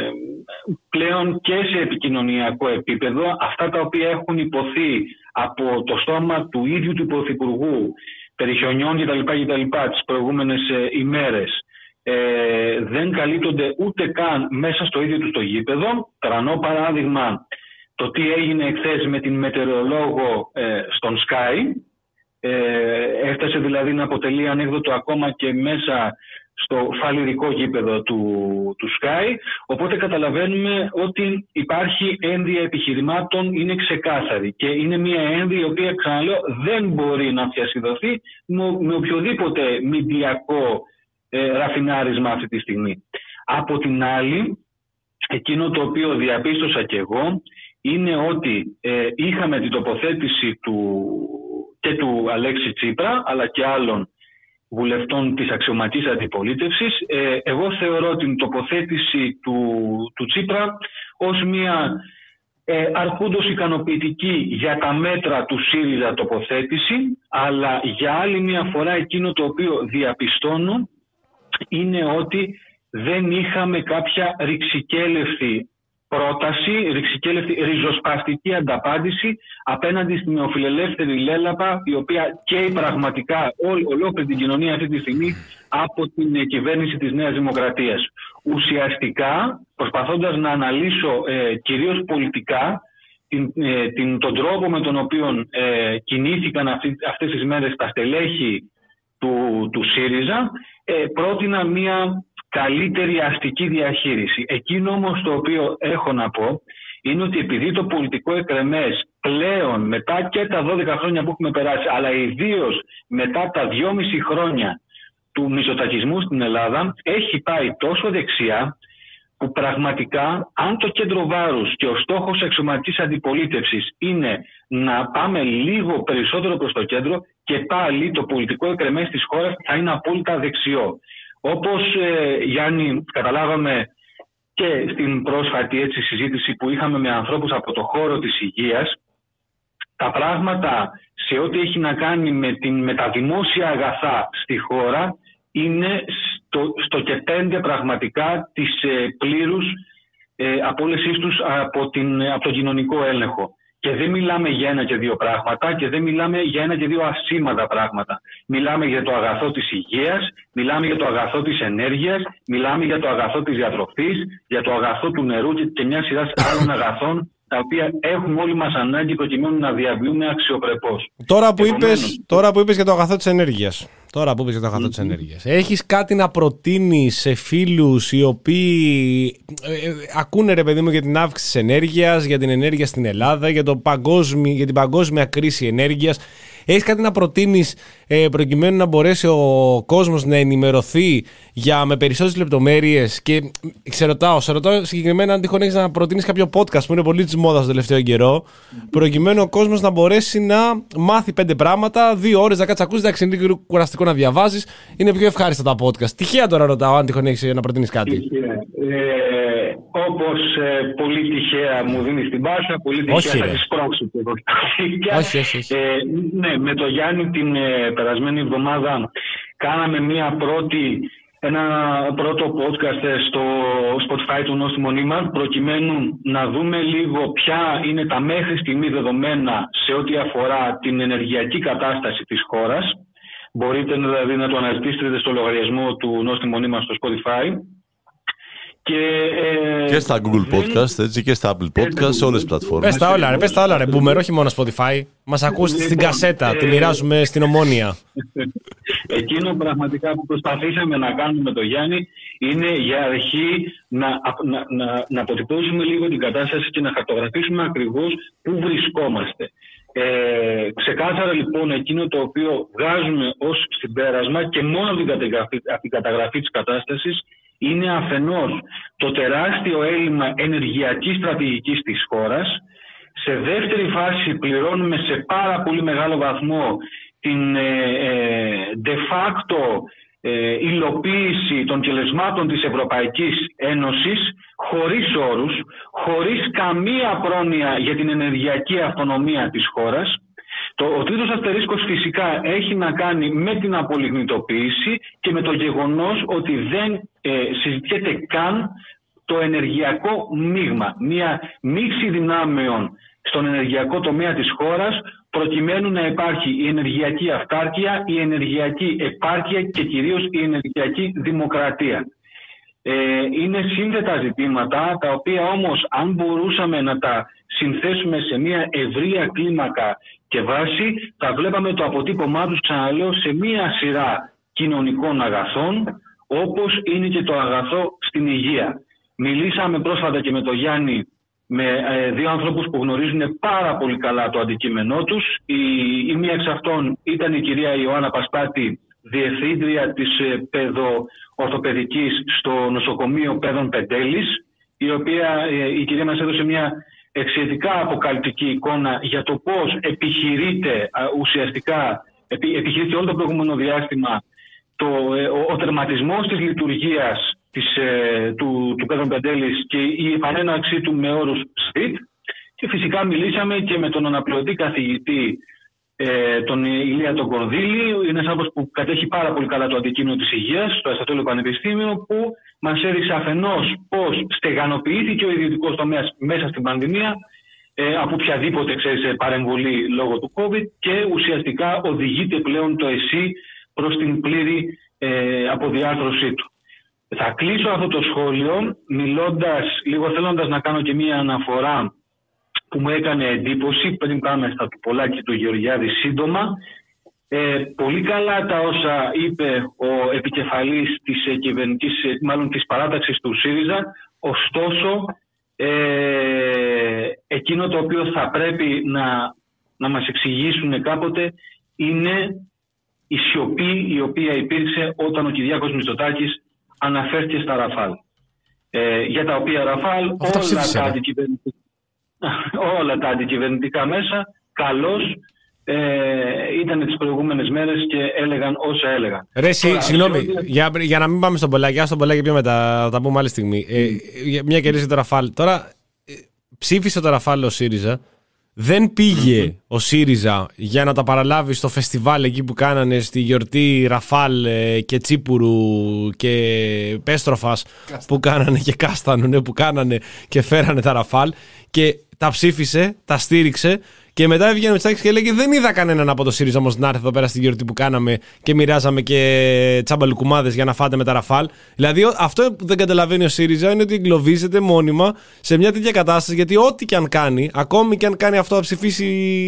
πλέον και σε επικοινωνιακό επίπεδο. Αυτά τα οποία έχουν υποθεί από το στόμα του ίδιου του Πρωθυπουργού περί χιονιών κτλ. τις προηγούμενες ε, ημέρες, Ε, δεν καλύπτονται ούτε καν μέσα στο ίδιο του το γήπεδο. Τρανό παράδειγμα το τι έγινε εχθές με την μετεωρολόγο ε, στον Sky. Ε, έφτασε δηλαδή να αποτελεί ανέκδοτο ακόμα και μέσα στο φαλιρικό γήπεδο του, του Sky. Οπότε καταλαβαίνουμε ότι υπάρχει ένδυα επιχειρημάτων, είναι ξεκάθαρη και είναι μια ένδυα η οποία, ξαναλέω, δεν μπορεί να διασυδωθεί με, με οποιοδήποτε μηντιακό Ε, ραφινάρισμα αυτή τη στιγμή. Από την άλλη, εκείνο το οποίο διαπίστωσα και εγώ είναι ότι ε, είχαμε την τοποθέτηση του, και του Αλέξη Τσίπρα αλλά και άλλων βουλευτών της αξιωματικής αντιπολίτευσης. Ε, εγώ θεωρώ την τοποθέτηση του, του Τσίπρα ως μια ε, αρκούντος ικανοποιητική για τα μέτρα του ΣΥΡΙΖΑ τοποθέτηση, αλλά για άλλη μια φορά εκείνο το οποίο διαπιστώνω είναι ότι δεν είχαμε κάποια ρηξικέλευτη πρόταση, ρηξικέλευτη ριζοσπαστική ανταπάντηση απέναντι στην νεοφιλελεύθερη λέλαπα, η οποία καίει πραγματικά όλη, ολόκληρη την κοινωνία αυτή τη στιγμή από την κυβέρνηση της Νέας Δημοκρατίας. Ουσιαστικά, προσπαθώντας να αναλύσω ε, κυρίως πολιτικά την, ε, την, τον τρόπο με τον οποίο ε, κινήθηκαν αυτή, αυτές τις μέρες τα στελέχη του, του ΣΥΡΙΖΑ, ε, πρότεινα μια καλύτερη αστική διαχείριση. Εκείνο όμως το οποίο έχω να πω είναι ότι επειδή το πολιτικό εκρεμές πλέον μετά και τα δώδεκα χρόνια που έχουμε περάσει, αλλά ιδίως μετά τα δυόμιση χρόνια του μητσοτακισμού στην Ελλάδα, έχει πάει τόσο δεξιά που πραγματικά αν το κέντρο βάρους και ο στόχος αξιωματικής αντιπολίτευσης είναι να πάμε λίγο περισσότερο προς το κέντρο, και πάλι το πολιτικό εκρεμές της χώρας θα είναι απόλυτα δεξιό. Όπως ε, Γιάννη καταλάβαμε και στην πρόσφατη έτσι, συζήτηση που είχαμε με ανθρώπους από το χώρο της υγείας, τα πράγματα σε ό,τι έχει να κάνει με, την, με τα δημόσια αγαθά στη χώρα είναι στο, στο και πέντε πραγματικά της ε, πλήρους ε, απόλυσής τους από, την, από τον κοινωνικό έλεγχο. Και δεν μιλάμε για ένα και δύο πράγματα και δεν μιλάμε για ένα και δύο ασήμαντα πράγματα. Μιλάμε για το αγαθό της υγείας, μιλάμε για το αγαθό της ενέργειας, μιλάμε για το αγαθό της διατροφής, για το αγαθό του νερού και μια σειρά άλλων αγαθών τα οποία έχουμε όλοι μας ανάγκη προκειμένου να διαβιούμε αξιοπρεπώς. Τώρα που, Επομένως, είπες, τώρα που είπες για το αγαθό της ενέργειας, τώρα που είπες για το αγαθό mm-hmm. της ενέργειας, έχεις κάτι να προτείνεις σε φίλους οι οποίοι ε, ε, ακούνε ρε παιδί μου για την αύξηση της ενέργειας, για την ενέργεια στην Ελλάδα, για, το παγκόσμι, για την παγκόσμια κρίση ενέργειας? Έχεις κάτι να προτείνεις ε, προκειμένου να μπορέσει ο κόσμος να ενημερωθεί για, με περισσότερες λεπτομέρειες? Και σε ρωτάω, σε ρωτάω συγκεκριμένα αν τυχόν έχεις να προτείνεις κάποιο podcast που είναι πολύ της μόδας το τελευταίο καιρό, προκειμένου ο κόσμος να μπορέσει να μάθει πέντε πράγματα, δύο ώρες να κάτσει ακούσει, εντάξει, είναι λίγο κουραστικό να διαβάζεις, είναι πιο ευχάριστα τα podcast. Τυχαία τώρα ρωτάω αν τυχόν έχεις να προτείνεις κάτι. Ε, όπως ε, πολύ τυχαία μου δίνεις την πάσα, πολύ τυχαία θα τη σπρώξω. Όχι, όχι, όχι. Ε, ναι, με το Γιάννη την ε, περασμένη εβδομάδα κάναμε μια πρώτη, ένα πρώτο podcast στο Spotify του Νόστιμο Νίμα, προκειμένου να δούμε λίγο ποια είναι τα μέχρι στιγμή δεδομένα σε ό,τι αφορά την ενεργειακή κατάσταση της χώρας. Μπορείτε δηλαδή να το αναζητήσετε στο λογαριασμό του Νόστιμο Νίμα στο Spotify. Και, ε, και στα Google Podcast, έτσι, και στα Apple Podcast, σε όλες τις πλατφόρμες. Πες τα όλα ρε, πες τα όλα ρε, Boomer, όχι μόνο Spotify. Μας ακούς στην κασέτα, τη μοιράζουμε στην Ομόνια. Εκείνο πραγματικά που προσπαθήσαμε να κάνουμε με τον Γιάννη είναι για αρχή να, να, να, να αποτυπώσουμε λίγο την κατάσταση και να χαρτογραφήσουμε ακριβώς πού βρισκόμαστε. Ε, ξεκάθαρα λοιπόν εκείνο το οποίο βγάζουμε ως συμπέρασμα και μόνο από την καταγραφή, από την καταγραφή της κατάστασης είναι αφενός το τεράστιο έλλειμμα ενεργειακής στρατηγικής της χώρας. Σε δεύτερη φάση πληρώνουμε σε πάρα πολύ μεγάλο βαθμό την ε, ε, de facto ε, υλοποίηση των τελεσμάτων της Ευρωπαϊκής Ένωσης χωρίς όρους, χωρίς καμία πρόνοια για την ενεργειακή αυτονομία της χώρας. Το, ο τρίτος αστερίσκος φυσικά έχει να κάνει με την απολιγνητοποίηση και με το γεγονός ότι δεν ε, συζητιέται καν το ενεργειακό μείγμα. Μια μίξη δυνάμεων στον ενεργειακό τομέα της χώρας προκειμένου να υπάρχει η ενεργειακή αυτάρκεια, η ενεργειακή επάρκεια και κυρίως η ενεργειακή δημοκρατία. Ε, είναι σύνθετα ζητήματα τα οποία όμως αν μπορούσαμε να τα συνθέσουμε σε μια ευρεία κλίμακα και βάση θα βλέπαμε το αποτύπωμά τους, ξαναλέω, σε μια σειρά κοινωνικών αγαθών όπως είναι και το αγαθό στην υγεία. Μιλήσαμε πρόσφατα και με τον Γιάννη, με ε, δύο ανθρώπους που γνωρίζουν πάρα πολύ καλά το αντικείμενό τους. Η, η μία εξ αυτών ήταν η κυρία Ιωάννα Πασπάτη, διευθύντρια της ε, παιδοορθοπαιδικής στο νοσοκομείο Πέδων Πεντέλης, η οποία ε, η κυρία μας έδωσε μια εξαιρετικά αποκαλυπτική εικόνα για το πώς επιχειρείται α, ουσιαστικά, επι, επιχειρείται όλο το προηγούμενο διάστημα το, ε, ο, ο τερματισμός της λειτουργίας της, ε, του, του Πέδων Πεντέλης και η επανέναρξή του με όρους ΣΡΙΤ. Και φυσικά μιλήσαμε και με τον αναπληρωτή καθηγητή ε, τον Ηλία τον Κορδίλη, είναι ένας άνθρωπος που κατέχει πάρα πολύ καλά το αντικείμενο της υγείας στο Αριστοτέλειο Πανεπιστήμιο, που μας έδειξε αφενός πώς στεγανοποιήθηκε ο ιδιωτικός τομέας μέσα στην πανδημία ε, από οποιαδήποτε ξέρεις, παρεμβολή λόγω του COVID και ουσιαστικά οδηγείται πλέον το ΕΣΥ προς την πλήρη ε, αποδιάρθρωσή του. Θα κλείσω αυτό το σχόλιο μιλώντας, λίγο θέλοντας να κάνω και μία αναφορά που μου έκανε εντύπωση πριν πάμε στα του Πολάκη του Γεωργιάδη σύντομα. Ε, πολύ καλά τα όσα είπε ο επικεφαλής της ε, κυβερνητικής, μάλλον της παράταξης του ΣΥΡΙΖΑ, ωστόσο ε, εκείνο το οποίο θα πρέπει να, να μας εξηγήσουν κάποτε είναι η σιωπή η οποία υπήρξε όταν ο Κυριάκος Μητσοτάκης αναφέρθηκε στα Ραφάλ. Ε, για τα οποία Ραφάλ όλα τα, αντικυβερνητικά, όλα τα αντικυβερνητικά μέσα καλώς ε, ήταν τις προηγούμενες μέρες και έλεγαν όσα έλεγαν. Ρε εσύ, συγγνώμη, ε, για, για να μην πάμε στον Πολάκη, στον Πολάκη πιο μετά, θα τα πούμε άλλη στιγμή. Ε, μια και το Ραφάλ. Τώρα ε, ψήφισε το Ραφάλ ο ΣΥΡΙΖΑ. Δεν πήγε mm-hmm. ο ΣΥΡΙΖΑ για να τα παραλάβει στο φεστιβάλ εκεί που κάνανε στη γιορτή Ραφάλ και Τσίπουρου και Πέστροφας που κάνανε και Κάστανο, ναι, που κάνανε και φέρανε τα Ραφάλ. Και τα ψήφισε, τα στήριξε. Και μετά έβγαινε ο Μητσοτάκης και έλεγε: δεν είδα κανέναν από το ΣΥΡΙΖΑ όμως να έρθει εδώ πέρα στην γιορτή που κάναμε και μοιράζαμε και τσαμπαλουκουμάδες για να φάτε με τα Ραφάλ. Δηλαδή, αυτό που δεν καταλαβαίνει ο ΣΥΡΙΖΑ είναι ότι εγκλωβίζεται μόνιμα σε μια τέτοια κατάσταση. Γιατί ό,τι και αν κάνει, ακόμη και αν κάνει αυτό να ψηφίσει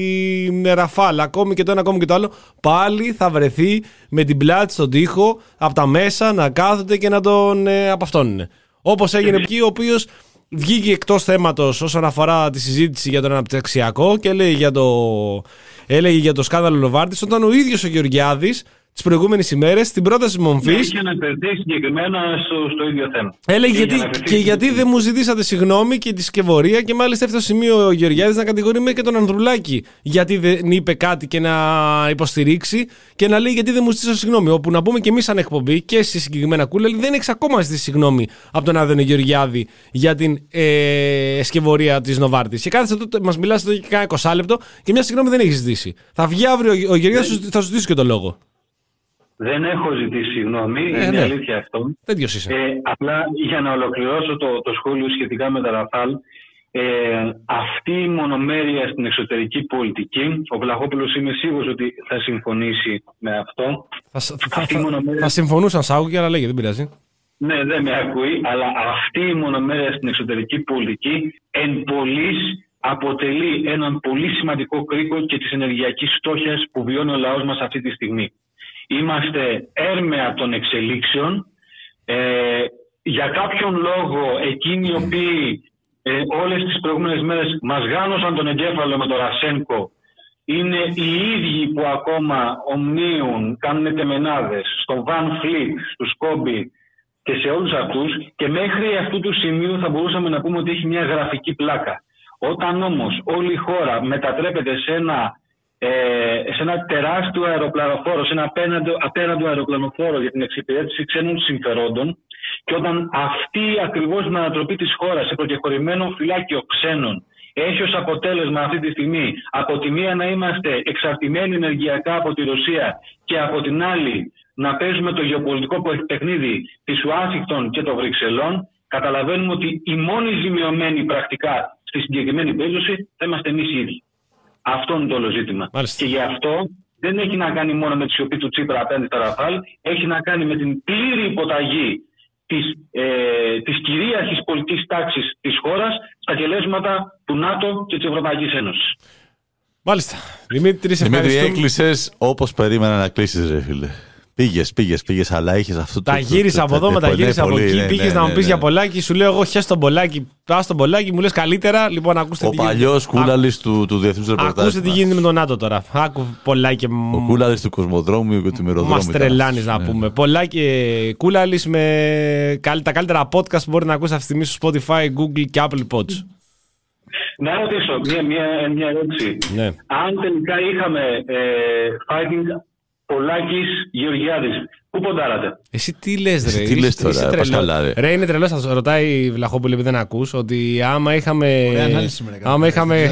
με Ραφάλ, ακόμη και το ένα, ακόμη και το άλλο, πάλι θα βρεθεί με την πλάτη στον τοίχο από τα μέσα να κάθονται και να τον ε, απαυτώνουν. Όπως έγινε εκεί, ο οποίος βγήκε εκτός θέματος όσον αφορά τη συζήτηση για τον αναπτυξιακό και έλεγε για το, έλεγε για το σκάνδαλο Νοβάρτης, όταν ο ίδιος ο Γεωργιάδης τις προηγούμενες ημέρες στην πρόταση μομφής. Έχει αναφερθεί συγκεκριμένα στο, στο ίδιο θέμα. Έλεγε γιατί, και γιατί δεν μου ζητήσατε συγγνώμη και τη σκευωρία, και μάλιστα έφτασε στο σημείο ο Γεωργιάδης να κατηγορεί με και τον Ανδρουλάκη γιατί δεν είπε κάτι και να υποστηρίξει και να λέει γιατί δεν μου ζητήσατε συγγνώμη. Όπου να πούμε και εμείς σαν εκπομπή και στη συγκεκριμένα Κούλελη δεν έχεις ακόμα ζητήσει συγγνώμη από τον Άδωνη Γεωργιάδη για την ε, σκευωρία της Νοβάρτης. Και κάθεσαι εδώ, μας μιλάς εδώ και κάνα είκοσι λεπτό και μια συγγνώμη δεν έχει ζητήσει. Θα βγει αύριο ο Γεωργιάδης, θα σου ζητήσει και το λόγο. Δεν έχω ζητήσει συγγνώμη, ε, είναι ναι. αλήθεια αυτό. Τέτοιος είσαι. Ε, απλά για να ολοκληρώσω το, το σχόλιο σχετικά με τα Ραφάλ, ε, αυτή η μονομέρεια στην εξωτερική πολιτική, ο Βλαχόπουλος είμαι σίγουρος ότι θα συμφωνήσει με αυτό. Θα, θα, θα, μονομέρεια... θα συμφωνούσαν σ' άκουγε, αλλά λέγε, δεν πειράζει. Ναι, δεν με ακούει, αλλά αυτή η μονομέρεια στην εξωτερική πολιτική εν πολλής αποτελεί έναν πολύ σημαντικό κρίκο και της ενεργειακής φτώχειας που βιώνει ο λαός μας αυτή τη στιγμή. Είμαστε έρμεα των εξελίξεων. Ε, για κάποιον λόγο εκείνοι οι οποίοι ε, όλες τις προηγούμενες μέρες μας γάνωσαν τον εγκέφαλο με τον Ρασένκο είναι οι ίδιοι που ακόμα ομνίουν, κάνουν τεμενάδες στον Βαν Φλιτ, στους Κόμπι και σε όλους αυτούς, και μέχρι αυτού του σημείου θα μπορούσαμε να πούμε ότι έχει μια γραφική πλάκα. Όταν όμως όλη η χώρα μετατρέπεται σε ένα Ε, σε ένα τεράστιο αεροπλανοφόρο, σε ένα απέναντο, απέναντο αεροπλανοφόρο για την εξυπηρέτηση ξένων συμφερόντων, και όταν αυτή ακριβώς την ανατροπή της χώρας σε προκεχωρημένο φυλάκιο ξένων έχει ως αποτέλεσμα αυτή τη στιγμή από τη μία να είμαστε εξαρτημένοι ενεργειακά από τη Ρωσία και από την άλλη να παίζουμε το γεωπολιτικό παιχνίδι της Ουάσιγκτον και των Βρυξελών, καταλαβαίνουμε ότι οι μόνοι ζημιωμένοι πρακτικά στη συγκεκριμένη περίπτωση θα είμαστε εμείς οι ίδιοι. Αυτό είναι το όλο ζήτημα. Μάλιστα. Και γι' αυτό δεν έχει να κάνει μόνο με τη σιωπή του Τσίπρα απέναντι στα Ραφάλ, έχει να κάνει με την πλήρη υποταγή της, ε, της κυρίαρχης πολιτικής τάξης της χώρας στα τελέσματα του ΝΑΤΟ και της Ευρωπαϊκής Ένωσης. Μάλιστα. Δημήτρη, Δημήτρη, έκλεισες όπως περίμενα να κλείσεις, ρε φίλε. Πήγες, πήγες, πήγες, αλλά είχες αυτό το. Τα γύρισα από εδώ, με τα γύρισα από εκεί. Πήγες να μου πεις για Πολάκη, σου λέω εγώ χες τον Πολάκη, πας στον Πολάκη, μου λες καλύτερα. Λοιπόν, ακούστε. Ο παλιός Κούλαλης του, του Διεθνούς Ρεπορτάζ. Ακούστε τι γίνεται με τον ΝΑΤΟ τώρα. Άκου Πολάκη. Ο Κούλαλης του Κοσμοδρόμιου και του Μυροδρόμιου. Μας τρελάνεις να πούμε. Πολάκη Κούλαλης με τα καλύτερα podcast που μπορεί να ακούσει αυτή τη στιγμή στο Spotify, Google και Apple Pods. Να ρωτήσω μια, μια, μια ερώτηση. Ναι. Αν τελικά είχαμε ε, fighting Πολάκης Γεωργιάδης, πού ποντάρατε? Εσύ τι λες, ρε? Εσύ τι λες τώρα, πας καλά, ρε. Ρε, είναι τρελός, θα ρωτάει Βλαχόπουλη επειδή δεν ακούς, ότι άμα είχαμε... άμα είχαμε...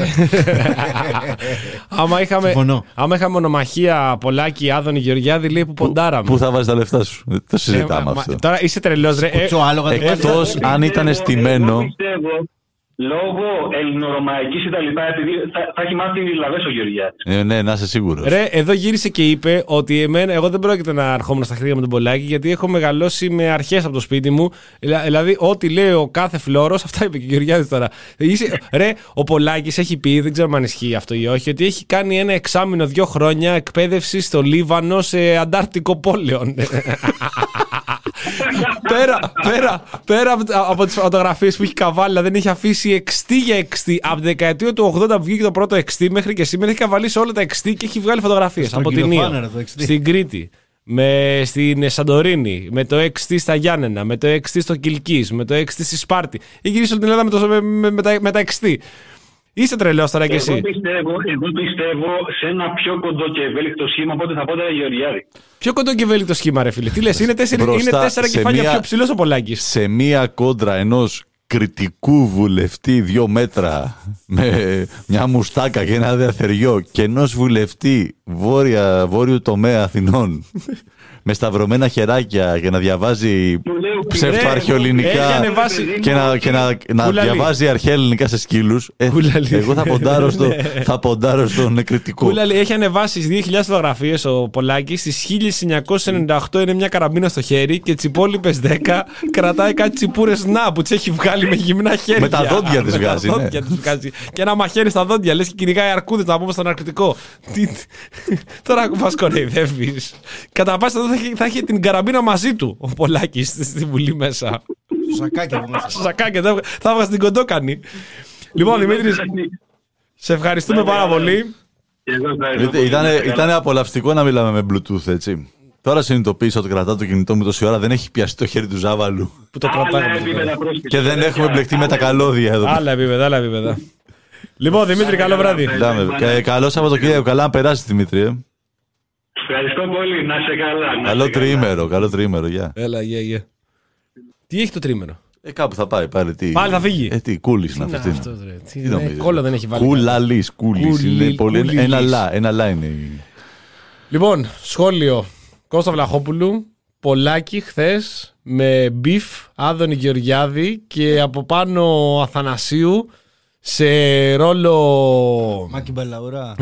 άμα είχαμε... άμα είχαμε μονομαχία Πολάκη, Άδωνη, Γεωργιάδη, λέει που ποντάραμε. Πού θα βάζεις τα λεφτά σου? Το συζητάμε αυτό. Τώρα είσαι τρελός, ρε. Εκτός αν ήταν στημένο... Λόγω ελληνορωμαϊκής κτλ. Επειδή θα, θα έχει μάθει Ιρλανδές ο Γεωργιάδης. Ε, ναι, να είσαι σίγουρος. Ρε, εδώ γύρισε και είπε ότι εμένα, εγώ δεν πρόκειται να ερχόμουν στα χέρια με τον Πολάκη, γιατί έχω μεγαλώσει με αρχές από το σπίτι μου. Δηλαδή, ό,τι λέει ο κάθε φλόρος, αυτά είπε και ο Γεωργιάδης τώρα. Είσαι, ρε, ο Πολάκης έχει πει, δεν ξέρω αν ισχύει αυτό ή όχι, ότι έχει κάνει ένα εξάμηνο, δύο χρόνια εκπαίδευση στο Λίβανο σε αντάρτικο πόλεων. πέρα, πέρα, πέρα από τις φωτογραφίες που έχει καβάλει, δεν έχει αφήσει εξτή για εξτή. Από τη δεκαετία του ογδόντα που βγήκε το πρώτο εξτή μέχρι και σήμερα έχει καβαλήσει όλα τα εξτή και έχει βγάλει φωτογραφίες. Από την Νία, στην Κρήτη, με, στην Σαντορίνη, με το εξτή στα Γιάννενα, με το εξτή στο Κιλκής, με το εξτή στη Σπάρτη. Έχει γυρίσει όλη την Ελλάδα με, το, με, με, με, τα, με τα εξτή. Είσαι τρελός τώρα κι εσύ. Εγώ πιστεύω, εγώ πιστεύω σε ένα πιο κοντό και ευέλικτο σχήμα, οπότε θα πω τώρα Γεωργιάδη. Πιο κοντό και ευέλικτο σχήμα, ρε φίλε. Τι λες, είναι τέσσερα, είναι τέσσερα κεφάλια μια, πιο ψηλός ο Πολάκης. Σε μία κόντρα ενός κριτικού βουλευτή δύο μέτρα με μια μουστάκα και ένα διαθεριό και ενός βουλευτή βόρεια, βόρειου τομέα Αθηνών με σταυρωμένα χεράκια και να διαβάζει ψευτοαρχαιοελληνικά και να, και να, να διαβάζει αρχαία ελληνικά σε σκύλους. Ε, εγώ θα ποντάρω, στο, θα ποντάρω στον νεκριτικό. Κούλαλη, έχει ανεβάσει στις δύο χιλιάδες φωτογραφίες ο Πολάκης. Στις χίλια εννιακόσια ενενήντα οκτώ είναι μια καραμπίνα στο χέρι και τις υπόλοιπες δέκα κρατάει κάτι τσιπούρες να που τις έχει βγάλει με γυμνά χέρια. Με τα δόντια τις βγάζει. Ναι. βγάζει. Και ένα μαχαίρι στα δόντια, λες και κυνηγάει αρκούδες να πούμε στον ναρκωτικό. Τώρα μας κοροϊδεύεις. Κατά πάσα θα έχει, θα έχει την καραμπίνα μαζί του ο Πολάκης στη Βουλή μέσα. Στο σακάκι από μέσα. Στο σακάκι, θα έβγαζε την κοντόκανη. Λοιπόν, Δημήτρη, σε ευχαριστούμε πάρα πολύ. Ήταν απολαυστικό να μιλάμε με Bluetooth, έτσι. Τώρα συνειδητοποίησα ότι κρατάω το κινητό μου τόση ώρα, δεν έχει πιάσει το χέρι του Ζάβαλου. Που το κρατάγαμε. Και δεν έχουμε μπλεχτεί με τα καλώδια εδώ. Άλλα επίπεδα, άλλα επίπεδα. Λοιπόν, Δημήτρη, καλό βράδυ. Καλό Σαββατοκύριακο, καλά να περάσει, Δημήτρη. Ευχαριστώ πολύ, να σε καλά. Καλό τριήμερο, καλό τριήμερο, γεια. Έλα, γεια, γεια. Τι έχει το τρίμερο? Ε, κάπου θα πάει πάλι. Τι... Πάλι θα φύγει. Ε, τι, κούλης να αυτή. Τι νομίζεις? Κόλλο δεν έχει βάλει. Κούλαλης, κούλης. Είναι πολύ... Ένα λά, ένα λά είναι. Λοιπόν, σχόλιο Κώστα Βλαχόπουλου. Πολάκη χθες με μπιφ Άδωνη Γεωργιάδη και από πάνω Αθανασίου σε ρόλο Μάκη Μπαλαουρά.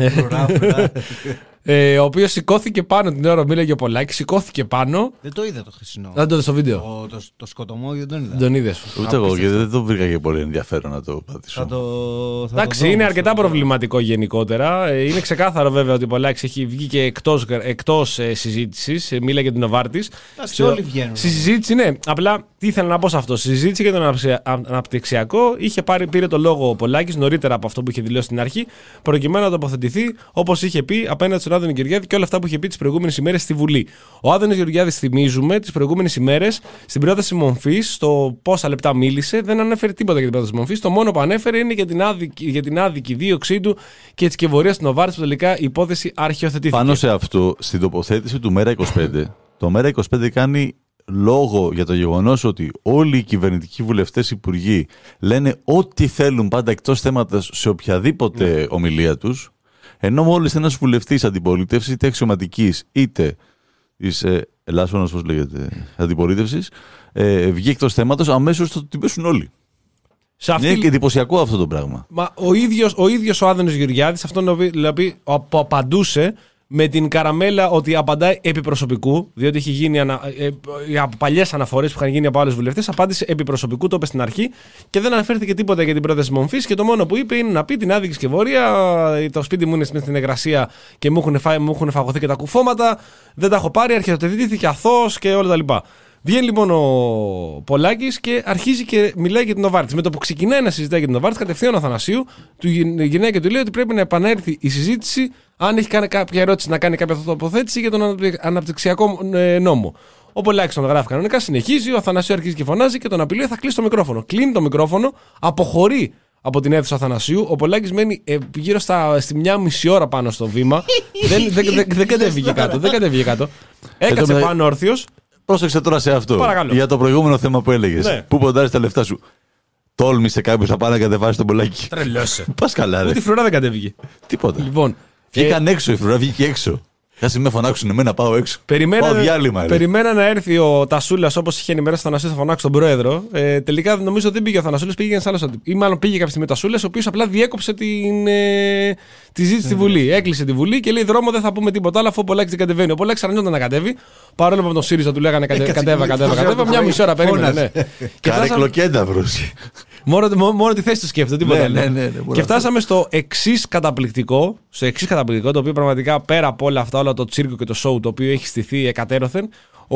Ε, ο οποίος σηκώθηκε πάνω την ώρα που μίλαγε ο Πολάκης, σηκώθηκε πάνω. Δεν το είδα το χθεσινό. Δεν το είδα στο βίντεο. Το, το, το σκοτωμό δεν τον είδα. Δεν τον είδες. Ούτε εγώ και δεν το βρήκα και πολύ ενδιαφέρον να το πατήσω. Εντάξει, είναι αρκετά προβληματικό γενικότερα. Είναι ξεκάθαρο βέβαια ότι ο Πολάκης έχει βγει και εκτός, εκτός ε, συζήτησης. Ε, μίλαγε την Νοβάρτης. Σε όλοι βγαίνουν. Στη συζήτηση, ναι. Απλά τι ήθελα να πω σε αυτό. Στη συζήτηση για τον αναπτυξιακό είχε πάρει, πήρε το λόγο ο Πολάκης νωρίτερα από αυτό που είχε δηλώσει στην αρχή, προκειμένου να τοποθετηθεί όπως είχε πει απέναντι στον Άδωνη Γεωργιάδη και όλα αυτά που είχε πει τις προηγούμενες ημέρες στη Βουλή. Ο Άδωνης Γεωργιάδης, θυμίζουμε, τις προηγούμενες ημέρες στην πρόταση μομφής, στο πόσα λεπτά μίλησε, δεν ανέφερε τίποτα για την πρόταση μομφής. Το μόνο που ανέφερε είναι για την άδικη, για την άδικη δίωξή του και τη σκευωρία στην Νοβάρτης που τελικά η υπόθεση αρχαιοθετήθηκε. Πάνω σε αυτό, στην τοποθέτηση του Μέρα είκοσι πέντε, το Μέρα είκοσι πέντε κάνει λόγο για το γεγονός ότι όλοι οι κυβερνητικοί βουλευτές υπουργοί λένε ό,τι θέλουν πάντα εκτός θέματος σε οποιαδήποτε ναι. ομιλία τους. Ενώ μόλις ένας βουλευτής αντιπολίτευσης, είτε αξιωματικής είτε της ε, ελάσσονας, πώς λέγεται, αντιπολίτευσης, ε, βγει εκτός θέματος, αμέσως το την πέσουν όλοι. Αυτή... Είναι και εντυπωσιακό αυτό το πράγμα. Μα ο ίδιος ο, ίδιος ο Άδωνης Γεωργιάδης αυτόν δηλαδή απαντούσε με την καραμέλα ότι απαντάει επί προσωπικού, διότι έχει γίνει ανα... ε, από παλιές αναφορές που είχαν γίνει από άλλους βουλευτές, απάντησε επί προσωπικού, το είπε στην αρχή και δεν αναφέρθηκε τίποτα για την πρόταση μομφής και το μόνο που είπε είναι να πει την άδικη σκευωρία, το σπίτι μου είναι στην εγγρασία και μου έχουν, φα... μου έχουν φαγωθεί και τα κουφώματα, δεν τα έχω πάρει, αρχαιοτετήθηκε αθώος και όλα τα λοιπά. Βγαίνει λοιπόν ο Πολάκης και αρχίζει και μιλάει για την Νοβάρτης. Με το που ξεκινάει να συζητάει για την Νοβάρτης, κατευθείαν ο Αθανασίου του γυρνάει και του λέει ότι πρέπει να επανέλθει η συζήτηση, αν έχει κάνει κάποια ερώτηση, να κάνει κάποια τοποθέτηση για τον αναπτυξιακό νόμο. Ο Πολάκης τον γράφει κανονικά, συνεχίζει, ο Αθανασίου αρχίζει και φωνάζει και τον απειλεί θα κλείσει το μικρόφωνο. Κλείνει το μικρόφωνο, αποχωρεί από την αίθουσα Αθανασίου. Ο Πολάκης μένει ε, γύρω στα, στη μια μισή ώρα πάνω στο βήμα. δεν δεν, δεν, δεν κατέβηκε κάτω. Δεν κατέβηκε κάτω. Έκατσε πάνω όρθιος. Πρόσεξε τώρα σε αυτό. Παρακαλώ. Για το προηγούμενο θέμα που έλεγες. Ναι. Πού ποντάρεις τα λεφτά σου. Τόλμησε κάποιος να πάει να κατεβάσει τον Πολάκη. Τρελώσε. Πας καλά, ρε. Ούτε η φρουρά δεν κατέβηκε. Τίποτα. Λοιπόν, βγήκαν ε... έξω, η φρουρά βγήκε έξω. Κάτσε με φωνάξουν εμένα, πάω έξω. Περιμένα, πάω διάλειμμα, περιμένα να έρθει ο Τασούλας όπως είχε ενημερώσει ο Θανασίου, θα φωνάξει τον πρόεδρο. Ε, τελικά νομίζω ότι δεν πήγε ο Θανασούλας, πήγε ένας άλλος. Ή μάλλον πήγε κάποια στιγμή ο Τασούλας, ο οποίος απλά διέκοψε την, ε, τη ζήτηση στη Βουλή. Έκλεισε τη Βουλή και λέει: δρόμο δεν θα πούμε τίποτα άλλο αφού ο Πολάκης δεν κατεβαίνει. Ο Πολάκης αρνιόταν να κατέβει, παρόλο που από τον ΣΥΡΙΖΑ του λέγανε κατέβα, κατέβα, κατέβα, κατέβα. Μια μισή ώρα περίμενε. Κάρε κλοκένταυρος. Μόνο, μόνο τη θέση του σκέφτεται, τίποτα άλλο. Ναι, ναι, ναι, και φτάσαμε στο εξής καταπληκτικό, στο εξής καταπληκτικό, το οποίο πραγματικά πέρα από όλα αυτά, όλο το τσίρκο και το σοου το οποίο έχει στηθεί εκατέρωθεν, ο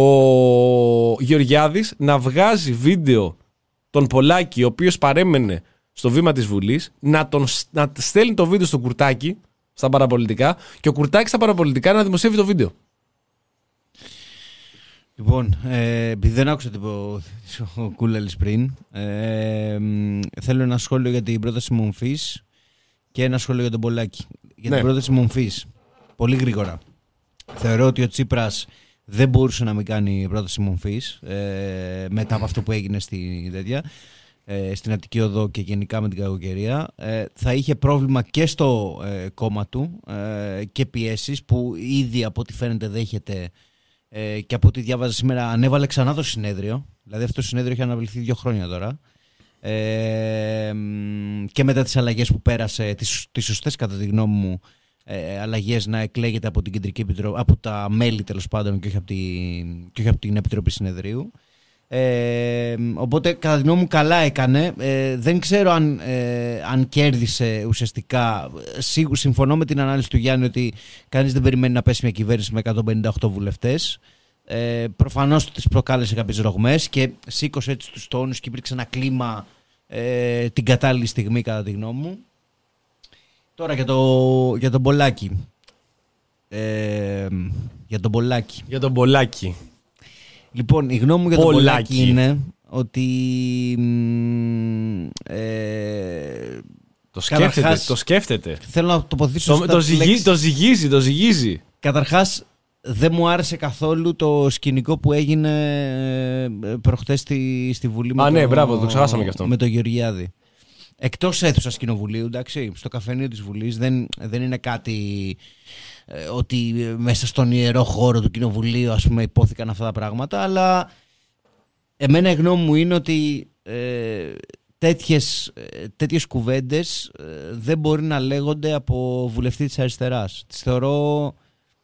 Γεωργιάδης να βγάζει βίντεο τον Πολάκη, ο οποίος παρέμενε στο βήμα της Βουλής, να, τον, να στέλνει το βίντεο στον Κουρτάκη, στα παραπολιτικά, και ο Κουρτάκης στα παραπολιτικά να δημοσιεύει το βίντεο. Λοιπόν, ε, επειδή δεν άκουσα τι είπε ο Κούλαλης πριν, ε, θέλω ένα σχόλιο για την πρόταση μομφής και ένα σχόλιο για τον Πολάκη. Για ναι. την πρόταση μομφής, πολύ γρήγορα. Θεωρώ ότι ο Τσίπρας δεν μπορούσε να μην κάνει πρόταση μομφής ε, μετά από αυτό που έγινε στη τέτοια. ε, στην Αττική Οδό και γενικά με την κακοκαιρία, ε, θα είχε πρόβλημα και στο ε, κόμμα του ε, και πιέσεις που ήδη από ό,τι φαίνεται δέχεται ε, και από ό,τι διάβαζα σήμερα ανέβαλε ξανά το συνέδριο. Δηλαδή αυτό το συνέδριο έχει αναβληθεί δύο χρόνια τώρα. Ε, και μετά τις αλλαγές που πέρασε, τις, τις σωστές κατά τη γνώμη μου ε, αλλαγές να εκλέγεται από την Κεντρική Επιτροπή, από τα μέλη τέλος πάντων και όχι από την, και όχι από την Επιτροπή Συνεδρίου. Ε, οπότε κατά τη γνώμη μου καλά έκανε. ε, δεν ξέρω αν, ε, αν κέρδισε ουσιαστικά. Σίγουρα συμφωνώ με την ανάλυση του Γιάννη ότι κανείς δεν περιμένει να πέσει μια κυβέρνηση με εκατόν πενήντα οκτώ βουλευτές. Ε, προφανώς της προκάλεσε κάποιες ρογμές και σήκωσε έτσι τους τόνους και υπήρξε ένα κλίμα ε, την κατάλληλη στιγμή κατά τη γνώμη μου. Τώρα για, το, για τον Πολάκη. Ε, για τον Πολάκη. Για τον Πολάκη. Λοιπόν, η γνώμη μου για τον Πολάκη είναι ότι ε, το σκέφτεται, καταρχάς, το σκέφτεται. Θέλω να τοποθετήσω το, το, ζυγί, το ζυγίζει, το ζυγίζει. Καταρχάς δεν μου άρεσε καθόλου το σκηνικό που έγινε προχτές στη, στη Βουλή. Α, με ναι, το, μπράβο, το ξεχάσαμε και αυτό. Με τον Γεωργιάδη. Εκτός αίθουσας κοινοβουλίου, εντάξει, στο καφενείο της Βουλής δεν, δεν είναι κάτι ε, ότι μέσα στον ιερό χώρο του κοινοβουλίου ας πούμε υπόθηκαν αυτά τα πράγματα, αλλά εμένα η γνώμη μου είναι ότι ε, τέτοιες, ε, τέτοιες κουβέντες ε, δεν μπορεί να λέγονται από βουλευτή της αριστεράς. Τις θεωρώ,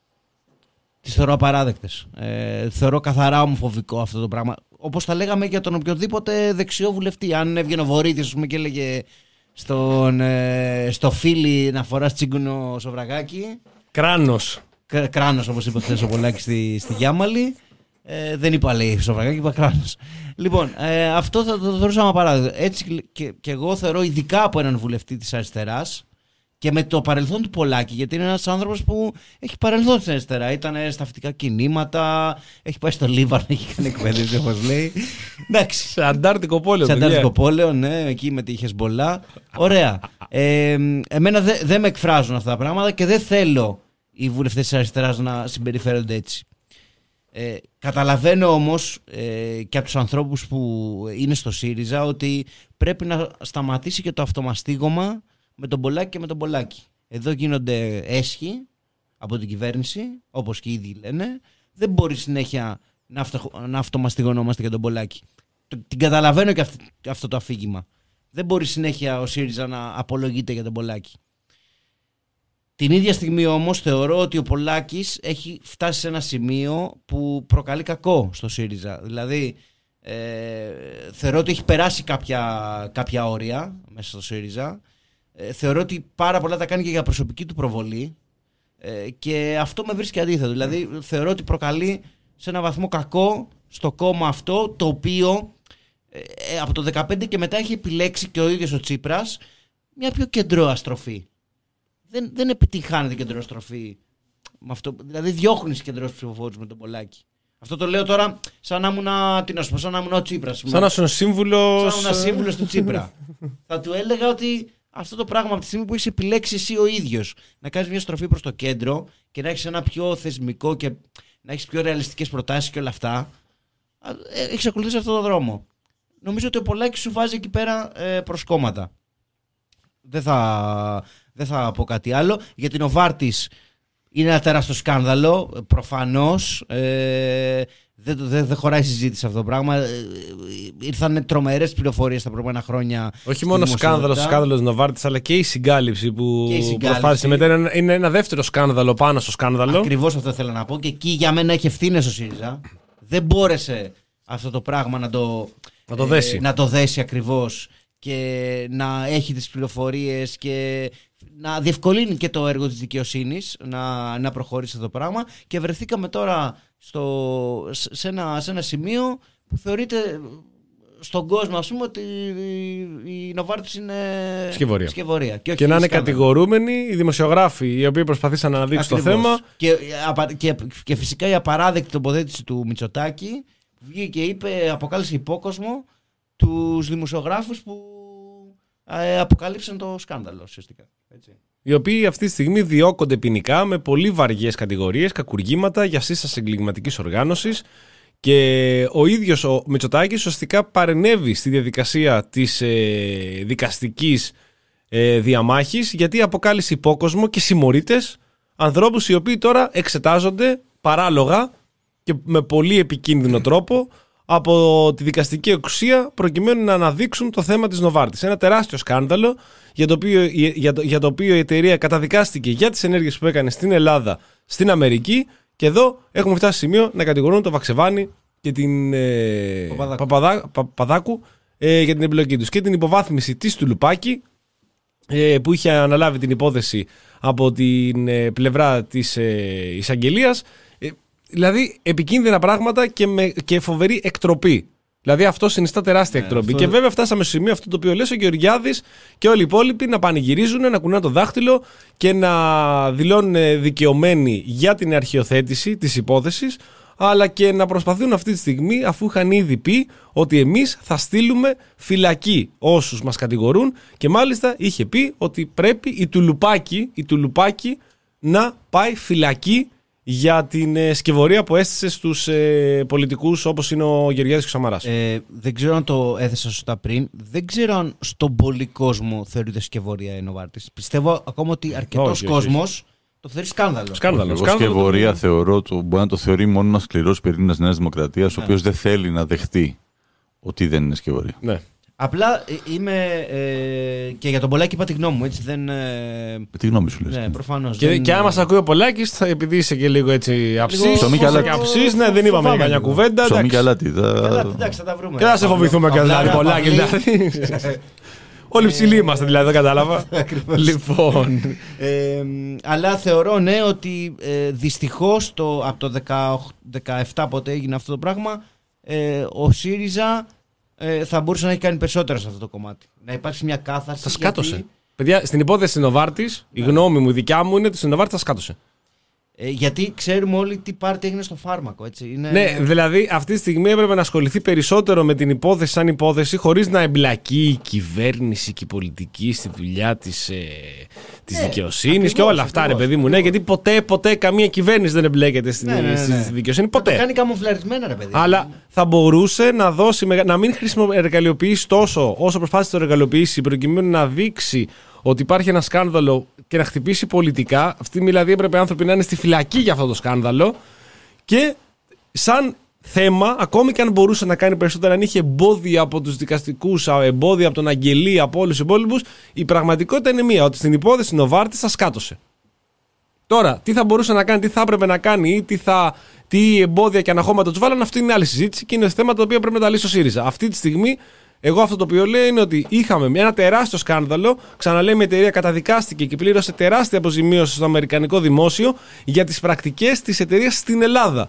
τις θεωρώ απαράδεκτες. Ε, θεωρώ καθαρά ομοφοβικό αυτό το πράγμα. Όπως τα λέγαμε για τον οποιοδήποτε δεξιό βουλευτή. Αν έβγαινε ο Βορύδης και έλεγε στον, ε, στο φίλι να φοράς τσίγκουνο σοβραγάκι. Κράνος. Κ, κράνος όπως είπε χθες ο Πολάκης στη, στη Γιάμαλη. Ε, δεν είπα λέει σοβραγάκι, είπα κράνος. Λοιπόν, ε, αυτό θα το θεωρούσαμε απαράδεκτο. Έτσι και, και εγώ θεωρώ ειδικά από έναν βουλευτή της αριστεράς και με το παρελθόν του Πολάκη, γιατί είναι ένας άνθρωπος που έχει παρελθόν στην αριστερά. Ήταν στα φυτικά κινήματα, έχει πάει στο Λίβανο, έχει κάνει εκπαίδευση όπως λέει. Εντάξει. Σε Αντάρτικο πόλεο. Σε Αντάρτικο πόλεο, ναι, εκεί με τη Χεσμπολά. Ωραία. Ε, εμένα δεν δε με εκφράζουν αυτά τα πράγματα και δεν θέλω οι βουλευτές της αριστεράς να συμπεριφέρονται έτσι. Ε, καταλαβαίνω όμως ε, και από τους ανθρώπους που είναι στο ΣΥΡΙΖΑ ότι πρέπει να σταματήσει και το αυτομαστίγωμα με τον Πολάκη και με τον Πολάκη. Εδώ γίνονται έσχοι από την κυβέρνηση, όπως και ήδη λένε. Δεν μπορεί συνέχεια να, αυτο, να αυτομαστιγωνόμαστε για τον Πολάκη. Την καταλαβαίνω και αυτό, αυτό το αφήγημα. Δεν μπορεί συνέχεια ο ΣΥΡΙΖΑ να απολογείται για τον Πολάκη. Την ίδια στιγμή όμως θεωρώ ότι ο Πολάκης έχει φτάσει σε ένα σημείο που προκαλεί κακό στο ΣΥΡΙΖΑ. Δηλαδή ε, θεωρώ ότι έχει περάσει κάποια, κάποια όρια μέσα στο ΣΥΡΙΖΑ. Ε, θεωρώ ότι πάρα πολλά τα κάνει και για προσωπική του προβολή ε, και αυτό με βρίσκει αντίθετο. Δηλαδή θεωρώ ότι προκαλεί σε ένα βαθμό κακό στο κόμμα αυτό, το οποίο ε, από το δεκαπέντε και μετά έχει επιλέξει και ο ίδιος ο Τσίπρας μια πιο κεντρώα στροφή. Δεν, δεν επιτυχάνεται κεντρώα στροφή με αυτό. Δηλαδή διώχνεις κεντρώους ψηφοφόρους με τον Πολάκη. Αυτό το λέω τώρα σαν να ήμουν, τι να σου πω, σαν να ήμουν ο Τσίπρας. Σαν να ήσουν σύμβουλος. Σαν να ήμουν σύμβουλος του Τσίπρα. Θα του έλεγα ότι αυτό το πράγμα από τη στιγμή που έχεις επιλέξει εσύ ο ίδιος να κάνεις μια στροφή προς το κέντρο και να έχεις ένα πιο θεσμικό και να έχεις πιο ρεαλιστικές προτάσεις και όλα αυτά, έχεις ακολουθήσει αυτόν τον δρόμο. Νομίζω ότι ο Πολάκης σου βάζει εκεί πέρα ε, προσκόμματα. Δεν θα, δεν θα πω κάτι άλλο. Για την Νοβάρτης είναι ένα τεράστιο σκάνδαλο. Προφανώς ε, δεν, δεν, δεν χωράει συζήτηση αυτό το πράγμα. Ε, ήρθαν τρομερές πληροφορίες τα προηγούμενα χρόνια. Όχι μόνο σκάνδαλο, σκάνδαλο της Νοβάρτης, αλλά και η συγκάλυψη που προσπάθησε μετά. Είναι, είναι ένα δεύτερο σκάνδαλο πάνω στο σκάνδαλο. Ακριβώς αυτό θέλω να πω. Και εκεί για μένα έχει ευθύνες ο ΣΥΡΙΖΑ. Δεν μπόρεσε αυτό το πράγμα να το, να το δέσει, ε, να το δέσει ακριβώς και να έχει τις πληροφορίες και να διευκολύνει και το έργο της δικαιοσύνης να, να προχωρήσει αυτό το πράγμα και βρεθήκαμε τώρα στο, σε, ένα, σε ένα σημείο που θεωρείται στον κόσμο ας πούμε ότι η Νοβάρτης είναι σκευωρία, σκευωρία. Και, και να είναι κατηγορούμενοι οι δημοσιογράφοι οι οποίοι προσπαθήσαν να αναδείξουν το θέμα και, και, και φυσικά η απαράδεκτη τοποθέτηση του Μητσοτάκη βγήκε και είπε, αποκάλεσε υπόκοσμο τους δημοσιογράφους που ε, αποκαλύψαν το σκάνδαλο ουσιαστικά. Έτσι. Οι οποίοι αυτή τη στιγμή διώκονται ποινικά με πολύ βαριές κατηγορίες, κακουργήματα για σύσταση εγκληματικής οργάνωσης Και ο ίδιος ο Μητσοτάκης ουσιαστικά παρενέβη στη διαδικασία της ε, δικαστικής ε, διαμάχης, γιατί αποκάλυψε υπόκοσμο και συμμορίτες ανθρώπους οι οποίοι τώρα εξετάζονται παράλογα και με πολύ επικίνδυνο τρόπο από τη δικαστική εξουσία προκειμένου να αναδείξουν το θέμα της Νοβάρτης. Ένα τεράστιο σκάνδαλο για το οποίο, για το, για το οποίο η εταιρεία καταδικάστηκε για τις ενέργειες που έκανε στην Ελλάδα, στην Αμερική, και εδώ έχουμε φτάσει στο σημείο να κατηγορούν τον Βαξεβάνη και την ε, Παπαδάκου, Παπαδά, Παπαδάκου ε, για την εμπλοκή τους και την υποβάθμιση της Τουλουπάκη, ε, που είχε αναλάβει την υπόθεση από την ε, πλευρά της ε, εισαγγελίας. Ε, δηλαδή επικίνδυνα πράγματα και, με, και φοβερή εκτροπή. Δηλαδή αυτό συνιστά τεράστια yeah, εκτροπή. Αυτό... Και βέβαια φτάσαμε στο σημείο αυτό το οποίο λες, ο Γεωργιάδης και όλοι οι υπόλοιποι να πανηγυρίζουν, να κουνάνε το δάχτυλο και να δηλώνουν δικαιωμένοι για την αρχιοθέτηση της υπόθεσης, αλλά και να προσπαθούν αυτή τη στιγμή, αφού είχαν ήδη πει ότι εμείς θα στείλουμε φυλακή όσους μας κατηγορούν, και μάλιστα είχε πει ότι πρέπει η Τουλουπάκη, η Τουλουπάκη να πάει φυλακή για την ε, σκευωρία που έστησε στους ε, πολιτικούς όπως είναι ο Γεωργιάδης και ο Σαμαράς. Ε, δεν ξέρω αν το έθεσα σωστά πριν. Δεν ξέρω αν στον πολύ κόσμο θεωρείται σκευωρία η Νοβάρτης. Πιστεύω ακόμα ότι αρκετός κόσμος το θεωρεί σκάνδαλο. Σκάνδαλο. Εγώ σκευωρία θεωρώ, το, μπορεί να το θεωρεί μόνο ένας σκληρός πυρήνας Νέας Δημοκρατίας, ναι, ο οποίος δεν θέλει να δεχτεί ότι δεν είναι σκευωρία. Ναι. Απλά είμαι ε, και για τον Πολάκη είπα τη γνώμη μου, έτσι δεν... Ε, τη γνώμη σου λες. Ναι, προφανώς. Και, δεν... και άμα σε ακούει ο Πολάκης, επειδή είσαι και λίγο έτσι αψής, ψωμί και αλάτι. Αψής, ναι, δεν είπαμε καμιά κουβέντα. Ψωμί και αλάτι. Εντάξει, θα τα βρούμε. Και θα σε φοβηθούμε καλά, Πολάκη, δηλαδή. Όλοι ψηλοί είμαστε, δηλαδή, δεν κατάλαβα. Λοιπόν. Ε, αλλά θεωρώ, ναι, ότι ε, δυστυχώς το, από το δεκαεπτά πότε έγινε αυτό το πράγμα, ε, ο ΣΥΡΙΖΑ ε, θα μπορούσε να έχει κάνει περισσότερα σε αυτό το κομμάτι. Να υπάρξει μια κάθαρση. Θα σκάτωσε. Γιατί... Παιδιά, στην υπόθεση της Νοβάρτης, η γνώμη μου, η δικιά μου είναι ότι στην Νοβάρτη θα σκάτωσε. Ε, γιατί ξέρουμε όλοι τι πάρτι έγινε στο φάρμακο, έτσι. Είναι... Ναι, δηλαδή αυτή τη στιγμή έπρεπε να ασχοληθεί περισσότερο με την υπόθεση σαν υπόθεση, χωρίς να εμπλακεί η κυβέρνηση και η πολιτική στη δουλειά της, ε, της ναι, δικαιοσύνης ακριβώς, και όλα αυτά, ακριβώς, ρε παιδί μου. Ναι, γιατί ποτέ, ποτέ καμία κυβέρνηση δεν εμπλέκεται στην, ναι, ναι, ναι, στη δικαιοσύνη. Ποτέ. Θα το κάνει καμουφλαρισμένα, ρε παιδί. Αλλά θα μπορούσε να, δώσει, να μην εργαλειοποιήσει τόσο όσο προσπάθησε να το εργαλειοποιήσει, προκειμένου να δείξει ότι υπάρχει ένα σκάνδαλο και να χτυπήσει πολιτικά. Αυτοί δηλαδή έπρεπε άνθρωποι να είναι στη φυλακή για αυτό το σκάνδαλο. Και σαν θέμα, ακόμη και αν μπορούσε να κάνει περισσότερα, αν είχε εμπόδια από τους δικαστικούς, εμπόδια από τον Αγγελή, από όλους τους υπόλοιπους, η πραγματικότητα είναι μία, ότι στην υπόθεση Νοβάρτης θα σκάτωσε. Τώρα, τι θα μπορούσε να κάνει, τι θα έπρεπε να κάνει ή τι, θα, τι εμπόδια και αναχώματα τους βάλαν, αυτή είναι άλλη συζήτηση και είναι θέματα τα οποία πρέπει να τα λύσει ο ΣΥΡΙΖΑ. Αυτή τη στιγμή, εγώ αυτό το οποίο λέω είναι ότι είχαμε ένα τεράστιο σκάνδαλο. Ξαναλέμε, η εταιρεία καταδικάστηκε και πλήρωσε τεράστια αποζημίωση στο αμερικανικό δημόσιο για τις πρακτικές της εταιρείας στην Ελλάδα.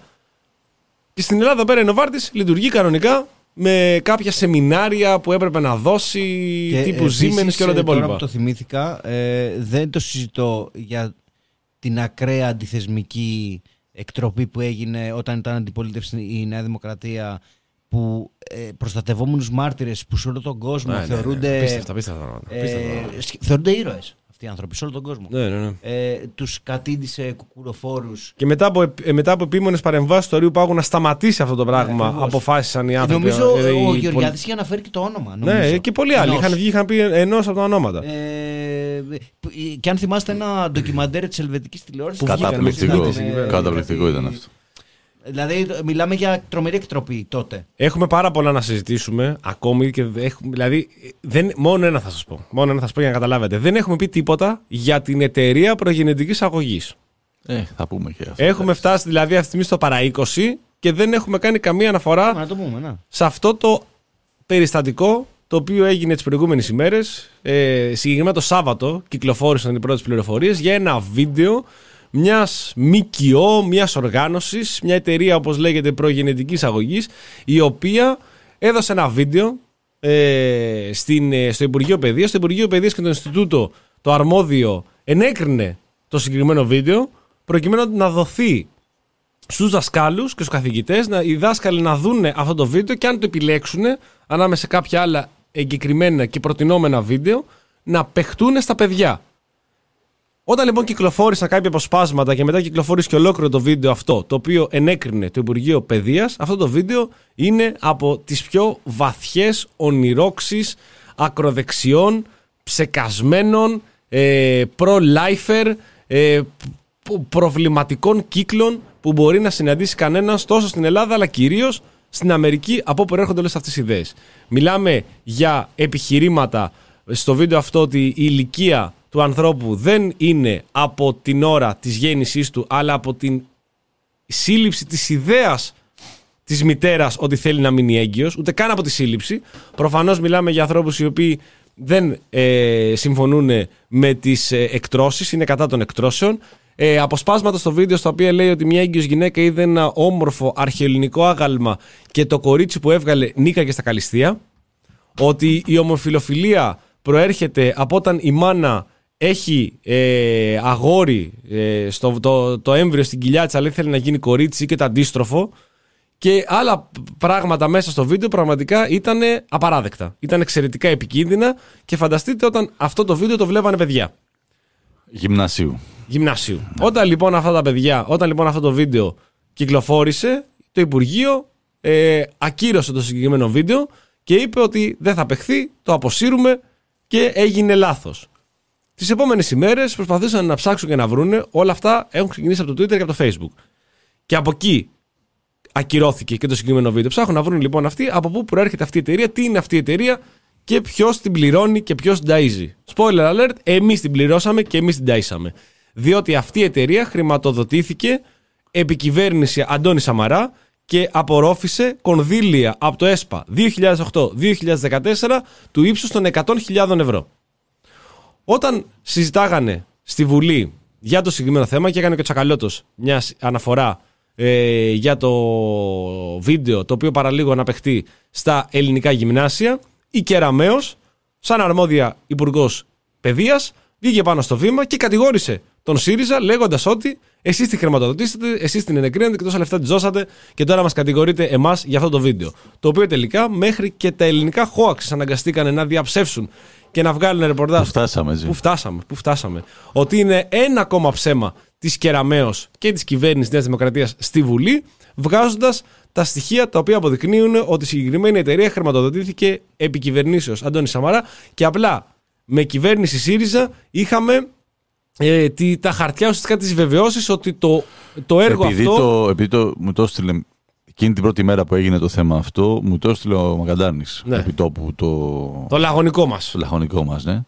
Και στην Ελλάδα πέρα η Νοβάρτης λειτουργεί κανονικά με κάποια σεμινάρια που έπρεπε να δώσει, και τύπου Siemens και όλα τα υπόλοιπα. Τώρα που το θυμήθηκα, ε, δεν το συζητώ για την ακραία αντιθεσμική εκτροπή που έγινε όταν ήταν αντιπολίτευση η Νέα Δημοκρατία, που ε, προστατευόμενους μάρτυρες που σε όλο τον κόσμο ναι, θεωρούνται, ναι, ναι. Πίστευτα, πίστευτα, πίστευτα. Ε, θεωρούνται ήρωες αυτοί οι άνθρωποι σε όλο τον κόσμο. Ναι, ναι, ναι. Ε, τους κατήντησε κουκουροφόρους. Και μετά από, ε, μετά από επίμονες παρεμβάσεις του Ορείου Πάγου να σταματήσει αυτό το πράγμα, ναι, αποφάσισαν οι άνθρωποι. Νομίζω ε, ο οι... Γεωργιάδης είχε αναφέρει και το όνομα. Νομίζω. Ναι, και πολλοί άλλοι είχαν βγει, είχαν πει ενός από τα ονόματα. Ε, και αν θυμάστε ένα ντοκιμαντέρ της ελβετικής τηλεόρασης. Καταπληκτικό, καταπληκτικό ήταν αυτό. Δηλαδή, μιλάμε για τρομερή εκτροπή τότε. Έχουμε πάρα πολλά να συζητήσουμε ακόμη και έχουμε, δηλαδή, δεν, μόνο ένα θα σας πω. Μόνο ένα θα σας πω για να καταλάβετε. Δεν έχουμε πει τίποτα για την εταιρεία προγενετικής αγωγής. Ε, θα πούμε και αυτό. Έχουμε φτάσει δηλαδή αυτή τη στιγμή στο παρά είκοσι και δεν έχουμε κάνει καμία αναφορά να το πούμε, ναι, σε αυτό το περιστατικό το οποίο έγινε τις προηγούμενες ημέρες. Ε, συγκεκριμένα το Σάββατο κυκλοφόρησαν οι πρώτες πληροφορίες για ένα βίντεο μιας ΜΚΟ, μιας οργάνωσης, μια εταιρεία όπως λέγεται προγενετικής αγωγής, η οποία έδωσε ένα βίντεο ε, στην, στο Υπουργείο Παιδείας. Στο Υπουργείο Παιδείας και το Ινστιτούτο το αρμόδιο ενέκρινε το συγκεκριμένο βίντεο προκειμένου να δοθεί στους δασκάλους και στους καθηγητές, να, οι δάσκαλοι να δούνε αυτό το βίντεο και αν το επιλέξουν ανάμεσα σε κάποια άλλα εγκεκριμένα και προτινόμενα βίντεο να παιχτούν στα παιδιά. Όταν λοιπόν κυκλοφόρησαν κάποια αποσπάσματα και μετά κυκλοφόρησε και ολόκληρο το βίντεο αυτό, το οποίο ενέκρινε το Υπουργείο Παιδείας, αυτό το βίντεο είναι από τις πιο βαθιές ονειρόξεις ακροδεξιών, ψεκασμένων, ε, pro-lifer, ε, προβληματικών κύκλων που μπορεί να συναντήσει κανένας τόσο στην Ελλάδα αλλά κυρίως στην Αμερική, από όπου έρχονται όλες αυτές τις ιδέες. Μιλάμε για επιχειρήματα στο βίντεο αυτό ότι η ηλικία του ανθρώπου δεν είναι από την ώρα της γέννησής του, αλλά από την σύλληψη της ιδέας της μητέρας ότι θέλει να μείνει έγκυος, ούτε καν από τη σύλληψη. Προφανώς μιλάμε για ανθρώπους οι οποίοι δεν ε, συμφωνούν με τις ε, εκτρώσεις, είναι κατά των εκτρώσεων. Ε, αποσπάσματα στο βίντεο στα οποία λέει ότι μια έγκυος γυναίκα είδε ένα όμορφο αρχαιοελληνικό άγαλμα και το κορίτσι που έβγαλε νίκαγε στα καλυστεία. Ότι η ομοφιλοφιλία προέρχεται από όταν η μάνα έχει ε, αγόρι, ε, στο, το, το έμβριο στην κοιλιά της, αλλά ήθελε να γίνει κορίτσι και το αντίστροφο. Και άλλα πράγματα μέσα στο βίντεο πραγματικά ήταν απαράδεκτα. Ήταν εξαιρετικά επικίνδυνα και φανταστείτε όταν αυτό το βίντεο το βλέπανε παιδιά. Γυμνασίου. Γυμνασίου. Ναι. Όταν λοιπόν αυτά τα παιδιά, όταν λοιπόν αυτό το βίντεο κυκλοφόρησε, το Υπουργείο ε, ακύρωσε το συγκεκριμένο βίντεο και είπε ότι δεν θα παιχθεί, το αποσύρουμε και έγινε λάθος. Τις επόμενες ημέρες προσπαθήσαν να ψάξουν και να βρούνε. Όλα αυτά έχουν ξεκινήσει από το Twitter και από το Facebook. Και από εκεί ακυρώθηκε και το συγκεκριμένο βίντεο. Ψάχνουν να βρουν λοιπόν αυτοί από πού προέρχεται αυτή η εταιρεία, τι είναι αυτή η εταιρεία και ποιος την πληρώνει και ποιος την ταΐζει. Spoiler alert, εμείς την πληρώσαμε και εμείς την ταΐσαμε. Διότι αυτή η εταιρεία χρηματοδοτήθηκε επί κυβέρνηση Αντώνη Σαμαρά και απορρόφησε κονδύλια από το ΕΣΠΑ δύο χιλιάδες οκτώ δύο χιλιάδες δεκατέσσερα του ύψους των εκατό χιλιάδων ευρώ. Όταν συζητάγανε στη Βουλή για το συγκεκριμένο θέμα και έκανε και ο Τσακαλώτος μια αναφορά ε, για το βίντεο το οποίο παραλίγο να παιχτεί στα ελληνικά γυμνάσια, η Κεραμέως, σαν αρμόδια υπουργός παιδείας, βγήκε πάνω στο βήμα και κατηγόρησε τον ΣΥΡΙΖΑ λέγοντας ότι εσείς τη χρηματοδοτήσατε, εσείς την ενεκρίνετε και τόσα λεφτά τη ζώσατε και τώρα μας κατηγορείτε εμάς για αυτό το βίντεο. Το οποίο τελικά μέχρι και τα ελληνικά χόαξες αναγκαστήκαν να διαψεύσουν και να βγάλουν ρεπορτάζ. Πού φτάσαμε, Πού φτάσαμε, πού φτάσαμε. Ότι είναι ένα ακόμα ψέμα της Κεραμέως και της κυβέρνησης Νέας Δημοκρατίας στη Βουλή, βγάζοντας τα στοιχεία τα οποία αποδεικνύουν ότι η συγκεκριμένη εταιρεία χρηματοδοτήθηκε επί κυβερνήσεως Αντώνη Σαμαρά και απλά με κυβέρνηση ΣΥΡΙΖΑ είχαμε ε, τη, τα χαρτιά ουσιαστικά τις βεβαιώσεις ότι το, το έργο επειδή αυτό. Το, επειδή το, μου το έστειλε εκείνη την πρώτη μέρα που έγινε το θέμα αυτό, μου το έστειλε ο Μαγκαντάνης. Ναι. Επί τόπου το. Το λαγωνικό μας. Το λαγωνικό μας, ναι.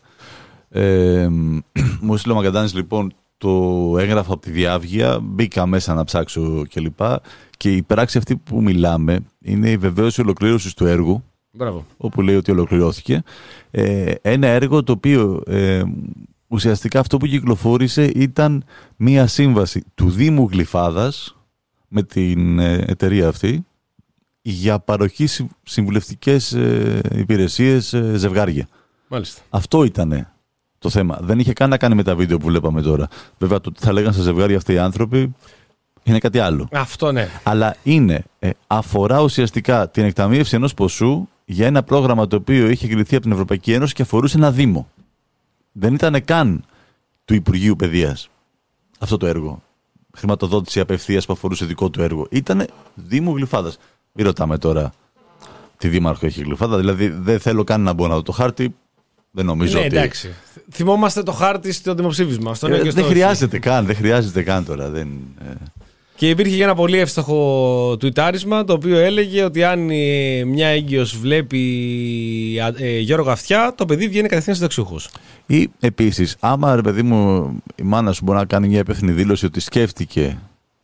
Ε, μου έστειλε ο Μαγκαντάνης λοιπόν το έγγραφο από τη Διάβγεια, μπήκα μέσα να ψάξω κλπ. Και, και η πράξη αυτή που μιλάμε είναι η βεβαίωση ολοκλήρωσης του έργου. Μπράβο. Όπου λέει ότι ολοκληρώθηκε. Ε, ένα έργο το οποίο ε, ουσιαστικά αυτό που κυκλοφόρησε ήταν μία σύμβαση του Δήμου Γλυφάδας με την ε, εταιρεία αυτή για παροχή συμβουλευτικές ε, υπηρεσίες ε, ζευγάρια. Μάλιστα. Αυτό ήτανε το θέμα. Δεν είχε καν να κάνει με τα βίντεο που βλέπαμε τώρα. Βέβαια το τι θα λέγανε στα ζευγάρια αυτοί οι άνθρωποι είναι κάτι άλλο. Αυτό ναι. Αλλά είναι, ε, αφορά ουσιαστικά την εκταμείευση ενός ποσού για ένα πρόγραμμα το οποίο είχε εγκριθεί από την Ευρωπαϊκή Ένωση και αφορούσε ένα Δήμο. Δεν ήταν καν του Υπουργείου Παιδείας αυτό το έργο. Χρηματοδότηση απευθείας που αφορούσε δικό του έργο. Ήταν Δήμου Γλυφάδας. Μην ρωτάμε τώρα τι δήμαρχο έχει η Γλυφάδα. Δηλαδή δεν θέλω καν να μπω να δω το χάρτη. Δεν νομίζω ναι, ότι. Εντάξει. Θυμόμαστε το χάρτη στο δημοψήφισμα. Στο ε, δεν χρειάζεται καν, δεν χρειάζεται καν τώρα. Δεν, ε... Και υπήρχε και ένα πολύ εύστοχο τουιτάρισμα το οποίο έλεγε ότι αν μια έγκυος βλέπει ε, Γιώργο Αυτιά, το παιδί βγαίνει κατευθείαν συνταξιούχος. Ή επίσης, άμα ρε παιδί μου η μάνα σου μπορεί να κάνει μια υπεύθυνη δήλωση ότι σκέφτηκε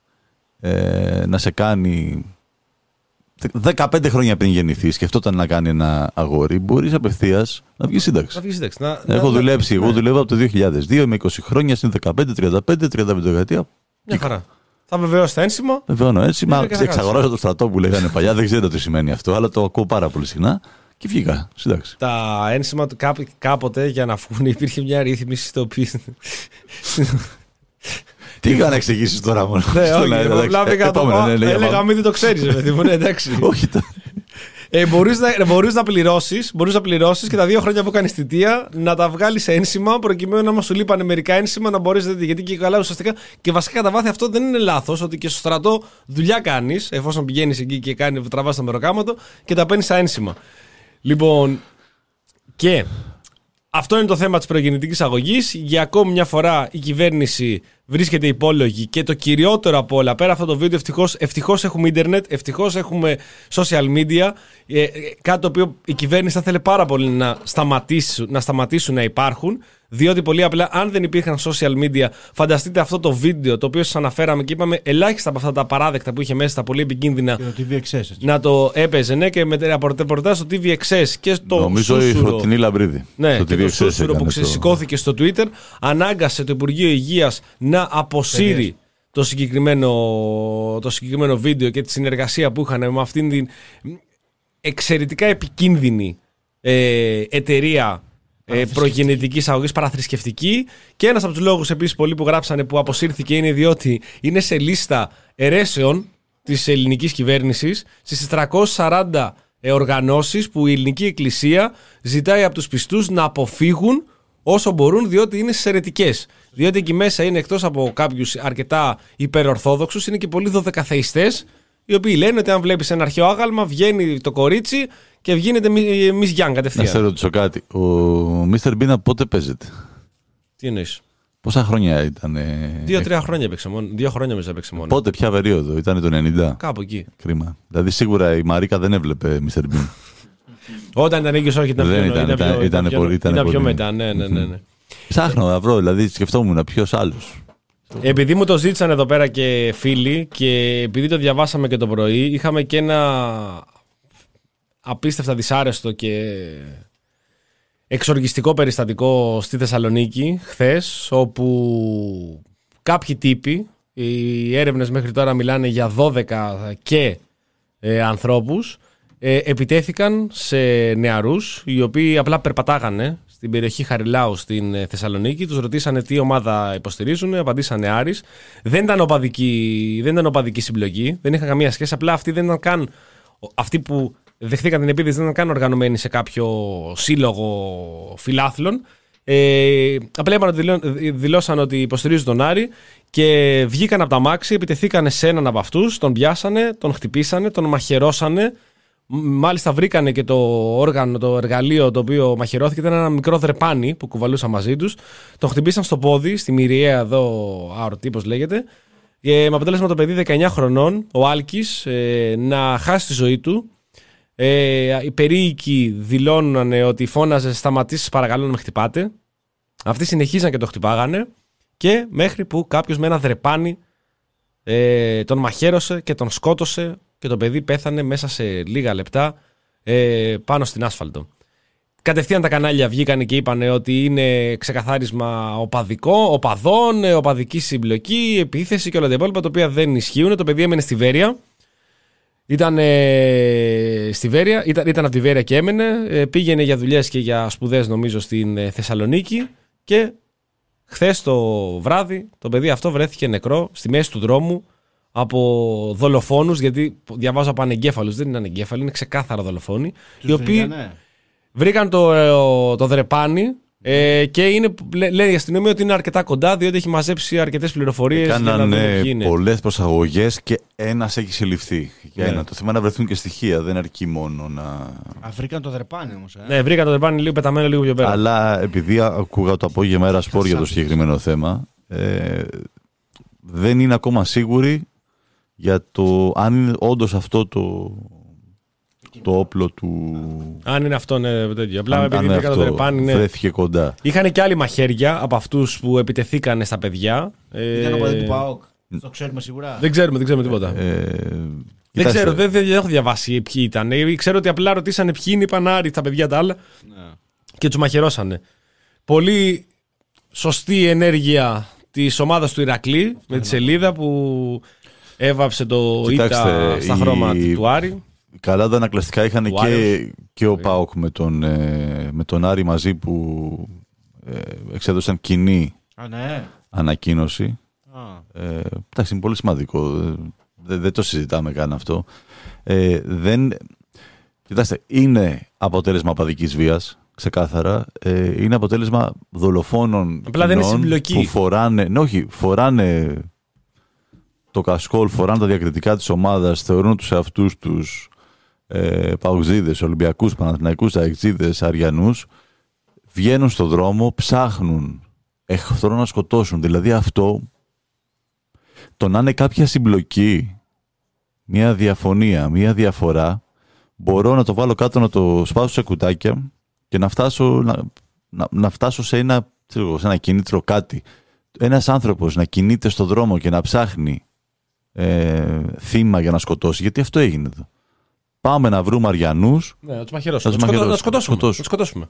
ε, να σε κάνει δεκαπέντε χρόνια πριν γεννηθείς, σκεφτόταν να κάνει ένα αγόρι, μπορείς απευθείας να βγει σύνταξη. Να βγει σύνταξη. Να, έχω να, δουλέψει, να, εγώ δουλεύω από το δύο χιλιάδες δύο, είμαι είκοσι χρόνια, είναι δεκαπέντε, τριάντα πέντε, τριάντα πέντε δεκαετία. Μια χαρά. Θα βεβαιώσει τα ένσημα. Βεβαιώνω ένσημα. Εξαγοράζω το στρατό που λέγανε παλιά, δεν ξέρω τι σημαίνει αυτό, αλλά το ακούω πάρα πολύ συχνά. Και βγήκα. Συντάξει. Τα ένσημα του κάποτε για να βγουν υπήρχε μια ρύθμιση στο οποίο. Τι είχα να εξηγήσεις τώρα μόνο. Ναι, όχι, απλά πήγα το πω. Έλεγα μην το ξέρεις, παιδί μου, ναι, εντάξει. Όχι, Ε, μπορείς να, μπορείς να πληρώσεις, μπορείς να πληρώσεις και τα δύο χρόνια που κάνεις θητεία να τα βγάλεις ένσημα, προκειμένου να μας σου λείπανε μερικά ένσημα να μπορείς. Γιατί και καλά ουσιαστικά. Και βασικά κατά βάθη αυτό δεν είναι λάθος, ότι και στο στρατό δουλειά κάνεις, εφόσον πηγαίνεις εκεί και κάνει, τραβάς το μεροκάματο και τα παίρνεις στα ένσημα. Λοιπόν, και αυτό είναι το θέμα της προγεννητικής αγωγής. Για ακόμη μια φορά η κυβέρνηση βρίσκεται υπόλογη και το κυριότερο από όλα, πέρα αυτό το βίντεο, ευτυχώς, ευτυχώς έχουμε ίντερνετ, ευτυχώς έχουμε social media, ε, κάτι το οποίο η κυβέρνηση θα θέλει πάρα πολύ να σταματήσουν, να σταματήσουν να υπάρχουν, διότι πολύ απλά αν δεν υπήρχαν social media, φανταστείτε αυτό το βίντεο το οποίο σας αναφέραμε και είπαμε ελάχιστα από αυτά τα παράδεκτα που είχε μέσα, τα πολύ επικίνδυνα, και το τι βι εξ ες, να το έπαιζε, ναι, και με ρεπορτάζ στο τι βι εξ ες και στο νομίζω σούσουρο, η Φωτεινή Λαμπρίδη. Ναι, το και το σούσουρο που ξεσηκώθηκε το... στο Twitter, ανάγκασε το Υπουργείο Υγείας να αποσύρει το συγκεκριμένο, το συγκεκριμένο βίντεο και τη συνεργασία που είχαν με αυτήν την εξαιρετικά επικίνδυνη ε, εταιρεία ε, προγεννητικής αγωγής, παραθρησκευτική. Και ένας από τους λόγους επίσης πολλοί που γράψανε που αποσύρθηκε είναι διότι είναι σε λίστα αιρέσεων της ελληνικής κυβέρνησης στις τριακόσιες σαράντα ε, οργανώσεις που η ελληνική εκκλησία ζητάει από τους πιστούς να αποφύγουν όσο μπορούν, διότι είναι σερετικές. Διότι εκεί μέσα είναι, εκτός από κάποιους αρκετά υπερορθόδοξους, είναι και πολλοί δωδεκαθεϊστές, οι οποίοι λένε ότι αν βλέπεις ένα αρχαίο άγαλμα, βγαίνει το κορίτσι και βγαίνεται Miss Young κατευθείαν. Να σε ρωτήσω κάτι. Ο μίστερ Bean πότε παίζεται? Τι εννοείς? Πόσα χρόνια ήταν? Δύο-τρία χρόνια έπαιξε μόνο. Δύο χρόνια μέσα έπαιξε μόνο. Πότε, ποια περίοδο? Ήταν το ενενήντα? Κάπου εκεί. Κρίμα. Δηλαδή σίγουρα η Μαρίκα δεν έβλεπε μίστερ Bean. Όταν ήταν έγκυος, όχι, ήταν πιο, ήταν, ήταν, ήταν, ήταν, πιο, πολύ, ήταν ήταν πιο πολύ. μετά. Ναι, ναι, ναι, ναι. Ψάχνω να βρω, δηλαδή σκεφτόμουν ποιος άλλος. Επειδή μου το ζήτησαν εδώ πέρα και φίλοι και επειδή το διαβάσαμε και το πρωί, είχαμε και ένα απίστευτα δυσάρεστο και εξοργιστικό περιστατικό στη Θεσσαλονίκη χθες, όπου κάποιοι τύποι, οι έρευνες μέχρι τώρα μιλάνε για δώδεκα και ε, ανθρώπους, ε, επιτέθηκαν σε νεαρούς οι οποίοι απλά περπατάγανε στην περιοχή Χαριλάου στην Θεσσαλονίκη. Τους ρωτήσανε τι ομάδα υποστηρίζουν, απαντήσανε Άρης. Δεν ήταν οπαδική, δεν ήταν οπαδική συμπλοκή, δεν είχαν καμία σχέση. Απλά αυτοί δεν ήταν καν, αυτοί που δεχτήκαν την επίθεση δεν ήταν καν οργανωμένοι σε κάποιο σύλλογο φιλάθλων. Ε, απλά είπαν, δηλώσαν ότι υποστηρίζουν τον Άρη και βγήκαν από τα μάξι, επιτεθήκανε σε έναν από αυτούς, τον πιάσανε, τον χτυπήσανε, τον μαχαιρώσανε. Μάλιστα βρήκανε και το όργανο, το εργαλείο το οποίο μαχαιρώθηκε. Ήταν ένα μικρό δρεπάνι που κουβαλούσαν μαζί τους. Τον χτυπήσαν στο πόδι, στη μυριαία εδώ, αορτύπος λέγεται. Και με αποτέλεσμα το παιδί δεκαεννιά χρονών, ο Άλκης, ε, να χάσει τη ζωή του. Ε, οι περίοικοι δηλώνανε ότι φώναζε «Σταματήσεις παρακαλώ να με χτυπάτε». Αυτοί συνεχίζαν και το χτυπάγανε και μέχρι που κάποιος με ένα δρεπάνι ε, τον μαχαίρωσε και τον σκότωσε και το παιδί πέθανε μέσα σε λίγα λεπτά ε, πάνω στην άσφαλτο. Κατευθείαν τα κανάλια βγήκαν και είπαν ότι είναι ξεκαθάρισμα οπαδικό, οπαδών, οπαδική συμπλοκή, επίθεση και όλα τα υπόλοιπα, τα οποία δεν ισχύουν. Το παιδί έμενε στη Βέρεια. Ήταν, ε, στη Βέρεια, ήταν, ήταν από τη Βέρεια και έμενε. Ε, πήγαινε για δουλειές και για σπουδές νομίζω στην ε, Θεσσαλονίκη και χθες το βράδυ το παιδί αυτό βρέθηκε νεκρό στη μέση του δρόμου από δολοφόνους, γιατί διαβάζω από ανεγκέφαλους, δεν είναι ανεγκέφαλοι, είναι ξεκάθαρα δολοφόνοι. Τους οι οποίοι βρήκανε. βρήκαν το, το, το δρεπάνι ε, και είναι, λέει η αστυνομία ότι είναι αρκετά κοντά, διότι έχει μαζέψει αρκετές πληροφορίες. Κάνανε πολλές προσαγωγές και ένας έχει συλληφθεί. Για Ναι. ένα. Το θέμα είναι να βρεθούν και στοιχεία, δεν αρκεί μόνο να. Α, βρήκαν το δρεπάνι όμως. Ε. Ναι, βρήκαν το δρεπάνι λίγο πεταμένο λίγο πιο πέρα. Αλλά επειδή ακούγα το απόγευμα Μέρα Σπορ για το συγκεκριμένο θέμα, ε, δεν είναι ακόμα σίγουροι για το αν είναι όντως αυτό το, το όπλο του. Αν είναι αυτό, ναι, τέτοιο. Απλά αν, επειδή αν βρήκαν το αυτό δρεπάνι, ναι. βρέθηκε κοντά. Είχαν και άλλοι μαχαίρια από αυτούς που επιτεθήκανε στα παιδιά. Ήταν Ε, ο παιδί του ΠΑΟΚ. Το ξέρουμε σίγουρα. δεν ξέρουμε, δεν ξέρουμε τίποτα. Ε, δεν κοιτάξτε, ξέρω, δεν, δεν έχω διαβάσει ποιοι ήταν. Ε, ξέρω ότι απλά ρωτήσανε ποιοι είναι, είπαν Άρη τα παιδιά τα άλλα Ναι. και τους μαχαιρώσανε. Πολύ σωστή ενέργεια της ομάδας του Ηρακλή με τη σελίδα που έβαψε το Κοιτάξτε, ήττα στα η- χρώματα του Άρη. καλά τα ανακλαστικά είχαν Του και, Άρης. και ο ΠΑΟΚ με τον, ε, με τον Άρη μαζί που ε, εξέδωσαν κοινή Α, ναι. ανακοίνωση. Α. Ε, εντάξει, είναι πολύ σημαντικό. Ε, Δεν, δεν το συζητάμε καν αυτό. Ε, δεν, Κοιτάξτε, είναι αποτέλεσμα παδικής βίας, ξεκάθαρα. Ε, είναι αποτέλεσμα δολοφόνων απλά δεν είναι συμπλοκή. Που φοράνε, ναι, όχι, φοράνε το κασκόλ, φοράνε τα διακριτικά της ομάδας, θεωρούν τους εαυτούς τους ε, παουζίδες, Ολυμπιακούς, Παναθηναϊκούς, Αεξίδες, Αριανούς, βγαίνουν στον δρόμο, ψάχνουν εχθρό να σκοτώσουν. Δηλαδή αυτό, το να είναι κάποια συμπλοκή, μια διαφωνία, μια διαφορά, μπορώ να το βάλω κάτω, να το σπάσω σε κουτάκια και να φτάσω, να, να, να φτάσω σε, ένα, σε ένα κινήτρο κάτι. Ένας άνθρωπος να κινείται στον δρόμο και να ψάχνει ε, θύμα για να σκοτώσει, γιατί αυτό έγινε εδώ. Πάμε να βρούμε Αριανούς. Ναι, να τους μαχαιρώσουμε. Να, σκοτώ, να, σκοτώσουμε. να σκοτώσουμε.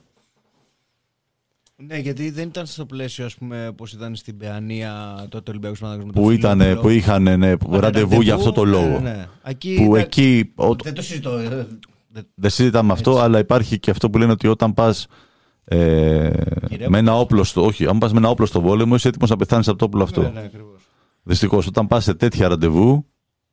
Ναι, γιατί δεν ήταν στο πλαίσιο, ας πούμε, όπως ήταν στην Παιανία τότε Ολυμπιακός Παναθηναϊκός. Που, ήτανε, που είχαν ναι, ραντεβού για αυτό το λόγο. Ναι, ναι. Εκεί, που ναι, εκεί, ο, δεν το συζητώ. Δεν συζητάμε αυτό, αλλά υπάρχει και αυτό που λένε ότι όταν πας ε, με ένα όπλο στο, όχι, αν πας με ένα όπλο στο πόλεμο, είσαι έτοιμος να πεθάνεις από το όπλο αυτό. Ναι, ναι, ακριβώς. Δυστυχώς, όταν πας σε τέτοια ραντεβού.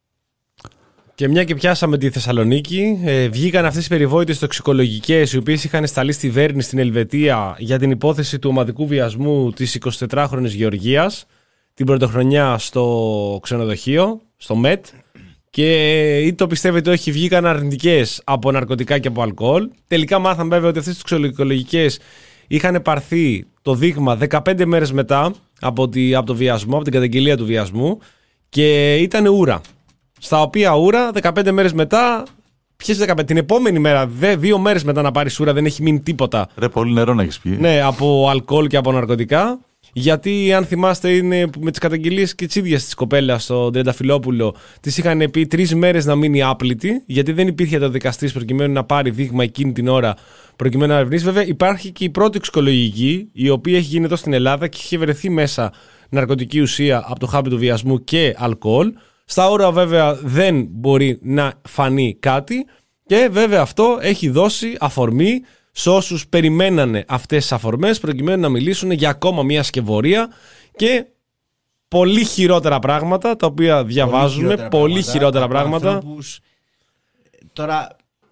Και μια και πιάσαμε τη Θεσσαλονίκη, ε, βγήκαν αυτές οι περιβόητες τοξικολογικές, οι οποίες είχαν σταλεί στη Βέρνη στην Ελβετία για την υπόθεση του ομαδικού βιασμού της εικοσιτετράχρονης Γεωργίας την πρωτοχρονιά στο ξενοδοχείο, στο ΜΕΤ. Και είτε το πιστεύετε όχι, βγήκαν αρνητικές από ναρκωτικά και από αλκοόλ. Τελικά μάθαμε βέβαια ότι αυτές τις τοξικολογικές είχαν πάρθει το δείγμα δεκαπέντε μέρες μετά από, τη, από το βιασμό, από την καταγγελία του βιασμού, και ήταν ούρα. Στα οποία ούρα δεκαπέντε μέρες μετά, ποιες δεκαπέντε, την επόμενη μέρα, δε, δύο μέρες μετά να πάρεις ούρα, δεν έχει μείνει τίποτα. Ρε, πολύ νερό να έχεις πει. Ναι, από αλκοόλ και από ναρκωτικά. Γιατί, αν θυμάστε, είναι με τις καταγγελίες και τις ίδιες της κοπέλας, στον Τριανταφυλόπουλο, της είχαν πει τρεις μέρες να μείνει άπλητη, γιατί δεν υπήρχε το δικαστής προκειμένου να πάρει δείγμα εκείνη την ώρα, προκειμένου να ερευνήσει. Βέβαια, υπάρχει και η πρώτη τοξικολογική, η οποία έχει γίνει εδώ στην Ελλάδα και έχει βρεθεί μέσα ναρκωτική ουσία από το χάπι του βιασμού και αλκοόλ. Στα ώρα, βέβαια, δεν μπορεί να φανεί κάτι, και βέβαια αυτό έχει δώσει αφορμή σε όσους περιμένανε αυτές τις αφορμές προκειμένου να μιλήσουν για ακόμα μια σκευωρία και πολύ χειρότερα πράγματα, τα οποία διαβάζουμε, πολύ χειρότερα πολύ πράγματα, χειρότερα πράγματα. Ανθρώπους, τώρα,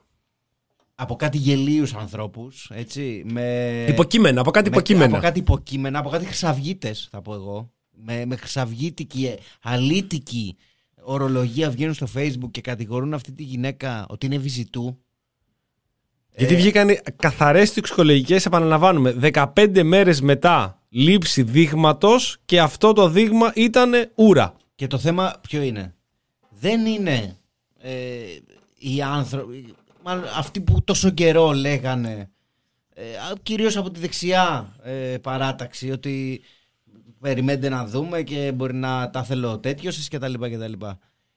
από κάτι γελίους ανθρώπους, έτσι, με... Υποκείμενα, από κάτι με, υποκείμενα. Από κάτι υποκείμενα, από κάτι χρυσαυγίτες, θα πω εγώ. Με, με χρυσαυγίτικη, αλήτικη ορολογία βγαίνουν στο Facebook και κατηγορούν αυτή τη γυναίκα ότι είναι βυζιτού. Γιατί ε... βγήκαν καθαρές τοξικολογικές, επαναλαμβάνουμε, δεκαπέντε μέρες μετά λήψη δείγματος, και αυτό το δείγμα ήταν ούρα. Και το θέμα ποιο είναι? Δεν είναι ε, οι άνθρωποι, μάλλον αυτοί που τόσο καιρό λέγανε, ε, κυρίως από τη δεξιά ε, παράταξη, ότι περιμένετε να δούμε και μπορεί να τα θέλω τέτοιος κτλ. κτλ.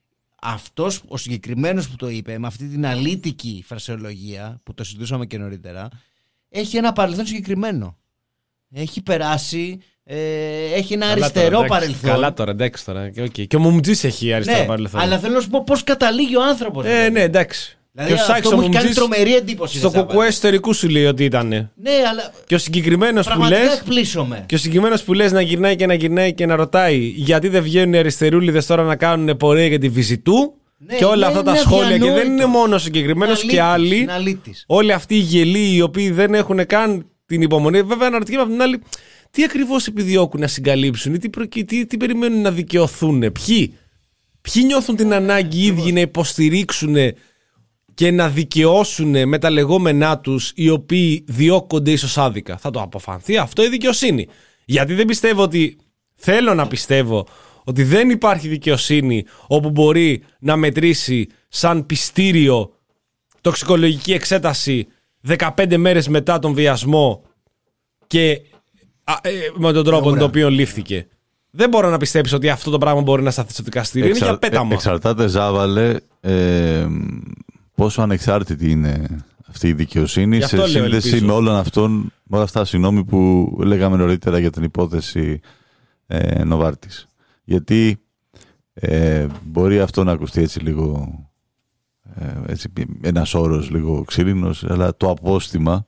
Αυτός ο συγκεκριμένος που το είπε, με αυτή την αλήτικη φρασεολογία που το συζητούσαμε και νωρίτερα, έχει ένα παρελθόν συγκεκριμένο. Έχει περάσει, ε, έχει ένα καλά αριστερό τώρα, παρελθόν. Καλά τώρα, εντάξει τώρα. Και, okay. και ο Μουμτζής έχει αριστερό ναι, παρελθόν. Αλλά θέλω να σου πω πώς καταλήγει ο άνθρωπος. Ε, δηλαδή. Ναι, εντάξει. Δηλαδή, και αυτό μου έχει κάνει τρομερή εντύπωση. Στο κουκουέ εσωτερικού σου λέει ότι ήταν. Ναι, αλλά. Και ο συγκεκριμένος που λες. Και ο συγκεκριμένος που λες να γυρνάει και να γυρνάει και να ρωτάει γιατί δεν βγαίνουν οι αριστερούλιδες τώρα να κάνουν πορεία για τη Βυζιτού. Ναι, και όλα αυτά τα σχόλια. Και δεν είναι μόνο συγκεκριμένος και άλλοι. Όλοι αυτοί οι γελοί οι οποίοι δεν έχουν καν την υπομονή. Βέβαια, αναρωτιέμαι από την άλλη, τι ακριβώς επιδιώκουν να συγκαλύψουν ή τι, προ... τι, τι περιμένουν να δικαιωθούν. Ποιοι, Ποιοι νιώθουν την ανάγκη οι ίδιοι να υποστηρίξουν και να δικαιώσουν με τα λεγόμενά τους οι οποίοι διώκονται ίσως άδικα. Θα το αποφανθεί αυτό η δικαιοσύνη. Γιατί δεν πιστεύω ότι, θέλω να πιστεύω ότι δεν υπάρχει δικαιοσύνη όπου μπορεί να μετρήσει σαν πιστήριο τοξικολογική εξέταση δεκαπέντε μέρες μετά τον βιασμό και α, ε, με τον τρόπο τον οποίο λήφθηκε. Δεν μπορώ να πιστέψω ότι αυτό το πράγμα μπορεί να σταθεί στο δικαστήριο. Εξα... Είναι για πέταμα. Εξαρτάται, Ζάβαλε, ε, πόσο ανεξάρτητη είναι αυτή η δικαιοσύνη σε σύνδεση με όλων αυτών, με όλα αυτά συγγνώμη, που λέγαμε νωρίτερα για την υπόθεση ε, Νοβάρτης. Γιατί ε, μπορεί αυτό να ακουστεί έτσι λίγο, ε, έτσι, ένας όρος λίγο ξύλινος, αλλά το απόστημα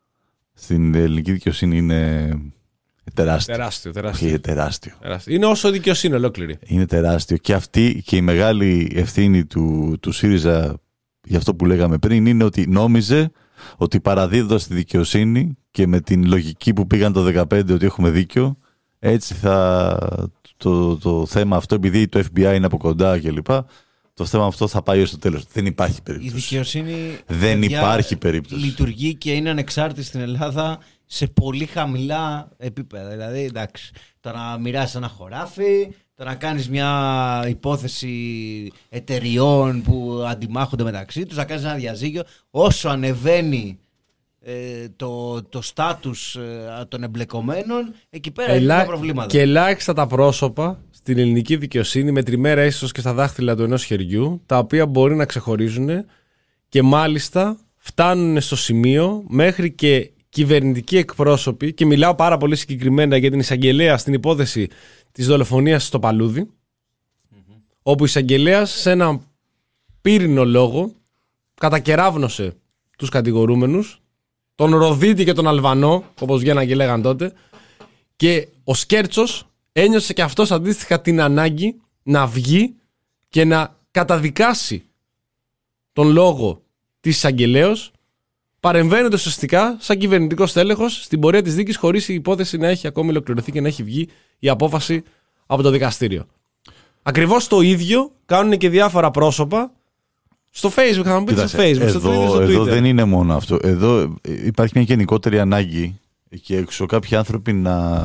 στην ελληνική δικαιοσύνη είναι τεράστιο. Τεράστιο, τεράστιο. Και τεράστιο. τεράστιο. Είναι όσο δικαιοσύνη ολόκληρη. Είναι τεράστιο. Και αυτή και η μεγάλη ευθύνη του, του ΣΥΡΙΖΑ για αυτό που λέγαμε πριν, είναι ότι νόμιζε ότι παραδίδοντας τη δικαιοσύνη και με την λογική που πήγαν το δεκαπέντε ότι έχουμε δίκιο, έτσι θα το, το θέμα αυτό, επειδή το εφ μπι άι είναι από κοντά κλπ., το θέμα αυτό θα πάει ως το τέλος. Δεν υπάρχει περίπτωση. Η δικαιοσύνη δεν υπάρχει περίπτωση. Λειτουργεί και είναι ανεξάρτητη στην Ελλάδα σε πολύ χαμηλά επίπεδα. Δηλαδή, εντάξει, το να μοιράσεις ένα χωράφι, το να κάνεις μια υπόθεση εταιριών που αντιμάχονται μεταξύ τους, να κάνεις ένα διαζύγιο, όσο ανεβαίνει ε, το, το στάτους ε, των εμπλεκομένων, εκεί πέρα Ελά... είναι τα προβλήματα. Και ελάχιστα τα πρόσωπα στην ελληνική δικαιοσύνη, μετρημένα ίσως και στα δάχτυλα του ενός χεριού, τα οποία μπορεί να ξεχωρίζουν και μάλιστα φτάνουν στο σημείο μέχρι και κυβερνητικοί εκπρόσωποι, και μιλάω πάρα πολύ συγκεκριμένα για την εισαγγελέα στην υπόθεση της δολοφονίας στο Παλούδι, mm-hmm. όπου η εισαγγελέας σε ένα πύρινο λόγο κατακεράβνωσε τους κατηγορούμενους, τον Ροδίτη και τον Αλβανό, όπως βγαίναν και λέγαν τότε, και ο Σκέρτσος ένιωσε και αυτός αντίστοιχα την ανάγκη να βγει και να καταδικάσει τον λόγο της εισαγγελέως, παρεμβαίνοντας ουσιαστικά σαν κυβερνητικός τέλεχος στην πορεία της δίκης, χωρίς η υπόθεση να έχει ακόμη ολοκληρωθεί και να έχει βγει η απόφαση από το δικαστήριο. Ακριβώς το ίδιο κάνουν και διάφορα πρόσωπα στο Facebook. Θα μου πείτε στο Facebook, εδώ, στο Twitter, στο Twitter. Εδώ δεν είναι μόνο αυτό. Εδώ υπάρχει μια γενικότερη ανάγκη εκεί έξω κάποιοι άνθρωποι να,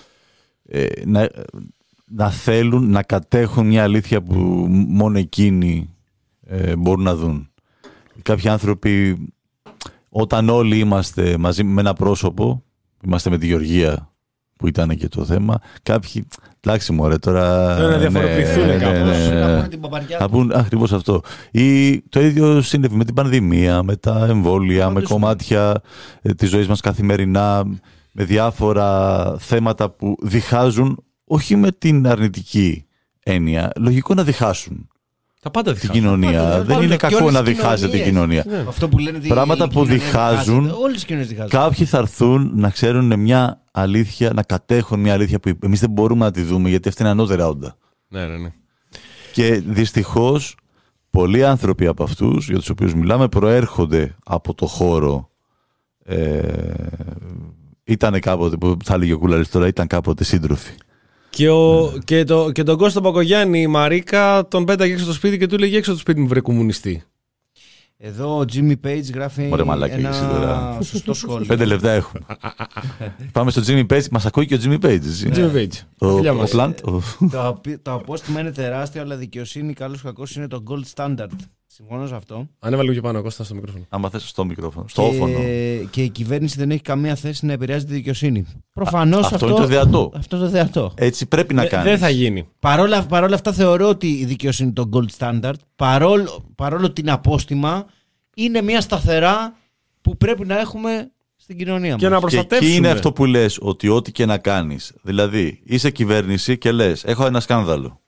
ε, να, να θέλουν να κατέχουν μια αλήθεια που μόνο εκείνοι ε, μπορούν να δουν. Κάποιοι άνθρωποι, όταν όλοι είμαστε μαζί με ένα πρόσωπο, είμαστε με τη Γεωργία που ήταν και το θέμα, κάποιοι, εντάξει μωρέ τώρα... Να διαφοροποιηθούν ναι, κάπως. Ναι, ναι, ναι. Να πούνε την παπαριά. Να πούν ακριβώς αυτό. Ή το ίδιο συνέβη με την πανδημία, με τα εμβόλια, με κομμάτια ε, της ζωής μας καθημερινά, με διάφορα θέματα που διχάζουν, όχι με την αρνητική έννοια, λογικό να διχάσουν. Τα πάντα την κοινωνία. Πάντα, δεν είναι κακό να διχάζεται η κοινωνία. Ναι. Αυτό που λένε πράγματα που διχάζουν, διχάζουν, κάποιοι θα έρθουν να ξέρουν μια αλήθεια, να κατέχουν μια αλήθεια που εμείς δεν μπορούμε να τη δούμε, γιατί αυτή είναι ανώτερα όντα. Ναι, ναι, ναι. Και δυστυχώς πολλοί άνθρωποι από αυτούς για τους οποίους μιλάμε προέρχονται από το χώρο. Ε, ήταν κάποτε, που θα έλεγε ο Κούλαρης τώρα, ήταν κάποτε σύντροφοι. Και, ο, ναι. και, το, και τον Κώστα Πακογιάννη, η Μαρίκα, τον πέταγε έξω το σπίτι και του λέγε έξω το σπίτι μου, βρε κομμουνιστή. Εδώ ο Jimmy Page γράφει Ωραία, μαλάκα, ένα σωστό σχόλιο. Πέντε λεπτά έχουμε. Πάμε στο Jimmy Page. Μας ακούει και ο Jimmy Page. Jimmy Page. Ο, ο Plant. το, το απόστημα είναι τεράστιο, αλλά δικαιοσύνη, καλός κακός, είναι το gold standard. Συμφωνώ σε αυτό. Ανέβαλε και πάνω, Κώστα, στο μικρόφωνο. Άμα θες στο μικρόφωνο. Στο όφωνο. Και η κυβέρνηση δεν έχει καμία θέση να επηρεάζει τη δικαιοσύνη. Προφανώς αυτό, αυτό είναι το δεατό. Αυτό το δεατό. Έτσι πρέπει να κάνει. Δεν θα γίνει. Παρόλα, παρόλα αυτά, θεωρώ ότι η δικαιοσύνη είναι το gold standard. Παρόλο, παρόλο την απόστημα, είναι μια σταθερά που πρέπει να έχουμε στην κοινωνία μας. Και να προστατεύσουμε. Και εκεί είναι αυτό που λες, ότι ό,τι και να κάνεις. Δηλαδή, είσαι κυβέρνηση και λες, έχω ένα σκάνδαλο.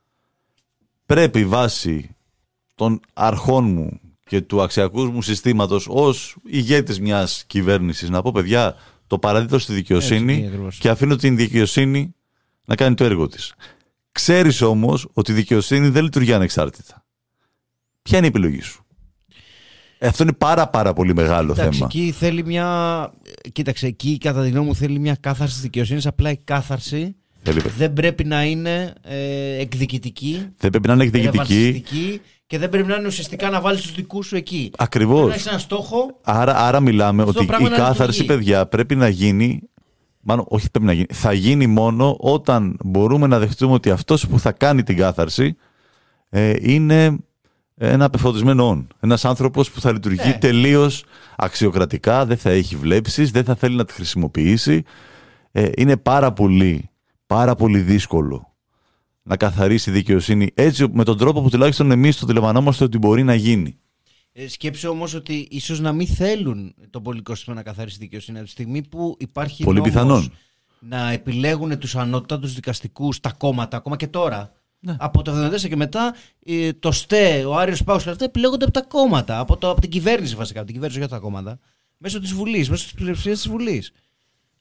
Πρέπει βάσει των αρχών μου και του αξιακού μου συστήματος ως ηγέτης μιας κυβέρνησης να πω, παιδιά, το παραδίδω στη δικαιοσύνη. Έτσι, και αφήνω την δικαιοσύνη να κάνει το έργο της. Ξέρεις όμως ότι η δικαιοσύνη δεν λειτουργεί ανεξάρτητα. Ποια είναι η επιλογή σου? Αυτό είναι πάρα πάρα πολύ μεγάλο Εντάξει, θέμα. Εκεί θέλει μια... Κοίταξε, εκεί κατά τη γνώμη μου θέλει μια κάθαρση της δικαιοσύνης. Απλά η κάθαρση θέλει... δεν πρέπει να είναι ε, εκδικητική. Δεν πρέπει να είναι εκδικητική. Και δεν πρέπει να είναι ουσιαστικά να βάλεις τους δικούς σου εκεί. Ακριβώς. Πρέπει να έχεις ένα στόχο. Άρα, άρα μιλάμε ότι η κάθαρση, παιδιά, πρέπει να γίνει. Μάλλον, όχι πρέπει να γίνει. Θα γίνει μόνο όταν μπορούμε να δεχτούμε ότι αυτός που θα κάνει την κάθαρση ε, είναι ένα απεφωτισμένο όν. Ένας άνθρωπος που θα λειτουργεί ε. τελείως αξιοκρατικά, δεν θα έχει βλέψεις, δεν θα θέλει να τη χρησιμοποιήσει. Ε, είναι πάρα πολύ, πάρα πολύ δύσκολο να καθαρίσει η δικαιοσύνη έτσι με τον τρόπο που τουλάχιστον εμείς το αντιλαμβανόμαστε ότι μπορεί να γίνει. Ε, σκέψου όμως ότι ίσως να μην θέλουν το πολιτικό σύστημα να καθαρίσει τη δικαιοσύνη από τη στιγμή που υπάρχει πολύ νόμος πιθανόν να επιλέγουν τους ανώτατους δικαστικούς τα κόμματα, ακόμα και τώρα. Ναι. Από το εβδομήντα τέσσερα και μετά το ΣΤΕ, ο Άριος Πάγος και αυτά επιλέγονται από τα κόμματα, από, το, από την κυβέρνηση βασικά, από την κυβέρνηση για τα κόμματα, μέσω της Βουλής, μέσω της πλειοψηφίας της Βουλής.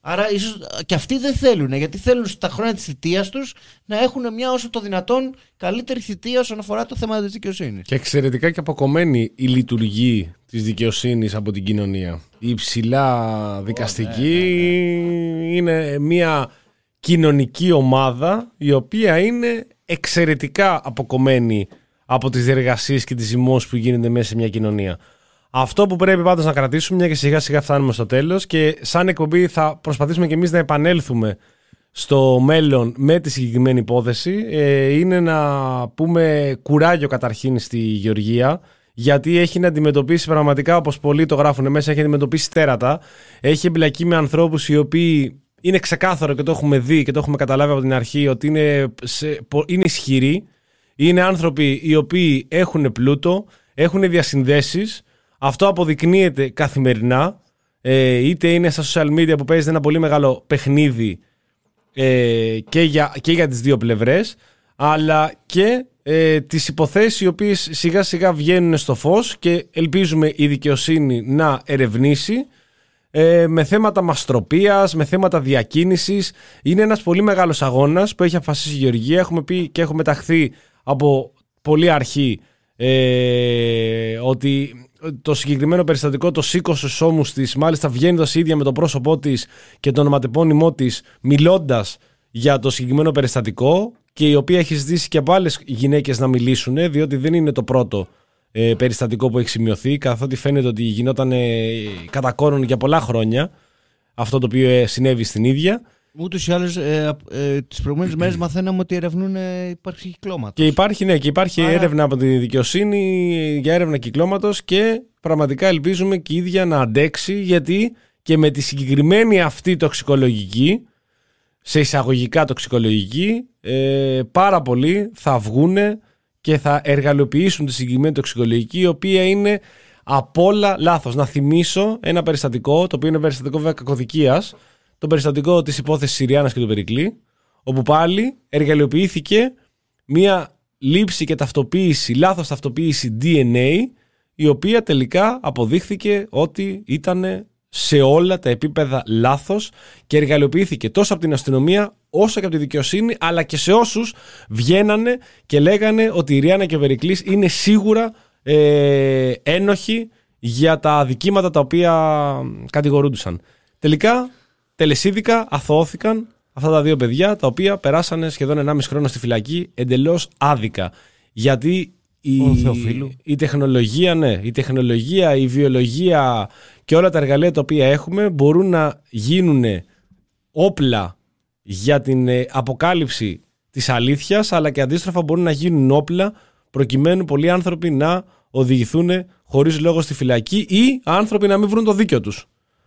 Άρα ίσως και αυτοί δεν θέλουν, γιατί θέλουν στα χρόνια της θητείας τους να έχουν μια όσο το δυνατόν καλύτερη θητεία όσον αφορά το θέμα της δικαιοσύνης. Και εξαιρετικά και αποκομμένη η λειτουργή της δικαιοσύνης από την κοινωνία. Η υψηλά δικαστική oh, ναι, ναι, ναι. είναι μια κοινωνική ομάδα η οποία είναι εξαιρετικά αποκομμένη από τις διεργασίες και τις ζυμώσεις που γίνεται μέσα σε μια κοινωνία. Αυτό που πρέπει πάντως να κρατήσουμε, μια και σιγά σιγά φτάνουμε στο τέλος, και σαν εκπομπή θα προσπαθήσουμε και εμείς να επανέλθουμε στο μέλλον με τη συγκεκριμένη υπόθεση, ε, είναι να πούμε κουράγιο καταρχήν στη Γεωργία, γιατί έχει να αντιμετωπίσει πραγματικά, όπως πολλοί το γράφουν μέσα, έχει αντιμετωπίσει τέρατα, έχει εμπλακεί με ανθρώπους οι οποίοι είναι ξεκάθαρο και το έχουμε δει και το έχουμε καταλάβει από την αρχή ότι είναι, σε, είναι ισχυροί, είναι άνθρωποι οι οποίοι έχουν πλούτο, έχουν διασυνδέσεις. Αυτό αποδεικνύεται καθημερινά, ε, είτε είναι στα social media που παίζεται ένα πολύ μεγάλο παιχνίδι ε, και, για, και για τις δύο πλευρές, αλλά και ε, τις υποθέσεις οι οποίες σιγά σιγά βγαίνουν στο φως και ελπίζουμε η δικαιοσύνη να ερευνήσει ε, με θέματα μαστροπίας, με θέματα διακίνησης. Είναι ένας πολύ μεγάλος αγώνας που έχει αποφασίσει η Γεωργία. Έχουμε πει και έχουμε ταχθεί από πολύ αρχή ε, ότι το συγκεκριμένο περιστατικό το σήκωσε στους ώμους της, μάλιστα βγαίνοντας η ίδια με το πρόσωπό της και το ονοματεπώνυμό της, μιλώντας για το συγκεκριμένο περιστατικό, και η οποία έχει ζητήσει και από άλλες γυναίκες να μιλήσουν, διότι δεν είναι το πρώτο ε, περιστατικό που έχει σημειωθεί, καθότι φαίνεται ότι γινόταν ε, κατά κόρον για πολλά χρόνια αυτό το οποίο ε, συνέβη στην ίδια. Ούτως ή άλλως ε, ε, τις προηγούμενες μέρες μαθαίναμε ότι ερευνούν ε, υπάρχει κυκλώματος. Και υπάρχει, ναι, και υπάρχει Άρα... έρευνα από τη δικαιοσύνη για έρευνα κυκλώματος, και πραγματικά ελπίζουμε και η ίδια να αντέξει, γιατί και με τη συγκεκριμένη αυτή τοξικολογική, σε εισαγωγικά τοξικολογική, ε, πάρα πολλοί θα βγουν και θα εργαλειοποιήσουν τη συγκεκριμένη τοξικολογική, η οποία είναι απ' όλα λάθος. Να θυμίσω ένα περιστατικό, το οποίο είναι περιστατικό βέβαια κακοδικίας, το περιστατικό της υπόθεσης Συριάννας και του Περικλή, όπου πάλι εργαλειοποιήθηκε μία λήψη και ταυτοποίηση, λάθος ταυτοποίηση ντι εν έι, η οποία τελικά αποδείχθηκε ότι ήταν σε όλα τα επίπεδα λάθος και εργαλειοποιήθηκε τόσο από την αστυνομία όσο και από τη δικαιοσύνη, αλλά και σε όσους βγαίνανε και λέγανε ότι η Ριάννα και ο Περικλής είναι σίγουρα ε, ένοχοι για τα αδικήματα τα οποία κατηγορούντουσαν. Τελικά, τελεσίδικα αθωώθηκαν αυτά τα δύο παιδιά, τα οποία περάσανε σχεδόν ενάμιση χρόνο στη φυλακή εντελώς άδικα. Γιατί η, η τεχνολογία, ναι, η τεχνολογία, η βιολογία και όλα τα εργαλεία τα οποία έχουμε μπορούν να γίνουν όπλα για την αποκάλυψη της αλήθειας, αλλά και αντίστροφα μπορούν να γίνουν όπλα προκειμένου πολλοί άνθρωποι να οδηγηθούν χωρίς λόγο στη φυλακή ή άνθρωποι να μην βρουν το δίκιο τους.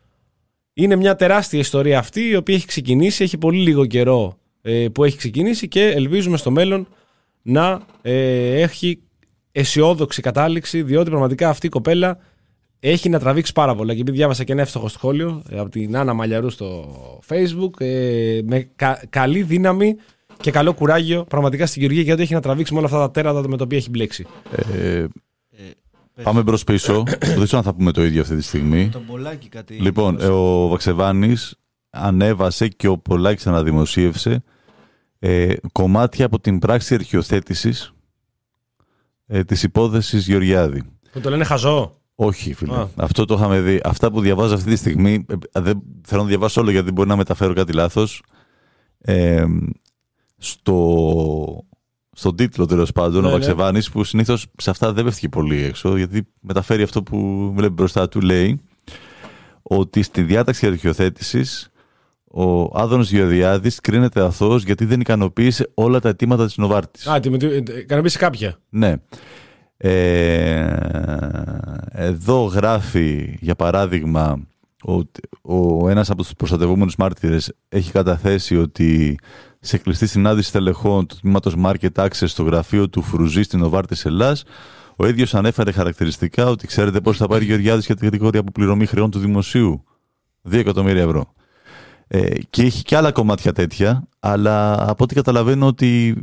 Είναι μια τεράστια ιστορία αυτή, η οποία έχει ξεκινήσει, έχει πολύ λίγο καιρό ε, που έχει ξεκινήσει, και ελπίζουμε στο μέλλον να ε, έχει αισιόδοξη κατάληξη, διότι πραγματικά αυτή η κοπέλα έχει να τραβήξει πάρα πολλά. Και επειδή διάβασα και ένα εύστοχο σχόλιο ε, από την Άννα Μαλιαρού στο Facebook, ε, με κα, καλή δύναμη και καλό κουράγιο πραγματικά στην Γεωργία, γιατί έχει να τραβήξει με όλα αυτά τα τέρατα με τα οποία έχει μπλέξει. Ε, ε, Πάμε μπρος πίσω. Δεν ξέρω αν θα πούμε το ίδιο αυτή τη στιγμή. Το Πολάκη κάτι... Λοιπόν, ε, ο Βαξεβάνης ανέβασε και ο Πολάκης αναδημοσίευσε ε, κομμάτια από την πράξη αρχιοθέτησης ε, της υπόθεσης Γεωργιάδη. Που το λένε χαζό. Όχι, φίλε. Α. Αυτό το είχαμε δει. Αυτά που διαβάζω αυτή τη στιγμή, ε, δεν θέλω να διαβάσω όλο γιατί μπορεί να μεταφέρω κάτι λάθος. Ε, στο... Στον τίτλο, τέλος πάντων, ναι, ο Βαξεβάνης, που συνήθως σε αυτά δεν πέφτει πολύ έξω, γιατί μεταφέρει αυτό που βλέπει μπροστά του, λέει ότι στη διάταξη αρχιοθέτησης ο Άδωνος Γεωργιάδης κρίνεται αθώος γιατί δεν ικανοποίησε όλα τα αιτήματα της Νοβάρτης. Α, ικανοποίησε κάποια. Ναι. Ε, εδώ γράφει, για παράδειγμα, ότι ο ένας από τους προστατευόμενους μάρτυρες έχει καταθέσει ότι σε κλειστή συνάντηση τελεχών του τμήματος Market Access στο γραφείο του Φρουζή στην Νοβάρτης Ελλάς, ο ίδιος ανέφερε χαρακτηριστικά ότι ξέρετε πώς θα πάρει ο Γεωργιάδης για την κατηγορία αποπληρωμή χρεών του δημοσίου. δύο εκατομμύρια ευρώ. Ε, και έχει και άλλα κομμάτια τέτοια, αλλά από ό,τι καταλαβαίνω ότι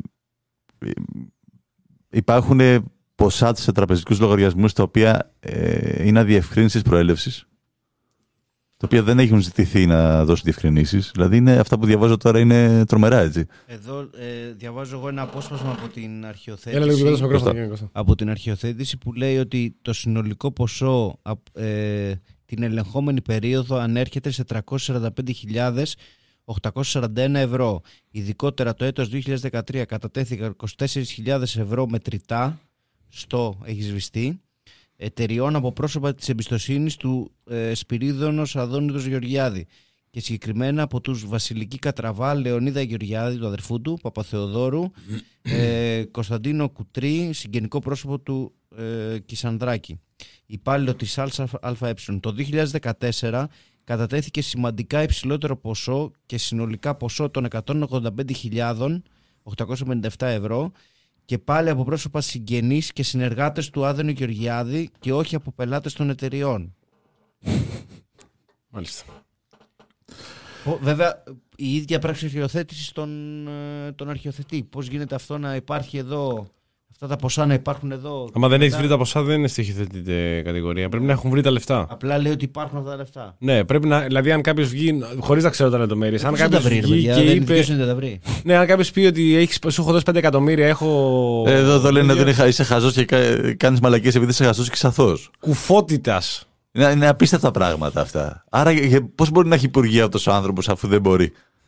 υπάρχουν ποσά σε τραπεζικούς λογαριασμούς τα οποία ε, είναι αδιευκρίνησης προέλευσης. τα οποία δεν έχουν ζητηθεί να δώσουν διευκρινήσεις. Δηλαδή είναι, αυτά που διαβάζω τώρα είναι τρομερά, έτσι. Εδώ ε, διαβάζω εγώ ένα απόσπασμα από την αρχιοθέτηση. Έλα λίγο στο μικρόφωνο. Από την αρχιοθέτηση που λέει ότι το συνολικό ποσό ε, την ελεγχόμενη περίοδο ανέρχεται σε τριακόσιες σαράντα πέντε χιλιάδες οκτακόσια σαράντα ένα ευρώ. Ειδικότερα το έτος δύο χιλιάδες δεκατρία κατατέθηκαν είκοσι τέσσερις χιλιάδες ευρώ μετρητά στο έχει σβηστεί εταιριών από πρόσωπα της εμπιστοσύνης του ε, Σπυρίδωνος Αδόνιδος Γεωργιάδη και συγκεκριμένα από τους Βασιλική Κατραβά, Λεωνίδα Γεωργιάδη, του αδερφού του, Παπαθεοδόρου, ε, Κωνσταντίνο Κουτρί, συγγενικό πρόσωπο του ε, Κισανδράκη, υπάλληλο της ΑΕ. Το δύο χιλιάδες δεκατέσσερα κατατέθηκε σημαντικά υψηλότερο ποσό και συνολικά ποσό των εκατόν ογδόντα πέντε χιλιάδες οκτακόσια πενήντα επτά ευρώ και πάλι από πρόσωπα συγγενείς και συνεργάτες του Άδωνη Γεωργιάδη και όχι από πελάτες των εταιριών. Μάλιστα. Βέβαια, η ίδια πράξη αρχιοθέτησης των, των αρχιοθετεί. Πώς γίνεται αυτό να υπάρχει εδώ, αυτά τα ποσά να υπάρχουν εδώ. Άμα δεν έχει βρει τα ποσά, δεν είναι στοιχειοθετείται κατηγορία. Πρέπει να έχουν βρει τα λεφτά. Απλά λέει ότι υπάρχουν αυτά τα λεφτά. Ναι, πρέπει να. Δηλαδή, αν κάποιο βγει. Χωρίς να ξέρω τα λεπτομέρειες. Αν κάποιο βγει παιδιά, και δεν είπε. Δεν τα βρει. Ναι, αν κάποιο πει ότι έχεις, σου έχω δώσει πέντε εκατομμύρια, έχω. Εδώ εδώ λένε ότι είσαι χαζός και κάνεις μαλακίες επειδή είσαι χαζός και σαθός. Κουφότητας. Είναι, είναι απίστευτα πράγματα αυτά. Άρα, πώς μπορεί να έχει υπουργεία αυτός ο άνθρωπος αφού δεν μπορεί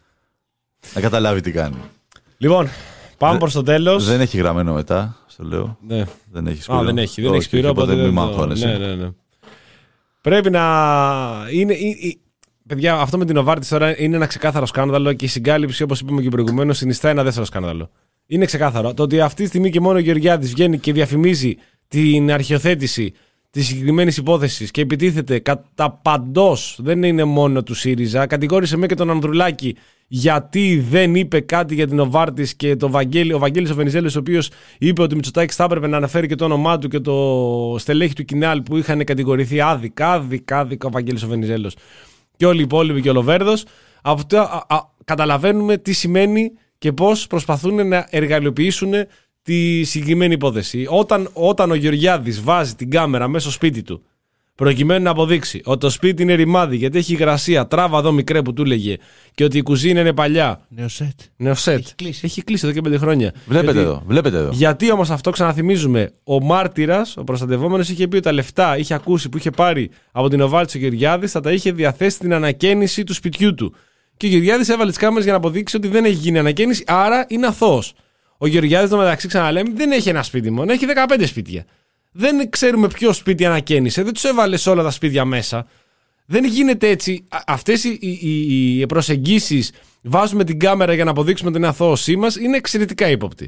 να καταλάβει τι κάνει. Λοιπόν, πάμε προς το τέλος. Δεν έχει γραμμένο μετά, στο λέω. Ναι. Δεν έχει Σπύρο. Α, δεν έχει, δεν έχει Σπύρο, οπότε δεν μη μαγχώνεσαι. Ναι, ναι, ναι. Πρέπει να. Είναι, είναι, παιδιά, αυτό με την Νοβάρτις τώρα είναι ένα ξεκάθαρο σκάνδαλο και η συγκάλυψη, όπως είπαμε και προηγουμένως, συνιστά ένα δεύτερο σκάνδαλο. Είναι ξεκάθαρο. Το ότι αυτή τη στιγμή και μόνο ο Γεωργιάδης βγαίνει και διαφημίζει την αρχιοθέτηση της συγκεκριμένης υπόθεσης και επιτίθεται κατά παντός, δεν είναι μόνο του ΣΥΡΙΖΑ, κατηγόρησε με και τον Ανδρουλάκη γιατί δεν είπε κάτι για την Νοβάρτις και το Βαγγέλη, ο Βαγγέλης ο Βενιζέλος, ο οποίος είπε ότι ο Μητσοτάκης θα έπρεπε να αναφέρει και το όνομά του και το στελέχη του Κινάλ που είχαν κατηγορηθεί άδικα, άδικα, άδικα ο Βαγγέλης ο Βενιζέλος και όλοι οι υπόλοιποι και ο Λοβέρδος. Αυτό α, α, καταλαβαίνουμε τι σημαίνει και πώς προσπαθούν να εργαλειοποιήσουν τη συγκεκριμένη υπόθεση. Όταν, όταν ο Γεωργιάδης βάζει την κάμερα μέσα στο σπίτι του προκειμένου να αποδείξει ότι το σπίτι είναι ρημάδι γιατί έχει υγρασία, τράβα εδώ μικρέ που του έλεγε και ότι η κουζίνα είναι παλιά. Νεοσέτ. Νεοσέτ. Έχει κλείσει. Έχει κλείσει εδώ και πέντε χρόνια. Βλέπετε γιατί, εδώ. Βλέπετε εδώ. Γιατί όμως αυτό ξαναθυμίζουμε, ο μάρτυρας, ο προστατευόμενος είχε πει ότι τα λεφτά είχε ακούσει που είχε πάρει από την Νοβάρτις ο Γεωργιάδης θα τα είχε διαθέσει στην ανακαίνιση του σπιτιού του. Και ο Γεωργιάδης έβαλε τις κάμερες για να αποδείξει ότι δεν έχει γίνει ανακαίνιση, άρα είναι αθώος. Ο Γεωργιάδης, το μεταξύ, ξαναλέμε, δεν έχει ένα σπίτι μόνο, έχει δεκαπέντε σπίτια. Δεν ξέρουμε ποιο σπίτι ανακαίνισε, δεν τους έβαλε σε όλα τα σπίτια μέσα. Δεν γίνεται έτσι. Αυτές οι, οι, οι προσεγγίσεις, βάζουμε την κάμερα για να αποδείξουμε την αθώωσή μας, είναι εξαιρετικά ύποπτη.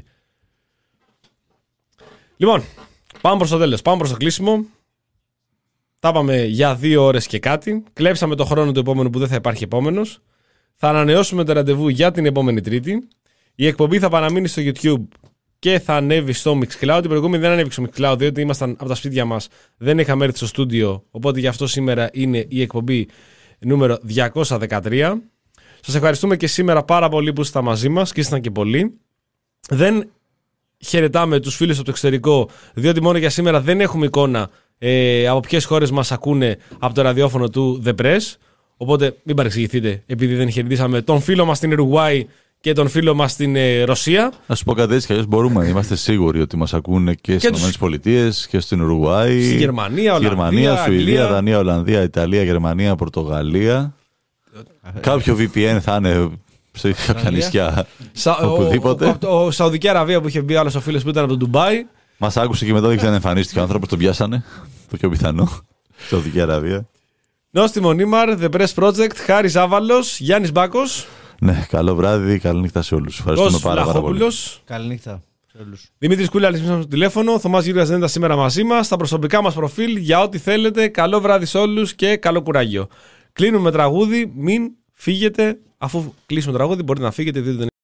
Λοιπόν, πάμε προς το τέλος, πάμε προς το κλείσιμο. Τα είπαμε για δύο ώρες και κάτι. Κλέψαμε το χρόνο του επόμενου που δεν θα υπάρχει επόμενος. Θα ανανεώσουμε το ραντεβού για την επόμενη Τρίτη. Η εκπομπή θα παραμείνει στο YouTube και θα ανέβει στο Mixcloud. Την προηγούμενη δεν ανέβηκε στο Mixcloud, διότι ήμασταν από τα σπίτια μας, δεν είχαμε έρθει στο στούντιο. Οπότε γι' αυτό σήμερα είναι η εκπομπή νούμερο διακόσια δεκατρία. Σας ευχαριστούμε και σήμερα πάρα πολύ που ήσασταν μαζί μας και ήσασταν και πολλοί. Δεν χαιρετάμε τους φίλους από το εξωτερικό, διότι μόνο για σήμερα δεν έχουμε εικόνα ε, από ποιες χώρες μας ακούνε από το ραδιόφωνο του The Press. Οπότε μην παρεξηγηθείτε επειδή δεν χαιρετήσαμε τον φίλο μας στην Ουρουγουάη και τον φίλο μας στην ε, Ρωσία. Να σου πω κάτι έτσι, αλλιώς μπορούμε. Είμαστε σίγουροι ότι μας ακούνε και στις ΗΠΑ και στην Ουρουγουάη. Στη Γερμανία, Ολλανδία, Γερμανία, Σουηδία, Αγγλία. Δανία, Ολλανδία, Ιταλία, Γερμανία, Πορτογαλία. Κάποιο βι πι εν θα είναι σε κάποια νησιά. Σα, οπουδήποτε. Ο, ο, ο, ο Σαουδική Αραβία που είχε μπει άλλος ο φίλος που ήταν από το Ντουμπάι. Μας άκουσε και μετά δεν ξαναεμφανίστηκε ο άνθρωπος, τον πιάσανε. Το πιο πιθανό. Σαουδική Αραβία. Νόστιμο Νίμαρ, The Press Project, Χάρης Άβαλος, Γιάννης Μπάκος. Ναι, καλό βράδυ, καλή νύχτα σε όλους. Ευχαριστούμε πάρα, πάρα πολύ. Καληνύχτα σε όλους. Δημήτρης Κούλαλης πίσω στο τηλέφωνο. Θωμάς Γύριας δεν ήταν σήμερα μαζί μας. Στα προσωπικά μας προφίλ για ό,τι θέλετε. Καλό βράδυ σε όλους και καλό κουράγιο. Κλείνουμε με τραγούδι. Μην φύγετε. Αφού κλείσουμε το τραγούδι, μπορείτε να φύγετε. Διότι